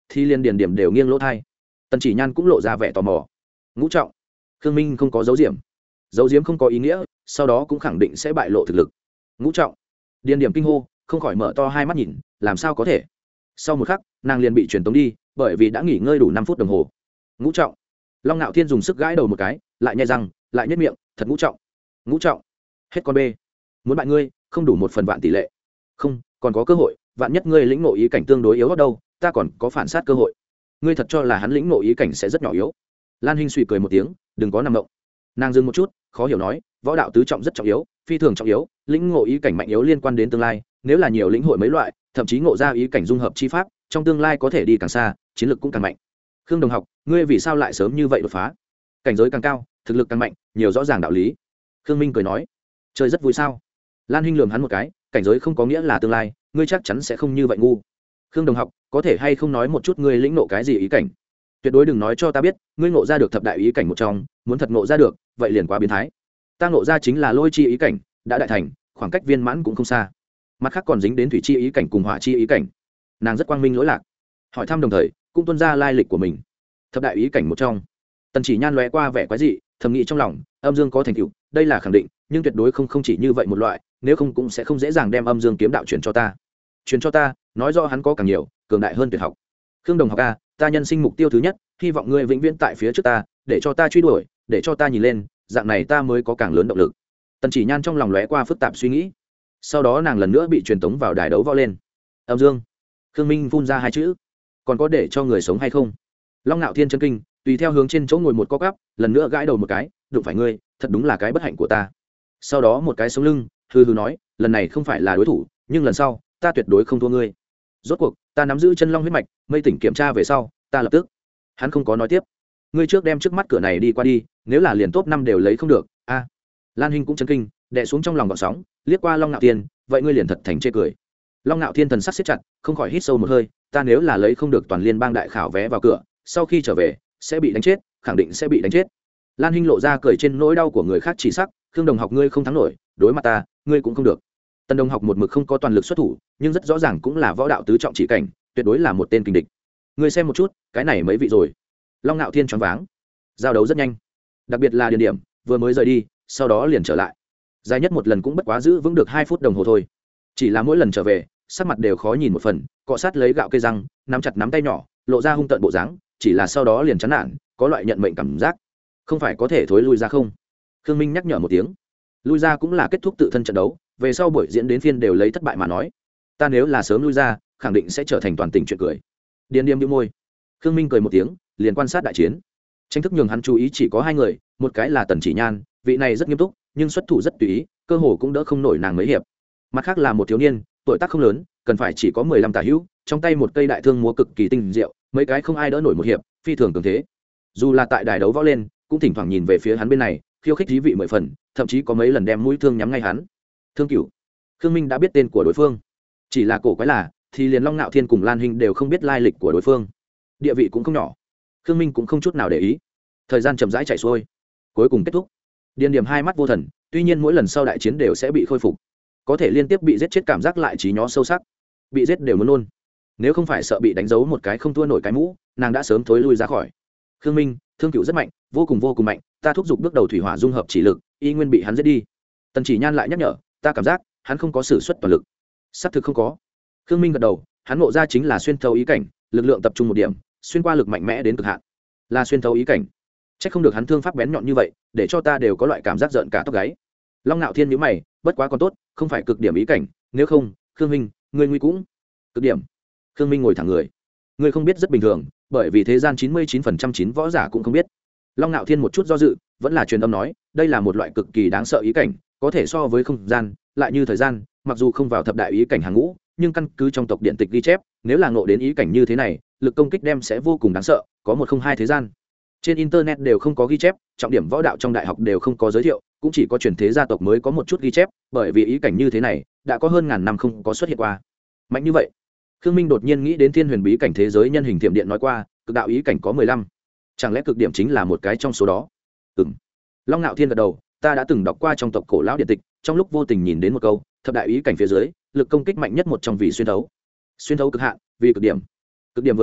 thì liền điền điểm đều nghiêng lỗ thai. Tần Chỉ Nhan cũng lộ ra vẻ tò mò. Ngũ trọng. Khương Minh không có dấu diếm, dấu diếm không có ý nghĩa, sau đó cũng khẳng định sẽ bại lộ thực lực. Ngũ trọng. Điền điểm kinh hô, không khỏi mở to hai mắt nhìn, làm sao có thể? Sau một khắc, nàng liền bị truyền tống đi, bởi vì đã nghỉ ngơi đủ năm phút đồng hồ. Ngũ trọng. Long Nạo Thiên dùng sức gãi đầu một cái, lại nhai răng, lại nhếch miệng, thật ngũ trọng. Ngũ trọng. Hết con bê. Muốn bại ngươi, không đủ một phần vạn tỷ lệ. Không, còn có cơ hội, vạn nhất ngươi lĩnh ngộ ý cảnh tương đối yếu ở đâu, ta còn có phản sát cơ hội. Ngươi thật cho là hắn lĩnh ngộ ý cảnh sẽ rất nhỏ yếu? Lan Hinh suy cười một tiếng, đừng có nằm động. Nàng dừng một chút, khó hiểu nói, võ đạo tứ trọng rất trọng yếu, phi thường trọng yếu, lĩnh ngộ ý cảnh mạnh yếu liên quan đến tương lai, nếu là nhiều lĩnh hội mấy loại, thậm chí ngộ ra ý cảnh dung hợp chi pháp, trong tương lai có thể đi càng xa, chiến lược cũng càng mạnh. Khương đồng học, ngươi vì sao lại sớm như vậy đột phá? Cảnh giới càng cao, thực lực càng mạnh, nhiều rõ ràng đạo lý. Khương Minh cười nói, chơi rất vui sao? Lan Hinh lườm hắn một cái, cảnh giới không có nghĩa là tương lai, ngươi chắc chắn sẽ không như vậy ngu. Khương đồng học, có thể hay không nói một chút ngươi lĩnh ngộ cái gì ý cảnh? Tuyệt đối đừng nói cho ta biết, ngươi ngộ ra được thập đại ý cảnh một trong, muốn thật ngộ ra được, vậy liền quá biến thái. Ta ngộ ra chính là lôi chi ý cảnh, đã đại thành, khoảng cách viên mãn cũng không xa. Mặt khác còn dính đến thủy chi ý cảnh cùng hỏa chi ý cảnh. Nàng rất quang minh lỗi lạc. Hỏi thăm đồng thời, cũng tuân ra lai lịch của mình. Thập đại ý cảnh một trong. Tần Chỉ Nhan lóe qua vẻ quái dị, thầm nghĩ trong lòng, âm dương có thành tựu, đây là khẳng định, nhưng tuyệt đối không không chỉ như vậy một loại, nếu không cũng sẽ không dễ dàng đem âm dương kiếm đạo truyền cho ta. Truyền cho ta, nói rõ hắn có càng nhiều, cường đại hơn tuyệt học. Khương đồng học a, ta nhân sinh mục tiêu thứ nhất, hy vọng ngươi vĩnh viễn tại phía trước ta, để cho ta truy đuổi, để cho ta nhìn lên, dạng này ta mới có càng lớn động lực. Tần Chỉ Nhan trong lòng lóe qua phức tạp suy nghĩ. Sau đó nàng lần nữa bị truyền tống vào đài đấu võ lên. Âm dương. Khương Minh phun ra hai chữ. Còn có để cho người sống hay không? Long Nạo Thiên chân kinh, tùy theo hướng trên chỗ ngồi một co cắp, lần nữa gãi đầu một cái, đụng phải ngươi, thật đúng là cái bất hạnh của ta. Sau đó một cái sống lưng, hừ hừ nói, lần này không phải là đối thủ, nhưng lần sau, ta tuyệt đối không thua ngươi. Rốt cuộc, ta nắm giữ chân long huyết mạch, mây tỉnh kiểm tra về sau, ta lập tức. Hắn không có nói tiếp. Ngươi trước đem trước mắt cửa này đi qua đi, nếu là liền top năm đều lấy không được, a. Lan Hinh cũng chấn kinh, đè xuống trong lòng gợn sóng, liếc qua Long Nạo Thiên, vậy ngươi liền thật thành chê cười. Long Nạo Thiên thần sắc siết chặt, không khỏi hít sâu một hơi, ta nếu là lấy không được toàn liên bang đại khảo vé vào cửa, sau khi trở về sẽ bị đánh chết, khẳng định sẽ bị đánh chết. Lan Hinh lộ ra cười trên nỗi đau của người khác chỉ sắc, Khương đồng học ngươi không thắng nổi, đối mặt ta, ngươi cũng không được. Tần đồng học một mực không có toàn lực xuất thủ, nhưng rất rõ ràng cũng là võ đạo tứ trọng chỉ cảnh, tuyệt đối là một tên kình địch. Ngươi xem một chút, cái này mấy vị rồi. Long Nạo Thiên choáng váng. Giao đấu rất nhanh, đặc biệt là địa điểm, vừa mới rời đi, sau đó liền trở lại. Dài nhất một lần cũng bất quá giữ vững được hai phút đồng hồ thôi. Chỉ là mỗi lần trở về, sắc mặt đều khó nhìn một phần, cọ sát lấy gạo cây răng, nắm chặt nắm tay nhỏ, lộ ra hung tợn bộ dáng, chỉ là sau đó liền chán nản, có loại nhận mệnh cảm giác. Không phải có thể thối lui ra không? Khương Minh nhắc nhở một tiếng. Lui ra cũng là kết thúc tự thân trận đấu, về sau buổi diễn đến phiên đều lấy thất bại mà nói. Ta nếu là sớm lui ra, khẳng định sẽ trở thành toàn tình chuyện cười. Điền Điềm nhếch môi. Khương Minh cười một tiếng, liền quan sát đại chiến. Tranh thức nhường hắn chú ý chỉ có hai người, một cái là Tần Chỉ Nhan, vị này rất nghiêm túc, nhưng xuất thủ rất tùy ý, cơ hồ cũng đỡ không nổi nàng mấy hiệp. Mặt khác là một thiếu niên, tuổi tác không lớn, cần phải chỉ có mười lăm tả hữu, trong tay một cây đại thương múa cực kỳ tinh diệu, mấy cái không ai đỡ nổi một hiệp, phi thường cường thế. Dù là tại đài đấu võ lên, cũng thỉnh thoảng nhìn về phía hắn bên này, khiêu khích thí vị mười phần, thậm chí có mấy lần đem mũi thương nhắm ngay hắn. Thương Cửu. Khương Minh đã biết tên của đối phương, chỉ là cổ quái là, thì liền Long Nạo Thiên cùng Lan Hinh đều không biết lai lịch của đối phương, địa vị cũng không nhỏ. Khương Minh cũng không chút nào để ý. Thời gian chậm rãi chạy xuôi, cuối cùng kết thúc. Điền Điểm hai mắt vô thần, tuy nhiên mỗi lần sau đại chiến đều sẽ bị khôi phục, có thể liên tiếp bị giết chết cảm giác lại trí nhó sâu sắc, bị giết đều muốn nôn. Nếu không phải sợ bị đánh dấu một cái không thua nổi cái mũ, nàng đã sớm thối lui ra khỏi. Khương Minh, Thương Cửu rất mạnh, vô cùng vô cùng mạnh, ta thúc giục bước đầu thủy hỏa dung hợp chỉ lực, y nguyên bị hắn giết đi. Tần Chỉ Nhan lại nhắc nhở, ta cảm giác hắn không có sử xuất toàn lực. Xác thực không có. Khương Minh gật đầu, hắn ngộ ra chính là xuyên thấu ý cảnh, lực lượng tập trung một điểm, xuyên qua lực mạnh mẽ đến cực hạn, là xuyên thấu ý cảnh. Chắc không được hắn thương pháp bén nhọn như vậy, để cho ta đều có loại cảm giác giận cả tóc gáy. Long Nạo Thiên nhíu mày, bất quá còn tốt, không phải cực điểm ý cảnh, nếu không, Khương Minh, ngươi nguy cũng cực điểm. Khương Minh ngồi thẳng người, ngươi không biết rất bình thường, bởi vì thế gian chín mươi chín phần trăm chín võ giả cũng không biết. Long Nạo Thiên một chút do dự, vẫn là truyền âm nói, đây là một loại cực kỳ đáng sợ ý cảnh, có thể so với không gian, lại như thời gian, mặc dù không vào thập đại ý cảnh hàng ngũ, nhưng căn cứ trong tộc điện tịch ghi chép, nếu là ngộ đến ý cảnh như thế này, lực công kích đem sẽ vô cùng đáng sợ, có một không hai thế gian. Trên internet đều không có ghi chép, trọng điểm võ đạo trong đại học đều không có giới thiệu, cũng chỉ có truyền thế gia tộc mới có một chút ghi chép, bởi vì ý cảnh như thế này đã có hơn ngàn năm không có xuất hiện qua. Mạnh như vậy, Khương Minh đột nhiên nghĩ đến Thiên Huyền bí cảnh thế giới nhân hình thiểm điện nói qua, cực đạo ý cảnh có mười lăm, chẳng lẽ cực điểm chính là một cái trong số đó? Ừm. Long Nạo Thiên gật đầu, ta đã từng đọc qua trong tộc cổ lão điện tịch, trong lúc vô tình nhìn đến một câu, thập đại ý cảnh phía dưới, lực công kích mạnh nhất một trong vì xuyên thấu. Xuyên thấu cực hạn, vì cực điểm. Cực điểm vừa ra,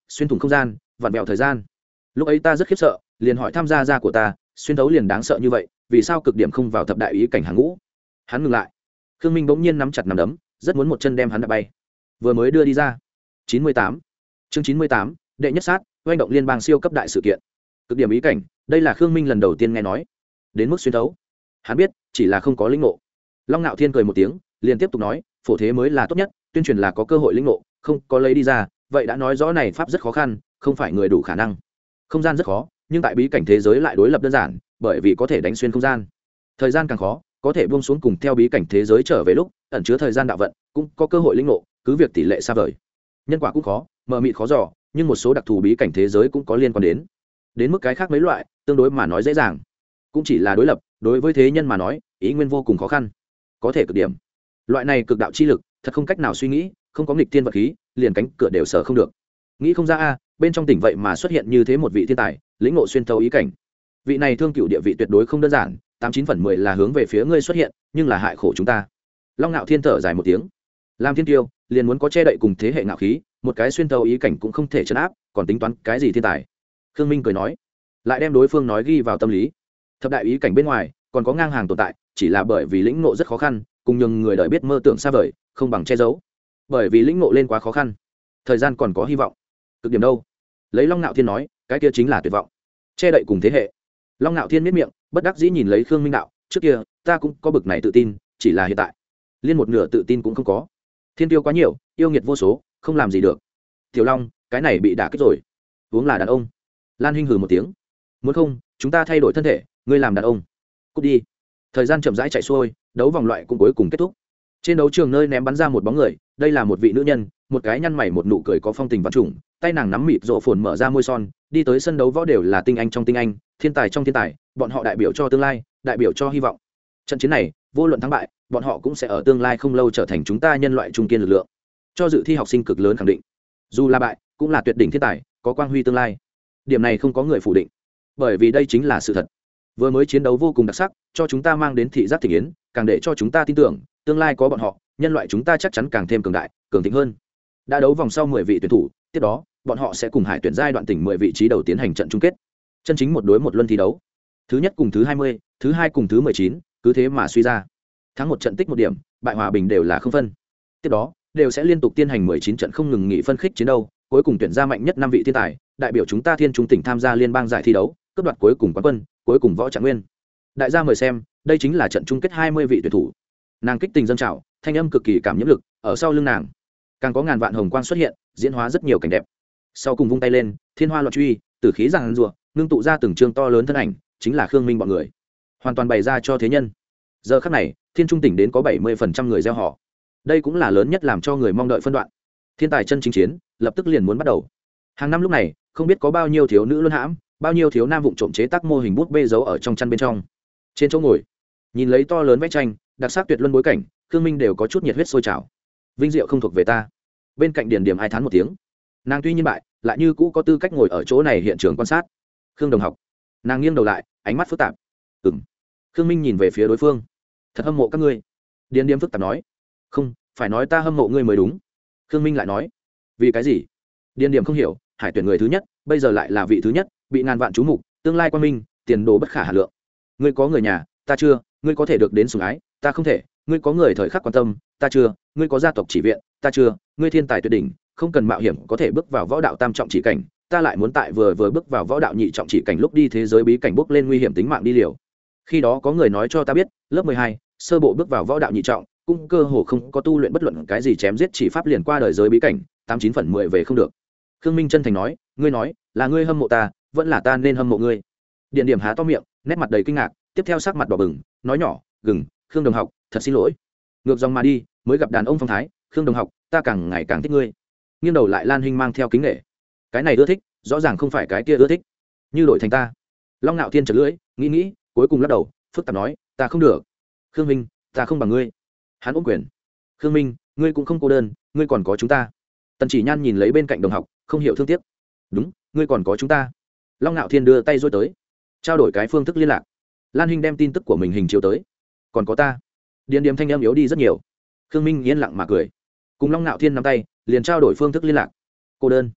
xuyên thủng không gian vặn vẹo thời gian. Lúc ấy ta rất khiếp sợ, liền hỏi tham gia gia của ta, xuyên thấu liền đáng sợ như vậy, vì sao cực điểm không vào thập đại ý cảnh hàng ngũ? Hắn ngừng lại. Khương Minh bỗng nhiên nắm chặt nắm đấm, rất muốn một chân đem hắn đạp bay. Vừa mới đưa đi ra. chín mươi tám. Chương chín mươi tám, đệ nhất sát, oanh động liên bang siêu cấp đại sự kiện. Cực điểm ý cảnh, đây là Khương Minh lần đầu tiên nghe nói. Đến mức xuyên thấu, hắn biết, chỉ là không có lĩnh ngộ. Long Nạo Thiên cười một tiếng, liền tiếp tục nói, phổ thế mới là tốt nhất, tuyên truyền là có cơ hội lĩnh ngộ, không có lấy đi ra, vậy đã nói rõ này pháp rất khó khăn, không phải người đủ khả năng. Không gian rất khó, nhưng tại bí cảnh thế giới lại đối lập đơn giản, bởi vì có thể đánh xuyên không gian. Thời gian càng khó, có thể buông xuống cùng theo bí cảnh thế giới trở về lúc ẩn chứa thời gian đạo vận, cũng có cơ hội lĩnh ngộ, cứ việc tỷ lệ xa vời. Nhân quả cũng khó, mờ mịt khó dò, nhưng một số đặc thù bí cảnh thế giới cũng có liên quan đến. Đến mức cái khác mấy loại, tương đối mà nói dễ dàng, cũng chỉ là đối lập, đối với thế nhân mà nói, ý nguyên vô cùng khó khăn. Có thể cực điểm. Loại này cực đạo chi lực, thật không cách nào suy nghĩ, không có nghịch thiên vật khí, liền cánh cửa đều sở không được. Nghĩ không ra a, bên trong tỉnh vậy mà xuất hiện như thế một vị thiên tài, lĩnh ngộ xuyên thấu ý cảnh. Vị này thương cựu địa vị tuyệt đối không đơn giản, tám chín phần mười là hướng về phía ngươi xuất hiện, nhưng là hại khổ chúng ta. Long Nạo Thiên thở dài một tiếng. Làm thiên tiêu, liền muốn có che đậy cùng thế hệ ngạo khí, một cái xuyên thấu ý cảnh cũng không thể trấn áp, còn tính toán cái gì thiên tài? Khương Minh cười nói, lại đem đối phương nói ghi vào tâm lý. Thập đại ý cảnh bên ngoài, còn có ngang hàng tồn tại, chỉ là bởi vì lĩnh ngộ rất khó khăn, cùng nhường người đời biết mơ tưởng xa vời, không bằng che giấu. Bởi vì lĩnh ngộ lên quá khó khăn, thời gian còn có hy vọng. Cực điểm đâu? Lấy Long Nạo Thiên nói, cái kia chính là tuyệt vọng. Che đậy cùng thế hệ. Long Nạo Thiên miết miệng, bất đắc dĩ nhìn lấy Khương Minh đạo, trước kia ta cũng có bực này tự tin, chỉ là hiện tại liên một nửa tự tin cũng không có. Thiên tiêu quá nhiều, yêu nghiệt vô số, không làm gì được. Tiểu Long, cái này bị đả kích rồi. Uống là đàn ông. Lan Hinh hừ một tiếng. Muốn không, chúng ta thay đổi thân thể, ngươi làm đàn ông. Cút đi. Thời gian chậm rãi chạy xuôi, đấu vòng loại cũng cuối cùng kết thúc. Trên đấu trường nơi ném bắn ra một bóng người, đây là một vị nữ nhân, một cái nhăn mày một nụ cười có phong tình vạn trùng, tay nàng nắm mịt rộ phồn mở ra môi son, đi tới sân đấu võ đều là tinh anh trong tinh anh, thiên tài trong thiên tài, bọn họ đại biểu cho tương lai, đại biểu cho hy vọng. Trận chiến này, vô luận thắng bại, bọn họ cũng sẽ ở tương lai không lâu trở thành chúng ta nhân loại trung kiên lực lượng. Cho dự thi học sinh cực lớn khẳng định, dù là bại, cũng là tuyệt đỉnh thiên tài, có quang huy tương lai. Điểm này không có người phủ định, bởi vì đây chính là sự thật. Vừa mới chiến đấu vô cùng đặc sắc, cho chúng ta mang đến thị giác thị yến, càng để cho chúng ta tin tưởng, tương lai có bọn họ, nhân loại chúng ta chắc chắn càng thêm cường đại, cường thịnh hơn. Đã đấu vòng sau mười vị tuyển thủ, tiếp đó, bọn họ sẽ cùng hải tuyển giai đoạn tỉnh mười vị trí đầu tiến hành trận chung kết. Chân chính một đối một luân thi đấu. Thứ nhất cùng thứ hai mươi, thứ hai cùng thứ mười chín, cứ thế mà suy ra. Thắng một trận tích một điểm, bại hòa bình đều là không phân. Tiếp đó, đều sẽ liên tục tiến hành mười chín trận không ngừng nghỉ phân khích chiến đấu, cuối cùng tuyển ra mạnh nhất năm vị thiên tài, đại biểu chúng ta Thiên Trung tỉnh tham gia liên bang giải thi đấu, cướp đoạt cuối cùng quán quân, cuối cùng võ trạng nguyên. Đại gia mời xem, đây chính là trận chung kết hai mươi vị tuyển thủ. Nàng kích tình dâng trào, thanh âm cực kỳ cảm nhiễm lực, ở sau lưng nàng, càng có ngàn vạn hồng quang xuất hiện, diễn hóa rất nhiều cảnh đẹp. Sau cùng vung tay lên, thiên hoa loạn truy, tử khí giằng rùa, ngưng tụ ra từng trương to lớn thân ảnh, chính là Khương Minh bọn người, hoàn toàn bày ra cho thế nhân. Giờ khắc này, Thiên Trung tỉnh đến có bảy mươi phần trăm người gieo họ. Đây cũng là lớn nhất làm cho người mong đợi phân đoạn. Thiên tài chân chính chiến, lập tức liền muốn bắt đầu. Hàng năm lúc này, không biết có bao nhiêu thiếu nữ luân hãm, bao nhiêu thiếu nam vụng trộm chế tác mô hình bút bê giấu ở trong chăn bên trong. Trên chỗ ngồi, nhìn lấy to lớn vẽ tranh, đặc sắc tuyệt luân bối cảnh, Khương Minh đều có chút nhiệt huyết sôi trào. Vinh diệu không thuộc về ta. Bên cạnh Điền Điểm ai thán một tiếng. Nàng tuy nhiên bại, lại như cũ có tư cách ngồi ở chỗ này hiện trường quan sát. Khương đồng học, nàng nghiêng đầu lại, ánh mắt phức tạp. Ừm. Khương Minh nhìn về phía đối phương. Thật hâm mộ các ngươi. Điền Điểm phức tạp nói. Không, phải nói ta hâm mộ ngươi mới đúng. Khương Minh lại nói. Vì cái gì? Điền Điểm không hiểu, hải tuyển người thứ nhất, bây giờ lại là vị thứ nhất, bị ngàn vạn chú mục, tương lai quan minh, tiền đồ bất khả hà lượng. Ngươi có người nhà, ta chưa, ngươi có thể được đến sủng ái, ta không thể, ngươi có người thời khắc quan tâm, ta chưa, ngươi có gia tộc chỉ viện, ta chưa, ngươi thiên tài tuyệt đỉnh, không cần mạo hiểm có thể bước vào võ đạo tam trọng chỉ cảnh, ta lại muốn tại vừa vừa bước vào võ đạo nhị trọng chỉ cảnh lúc đi thế giới bí cảnh bước lên nguy hiểm tính mạng đi liều. Khi đó có người nói cho ta biết, lớp mười hai, sơ bộ bước vào võ đạo nhị trọng, cũng cơ hồ không có tu luyện bất luận cái gì chém giết chỉ pháp liền qua đời giới bí cảnh, tám chín phần mười về không được. Khương Minh chân thành nói, ngươi nói, là ngươi hâm mộ ta, vẫn là ta nên hâm mộ ngươi. Điền Điểm há to miệng, nét mặt đầy kinh ngạc, tiếp theo sắc mặt đỏ bừng, nói nhỏ, gừng, Khương đồng học, thật xin lỗi. Ngược dòng mà đi, mới gặp đàn ông phong thái, Khương đồng học, ta càng ngày càng thích ngươi. Nghiêng đầu lại Lan Hinh mang theo kính nể. Cái này ưa thích, rõ ràng không phải cái kia ưa thích. Như đổi thành ta. Long Nạo Thiên chật lưỡi, nghĩ nghĩ, cuối cùng lắc đầu, phức tạp nói, ta không được. Khương Minh, ta không bằng ngươi. Hắn ôm quyền. Khương Minh, ngươi cũng không cô đơn, ngươi còn có chúng ta. Tần Chỉ Nhan nhìn lấy bên cạnh đồng học, không hiểu thương tiếc. Đúng, ngươi còn có chúng ta. Long Nạo Thiên đưa tay dối tới, trao đổi cái phương thức liên lạc. Lan Hinh đem tin tức của mình hình chiếu tới. Còn có ta. Điền Điểm thanh âm yếu đi rất nhiều. Khương Minh yên lặng mà cười, cùng Long Nạo Thiên nắm tay, liền trao đổi phương thức liên lạc. Cô đơn,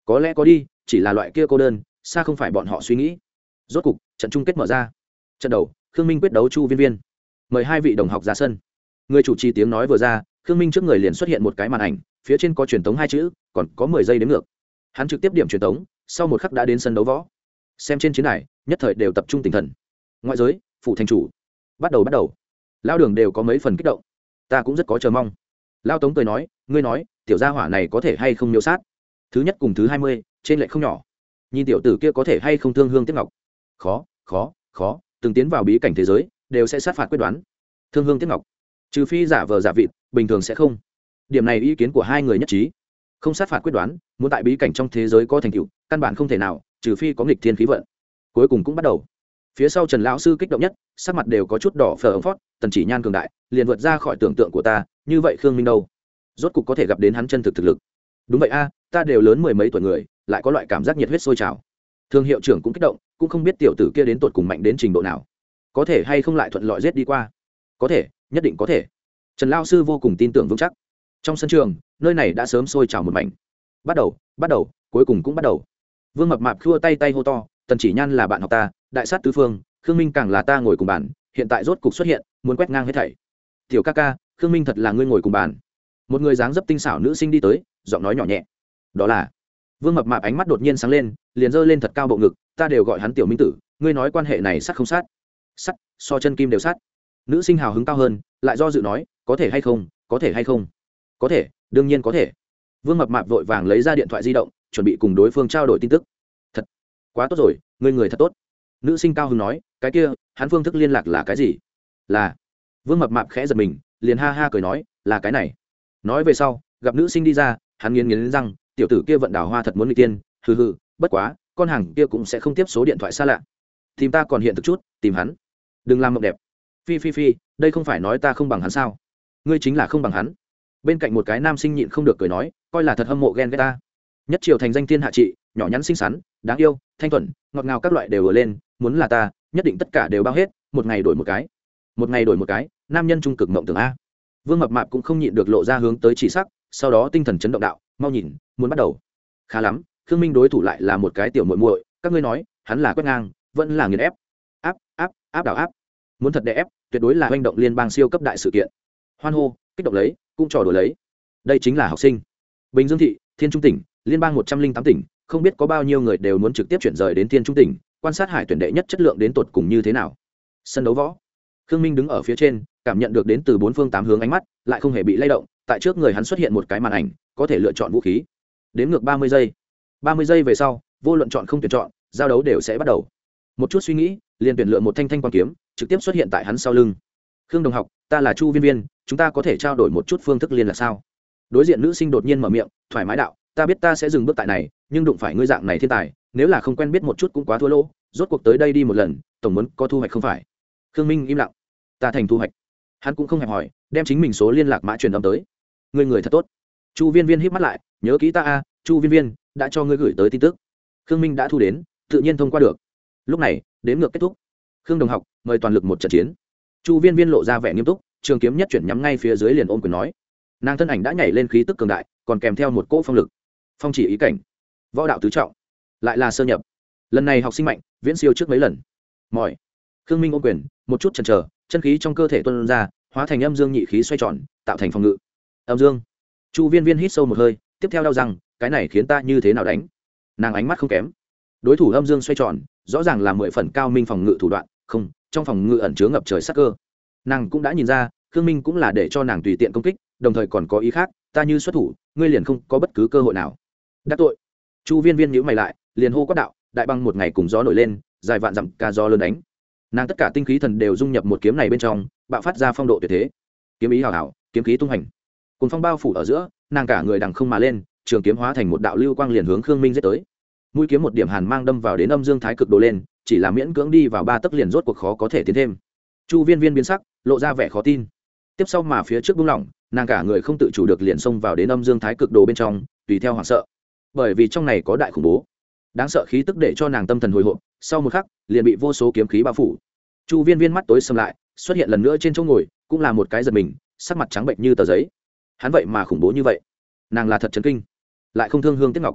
có lẽ có đi, chỉ là loại kia cô đơn xa không phải bọn họ suy nghĩ. Rốt cục trận chung kết mở ra. Trận đầu, Khương Minh quyết đấu Chu Viên Viên. Mời hai vị đồng học ra sân. Người chủ trì tiếng nói vừa ra, Khương Minh trước người liền xuất hiện một cái màn ảnh, phía trên có truyền tống hai chữ, còn có mười giây đến ngược. Hắn trực tiếp điểm truyền tống, sau một khắc đã đến sân đấu võ. Xem trên chiến đài, nhất thời đều tập trung tinh thần. Ngoại giới, phụ thành chủ. Bắt đầu bắt đầu. Lao Đường đều có mấy phần kích động. Ta cũng rất có chờ mong. Lao Tống cười nói, ngươi nói, tiểu gia hỏa này có thể hay không miêu sát? Thứ nhất cùng thứ hai mươi, trên lệch không nhỏ. Nhìn tiểu tử kia có thể hay không thương hương tiếc ngọc. Khó, khó, khó, từng tiến vào bí cảnh thế giới, đều sẽ sát phạt quyết đoán. Thương hương tiếc ngọc, trừ phi giả vờ giả vịt, bình thường sẽ không. Điểm này ý kiến của hai người nhất trí. Không sát phạt quyết đoán, muốn tại bí cảnh trong thế giới có thành tựu, căn bản không thể nào, trừ phi có nghịch thiên khí vận. Cuối cùng cũng bắt đầu. Phía sau Trần lão sư kích động nhất, sắc mặt đều có chút đỏ phờ ống phót, Tần Chỉ Nhan cường đại, liền vượt ra khỏi tưởng tượng của ta, như vậy Khương Minh đâu? Rốt cục có thể gặp đến hắn chân thực thực lực. Đúng vậy a, ta đều lớn mười mấy tuổi người, lại có loại cảm giác nhiệt huyết sôi trào. Thương hiệu trưởng cũng kích động, cũng không biết tiểu tử kia đến tột cùng mạnh đến trình độ nào, có thể hay không lại thuận lợi giết đi qua. Có thể, nhất định có thể. Trần lão sư vô cùng tin tưởng vững chắc. Trong sân trường, nơi này đã sớm sôi trào một mảnh. Bắt đầu, bắt đầu, cuối cùng cũng bắt đầu. Vương Mập Mạp khua tay tay hô to, Tần Chỉ Nhan là bạn học ta, đại sát tứ phương, Khương Minh càng là ta ngồi cùng bàn, hiện tại rốt cục xuất hiện, muốn quét ngang hết thảy. Tiểu ca ca, Khương Minh thật là ngươi ngồi cùng bàn. Một người dáng dấp tinh xảo nữ sinh đi tới, giọng nói nhỏ nhẹ. Đó là. Vương Mập Mạp ánh mắt đột nhiên sáng lên, liền giơ lên thật cao bộ ngực, ta đều gọi hắn tiểu Minh tử, ngươi nói quan hệ này sát không sát? Sát, so chân kim đều sát. Nữ sinh hào hứng cao hơn, lại do dự nói, có thể hay không, có thể hay không? Có thể, đương nhiên có thể. Vương Mập Mạp vội vàng lấy ra điện thoại di động, chuẩn bị cùng đối phương trao đổi tin tức. Thật, quá tốt rồi, ngươi người thật tốt. Nữ sinh cao hứng nói, cái kia, hắn phương thức liên lạc là cái gì? Là. Vương Mập Mạp khẽ giật mình, liền ha ha cười nói, là cái này. Nói về sau, gặp nữ sinh đi ra, hắn nghiến nghiến răng, tiểu tử kia vận đào hoa thật muốn người tiên, hừ hừ, bất quá, con hàng kia cũng sẽ không tiếp số điện thoại xa lạ. Tìm ta còn hiện thực chút, tìm hắn. Đừng làm mộng đẹp. Phi phi phi, đây không phải nói ta không bằng hắn sao? Ngươi chính là không bằng hắn. Bên cạnh một cái nam sinh nhịn không được cười nói, coi là thật hâm mộ ghen ghét ta. Nhất triều thành danh thiên hạ trị, nhỏ nhắn xinh xắn, đáng yêu, thanh thuần, ngọt ngào các loại đều vừa lên, muốn là ta, nhất định tất cả đều bao hết, một ngày đổi một cái. Một ngày đổi một cái, nam nhân trung cực mộng tưởng a. Vương Mập Mạp cũng không nhịn được lộ ra hướng tới chỉ sắc, sau đó tinh thần chấn động đạo, mau nhìn, muốn bắt đầu. Khá lắm, Khương Minh đối thủ lại là một cái tiểu muội muội, các ngươi nói, hắn là quét ngang, vẫn là nghiền ép. Áp, áp, áp đảo áp. Muốn thật đè ép, tuyệt đối là hoành động liên bang siêu cấp đại sự kiện. Hoan hô, kích động lấy, cũng trò đùa lấy. Đây chính là học sinh. Bình Dương thị, Thiên Trung tỉnh, liên bang một trăm linh tám tỉnh, không biết có bao nhiêu người đều muốn trực tiếp chuyển rời đến Thiên Trung tỉnh, quan sát hải tuyển đệ nhất chất lượng đến tột cùng như thế nào. Sân đấu võ. Khương Minh đứng ở phía trên, cảm nhận được đến từ bốn phương tám hướng ánh mắt, lại không hề bị lay động, tại trước người hắn xuất hiện một cái màn ảnh, có thể lựa chọn vũ khí. Đến ngược ba mươi giây. ba mươi giây về sau, vô luận chọn không tuyển chọn, giao đấu đều sẽ bắt đầu. Một chút suy nghĩ, liền tuyển lựa một thanh thanh quang kiếm, trực tiếp xuất hiện tại hắn sau lưng. Khương đồng học, ta là Chu Viên Viên, chúng ta có thể trao đổi một chút phương thức liên lạc sao? Đối diện nữ sinh đột nhiên mở miệng, thoải mái đạo, ta biết ta sẽ dừng bước tại này, nhưng đụng phải ngươi dạng này thiên tài, nếu là không quen biết một chút cũng quá thua lỗ, rốt cuộc tới đây đi một lần, tổng muốn có thu hoạch không phải? Khương Minh im lặng. Ta thành thu hoạch. Hắn cũng không hề hỏi, đem chính mình số liên lạc mã truyền âm tới. Ngươi người thật tốt. Chu Viên Viên híp mắt lại, nhớ kỹ ta a, Chu Viên Viên, đã cho ngươi gửi tới tin tức. Khương Minh đã thu đến, tự nhiên thông qua được. Lúc này, đến ngược kết thúc. Khương đồng học, mời toàn lực một trận chiến. Chu Viên Viên lộ ra vẻ nghiêm túc, trường kiếm nhất chuyển nhắm ngay phía dưới liền ôm quyền nói. Nàng thân ảnh đã nhảy lên khí tức cường đại, còn kèm theo một cỗ phong lực. Phong chỉ ý cảnh, võ đạo tứ trọng, lại là sơ nhập. Lần này học sinh mạnh, viễn siêu trước mấy lần. Mỏi. Khương Minh ôm quyền, một chút chần chờ, chân khí trong cơ thể tuôn ra, hóa thành âm dương nhị khí xoay tròn, tạo thành phòng ngự. Âm dương. Chu Viên Viên hít sâu một hơi, tiếp theo đau rằng, cái này khiến ta như thế nào đánh? Nàng ánh mắt không kém. Đối thủ âm dương xoay tròn, rõ ràng là mười phần cao minh phòng ngự thủ đoạn, không, trong phòng ngự ẩn chứa ngập trời sát cơ. Nàng cũng đã nhìn ra, Khương Minh cũng là để cho nàng tùy tiện công kích, đồng thời còn có ý khác, ta như xuất thủ, ngươi liền không có bất cứ cơ hội nào. Đắc tội. Chu Viên Viên nhíu mày lại, liền hô quát đạo, đại băng một ngày cùng gió nổi lên, dài vạn dặm ca gió lớn đánh. Nàng tất cả tinh khí thần đều dung nhập một kiếm này bên trong, bạo phát ra phong độ tuyệt thế. Kiếm ý hào hào, kiếm khí tung hành. Cùng phong bao phủ ở giữa, nàng cả người đằng không mà lên, trường kiếm hóa thành một đạo lưu quang liền hướng Khương Minh giết tới. Mũi kiếm một điểm hàn mang đâm vào đến âm dương thái cực đồ lên, chỉ là miễn cưỡng đi vào ba tấc liền rốt cuộc khó có thể tiến thêm. Chu Viên Viên biến sắc, lộ ra vẻ khó tin. Tiếp sau mà phía trước buông lỏng, nàng cả người không tự chủ được liền xông vào đến âm dương thái cực đồ bên trong, tùy theo hoảng sợ. Bởi vì trong này có đại khủng bố, đáng sợ khí tức để cho nàng tâm thần hồi hộp, sau một khắc, liền bị vô số kiếm khí bao phủ. Chu Viên Viên mắt tối sầm lại, xuất hiện lần nữa trên chỗ ngồi, cũng là một cái giật mình, sắc mặt trắng bệnh như tờ giấy. Hắn vậy mà khủng bố như vậy, nàng là thật chấn kinh, lại không thương hương tiếc ngọc.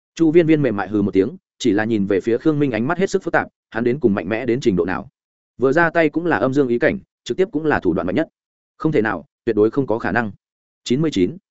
chu viên viên mềm mại hừ một tiếng, chỉ là nhìn về phía khương minh ánh mắt hết sức phức tạp, hắn đến cùng mạnh mẽ đến trình độ nào. Vừa ra tay cũng là âm dương ý cảnh, trực tiếp cũng là thủ đoạn mạnh nhất. Không thể nào, tuyệt đối không có khả năng. chín mươi chín.